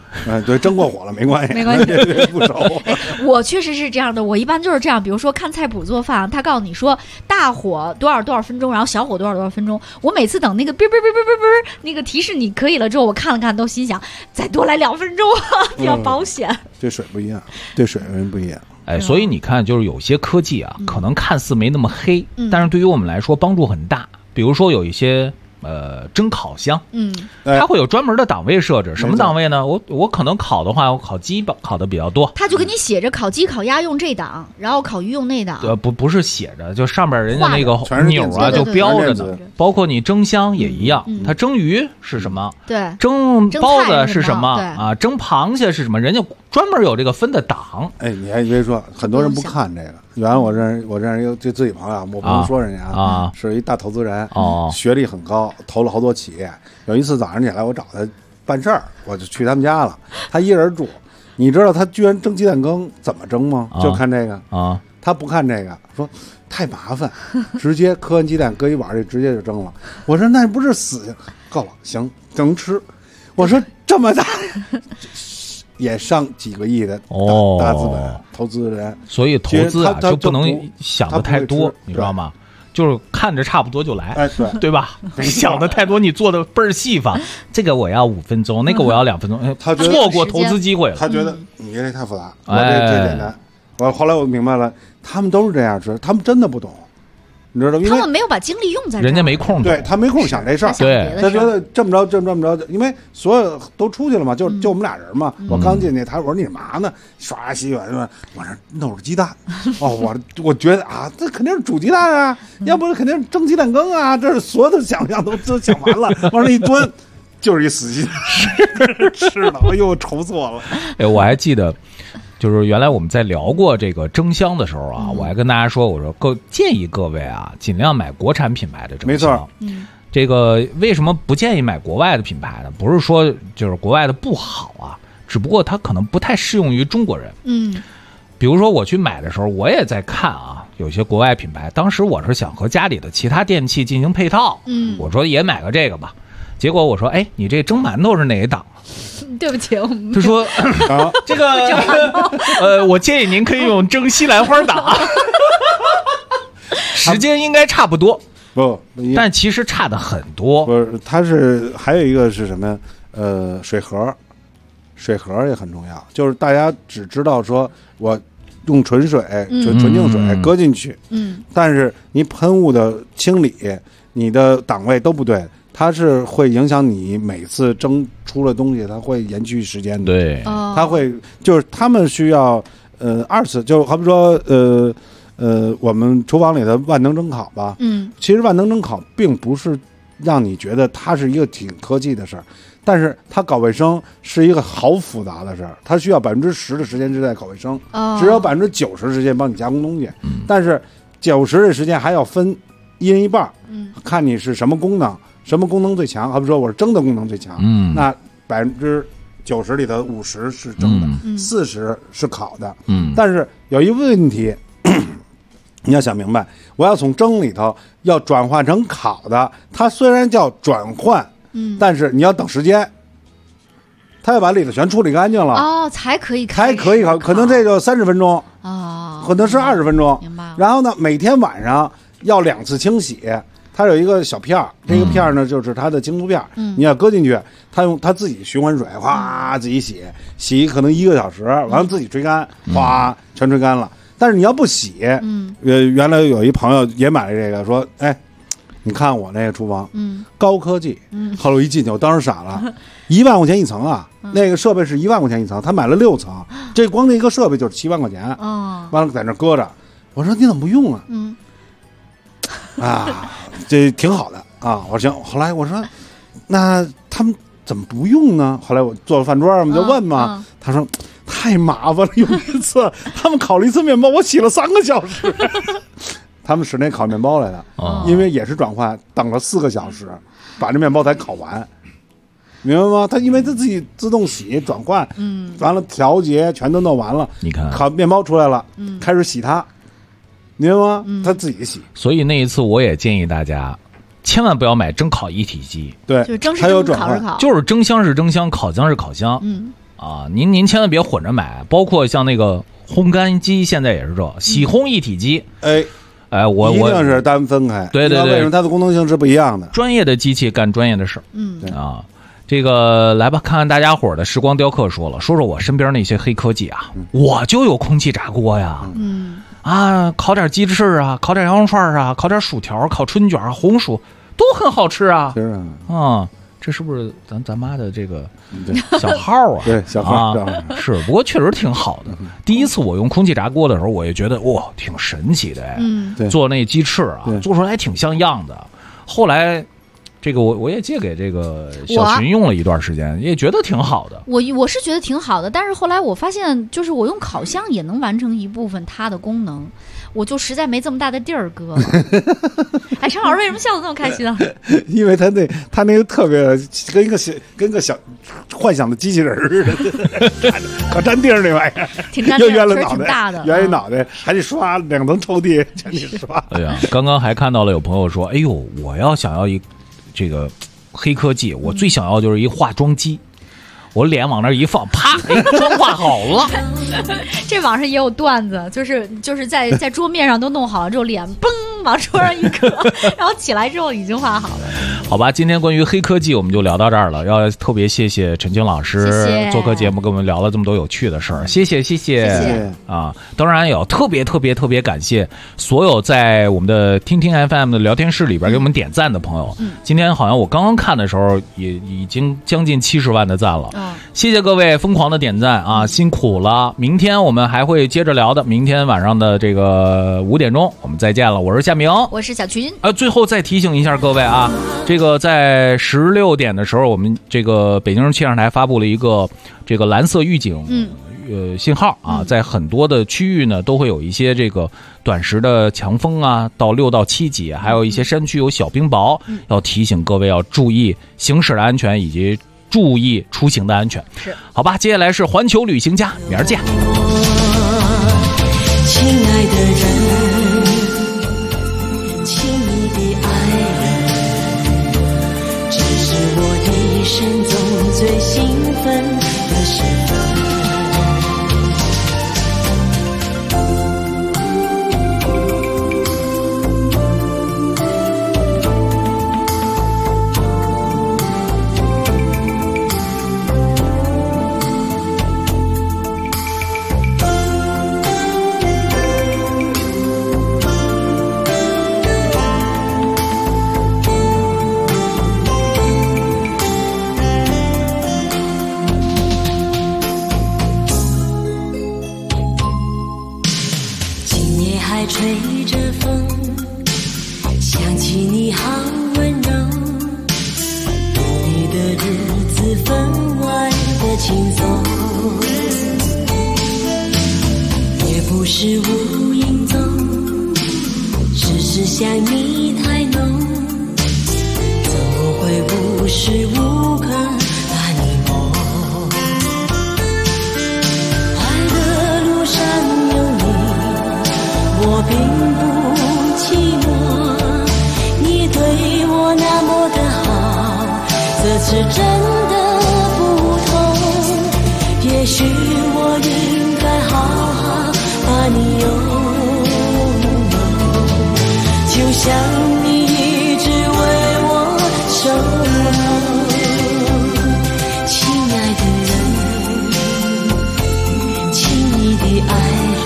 对，蒸过火了没关系， 没关系， 不熟。 我确实是这样的，我一般就是这样，比如说看菜谱做饭，他告诉你说大火多少分钟，然后小火多少分钟，我每次等那个哔那个提示你可以了之后，我看了看，都心想再多来2分钟比较保险。 对水不一样，对水温不一样。 哎，所以你看，就是有些科技啊，可能看似没那么黑，但是对于我们来说帮助很大。比如说有一些蒸烤箱，它会有专门的档位设置。什么档位呢？我可能烤的话，我烤鸡烤的比较多， 它就给你写着烤鸡烤鸭用这档，然后烤鱼用那档。 不是写着，就上边人家那个钮啊就标着呢。包括你蒸箱也一样，它蒸鱼是什么？ 对， 蒸包子是什么？啊，蒸螃蟹是什么？人家专门有这个分的档。 哎，你还别说，很多人不看这个。原来我认识一个自己朋友，我不能说人家啊，是一大投资人，学历很高，投了好多企业。有一次早上起来，我找他办事儿，我就去他们家了。他一人住，你知道他居然蒸鸡蛋羹怎么蒸吗？就看这个啊，他不看这个，说太麻烦，直接磕完鸡蛋搁一碗里直接就蒸了。我说那不是死够了，行能吃。我说这么大。也上几个亿的大资本投资人， 所以投资啊就不能想的太多，你知道吗？就是看着差不多就来， 哎， 对吧？想的太多，你做的倍儿细吧。这个我要5分钟，那个我要2分钟，他错过投资机会了。 他觉得你这太复杂，我这简单。后来我明白了，他们都是这样吃，他们真的不懂。你知道， 他们没有把精力用在这儿， 人家没空， 对他没空想这事儿， 对， 他觉得这么着，因为所有都出去了嘛，就我们俩人嘛。我刚进去，我说你嘛呢？刷牙洗碗是吧？我说弄着鸡蛋。哦，我觉得啊，这肯定是煮鸡蛋啊，要不肯定是蒸鸡蛋羹啊，这是所有的想象都想完了，往那一端就是一死鸡蛋，吃了，哎呦，愁死我了。 哎，我还记得。就是原来我们在聊过这个蒸箱的时候啊，我还跟大家说，我说建议各位啊，尽量买国产品牌的蒸箱。 没错， 这个为什么不建议买国外的品牌呢？不是说就是国外的不好啊，只不过它可能不太适用于中国人。比如说我去买的时候，我也在看啊，有些国外品牌，当时我是想和家里的其他电器进行配套，我说也买个这个吧。结果我说，哎，你这蒸馒头是哪一档？ 对不起， 他说这个我建议您可以用蒸西兰花档，时间应该差不多， 不， 但其实差的很多。 不是，它是还有一个是什么？水盒也很重要，就是大家只知道说我用纯水、纯净水搁进去，但是你喷雾的清理，你的档位都不对。它是会影响你每次蒸出的东西，它会延续时间的。 对， 它会就是他们需要2次，就好比说我们厨房里的万能蒸烤吧，其实万能蒸烤并不是让你觉得它是一个挺科技的事儿，但是它搞卫生是一个好复杂的事儿，它需要10%的时间之内搞卫生，只有90%的时间帮你加工东西，但是90%的时间还要分1人1半，看你是什么功能。什么功能最强？好比说我是蒸的功能最强，那90%里的50%是蒸的，40%是烤的，但是有一个问题，你要想明白，我要从蒸里头要转换成烤的，它虽然叫转换，但是你要等时间，它要把里头全处理干净了才可以烤， 可能这就30分钟可能是20分钟， 明白。 然后呢，每天晚上要2次清洗。它有一个小片儿，这个片儿呢就是它的精度片，你要搁进去，它用它自己循环水，哗自己洗可能1个小时，完了自己吹干，哗全吹干了。但是你要不洗，原来有一朋友也买了这个，说，哎，你看我那个厨房，高科技，后来我一进去，我当时傻了，1万块钱一层啊，那个设备是1万块钱一层，他买了6层，这光那一个设备就是7万块钱，完了在那搁着，我说你怎么不用啊？啊，这挺好的啊！我说行。后来我说，那他们怎么不用呢？后来我坐饭桌上，我们就问嘛。他说太麻烦了，有一次他们烤了一次面包，我洗了3个小时。他们室内烤面包来的，因为也是转换，等了4个小时，把这面包才烤完，明白吗？他因为他自己自动洗转换，完了调节全都弄完了， 你看烤面包出来了，开始洗它。明白吗？他自己洗。 所以那一次我也建议大家，千万不要买蒸烤一体机。 对， 就是蒸是蒸，烤是烤， 就是蒸箱是蒸箱，烤箱是烤箱。 啊，您千万别混着买，包括像那个烘干机，现在也是这洗烘一体机，我一定是单分开， 对， 为什么它的功能性是不一样的？ 专业的机器干专业的事，啊。这个来吧，看看大家伙的时光雕刻说了，说说我身边那些黑科技啊，我就有空气炸锅呀，烤点鸡翅啊，烤点羊肉串啊，烤点薯条，烤春卷、红薯都很好吃啊。 是啊， 这是不是咱妈的这个小号啊？ 对，小号是，不过确实挺好的。第一次我用空气炸锅的时候，我也觉得哇，挺神奇的哎，做那鸡翅啊，做出来挺像样的。后来。这个我也借给这个小群用了一段时间，也觉得挺好的。 我是觉得挺好的，但是后来我发现，就是我用烤箱也能完成一部分它的功能，我就实在没这么大的地儿搁了。哎，陈老师为什么笑得那么开心啊？ 因为他那个特别跟个小幻想的机器人似的，可占地儿那玩意儿， 挺占地儿， 又圆了脑挺大的， 圆一脑袋，还得刷2层抽屉，全得刷。 哎呀，刚刚还看到了有朋友说，哎呦，我要想要这个黑科技，我最想要就是一化妆机，我脸往那一放，啪，妆化好了。 这网上也有段子，就是在桌面上都弄好了之后，脸嘣往桌上一搁，然后起来之后已经画好了。 好吧，今天关于黑科技我们就聊到这儿了，要特别谢谢陈清老师做客节目，跟我们聊了这么多有趣的事儿，谢谢啊！当然也要特别感谢所有在我们的听听 FM 的聊天室里边给我们点赞的朋友。今天好像我刚刚看的时候也已经将近70万的赞了，谢谢各位疯狂的点赞啊，辛苦了！明天我们还会接着聊的，明天晚上的这个5点钟我们再见了，我是夏明， 我是小群。 最后再提醒一下各位啊，这个在16点的时候，我们这个北京气象台发布了一个这个蓝色预警信号啊，在很多的区域呢都会有一些这个短时的强风啊，到6到7级，还有一些山区有小冰雹，要提醒各位要注意行驶的安全以及注意出行的安全。 是， 好吧，接下来是环球旅行家，明儿见。 亲爱的人，亲密的爱人，这是我一生中最兴奋的时分。吹着风，想起你好温柔，有你的日子分外的轻松，也不是无影踪，只是想你太浓，怎么会无时无刻把你梦？爱的路上有你，我并不寂寞，你对我那么的好，这次真的不同，也许我应该好好把你拥有，就像你一直为我守候。亲爱的人，亲密的爱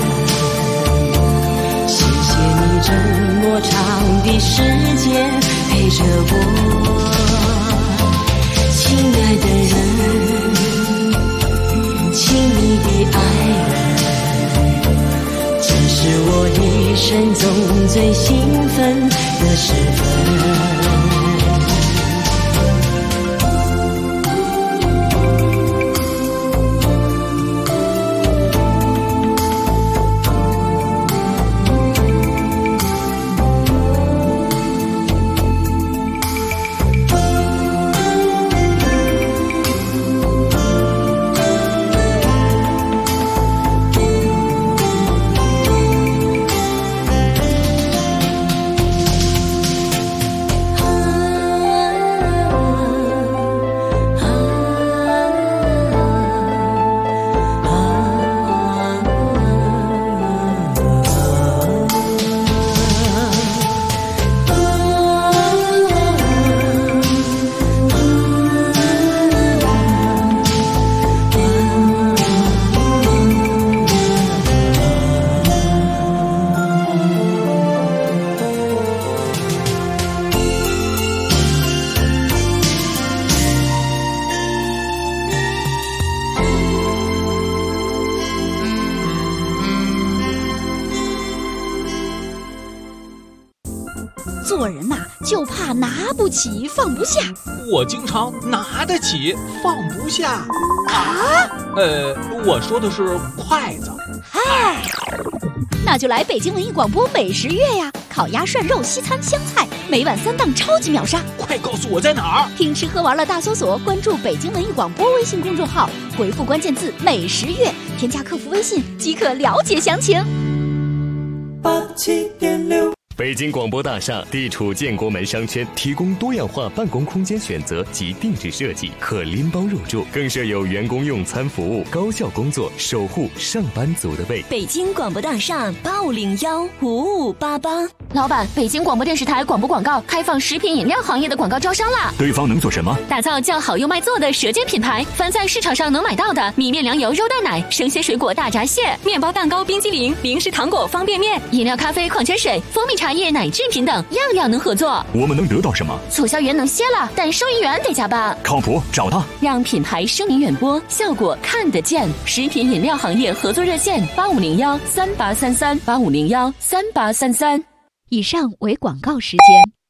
人，谢谢你这么长的时间陪着我。亲爱的人，亲密的爱人，这是我一生中最兴奋的时分。 就怕拿不起放不下。 我经常拿得起放不下。 啊？ 我说的是筷子。 嗨，那就来北京文艺广播美食月呀！烤鸭、涮肉、西餐、湘菜，每晚3档超级秒杀。 快告诉我在哪儿？ 听吃喝玩乐大搜索，关注北京文艺广播微信公众号，回复关键字美食月，添加客服微信即可了解详情。 87.6北京广播大厦地处建国门商圈，提供多样化办公空间选择及定制设计，可拎包入住，更设有员工用餐服务，高效工作，守护上班族的胃。 北京广播大厦8515588。 老板，北京广播电视台广播广告开放食品饮料行业的广告招商啦！ 对方能做什么？ 打造叫好又卖座的舌尖品牌，凡在市场上能买到的米面粮油肉蛋奶、生鲜水果大闸蟹、面包蛋糕、冰激凌、零食糖果、方便面、饮料、咖啡、矿泉水、蜂蜜茶叶、奶制品等，样样能合作。 我们能得到什么？ 促销员能歇了，但收银员得加班。 靠谱，找他， 让品牌声名远播，效果看得见。食品饮料行业合作热线：85013833，85013833。 以上为广告时间。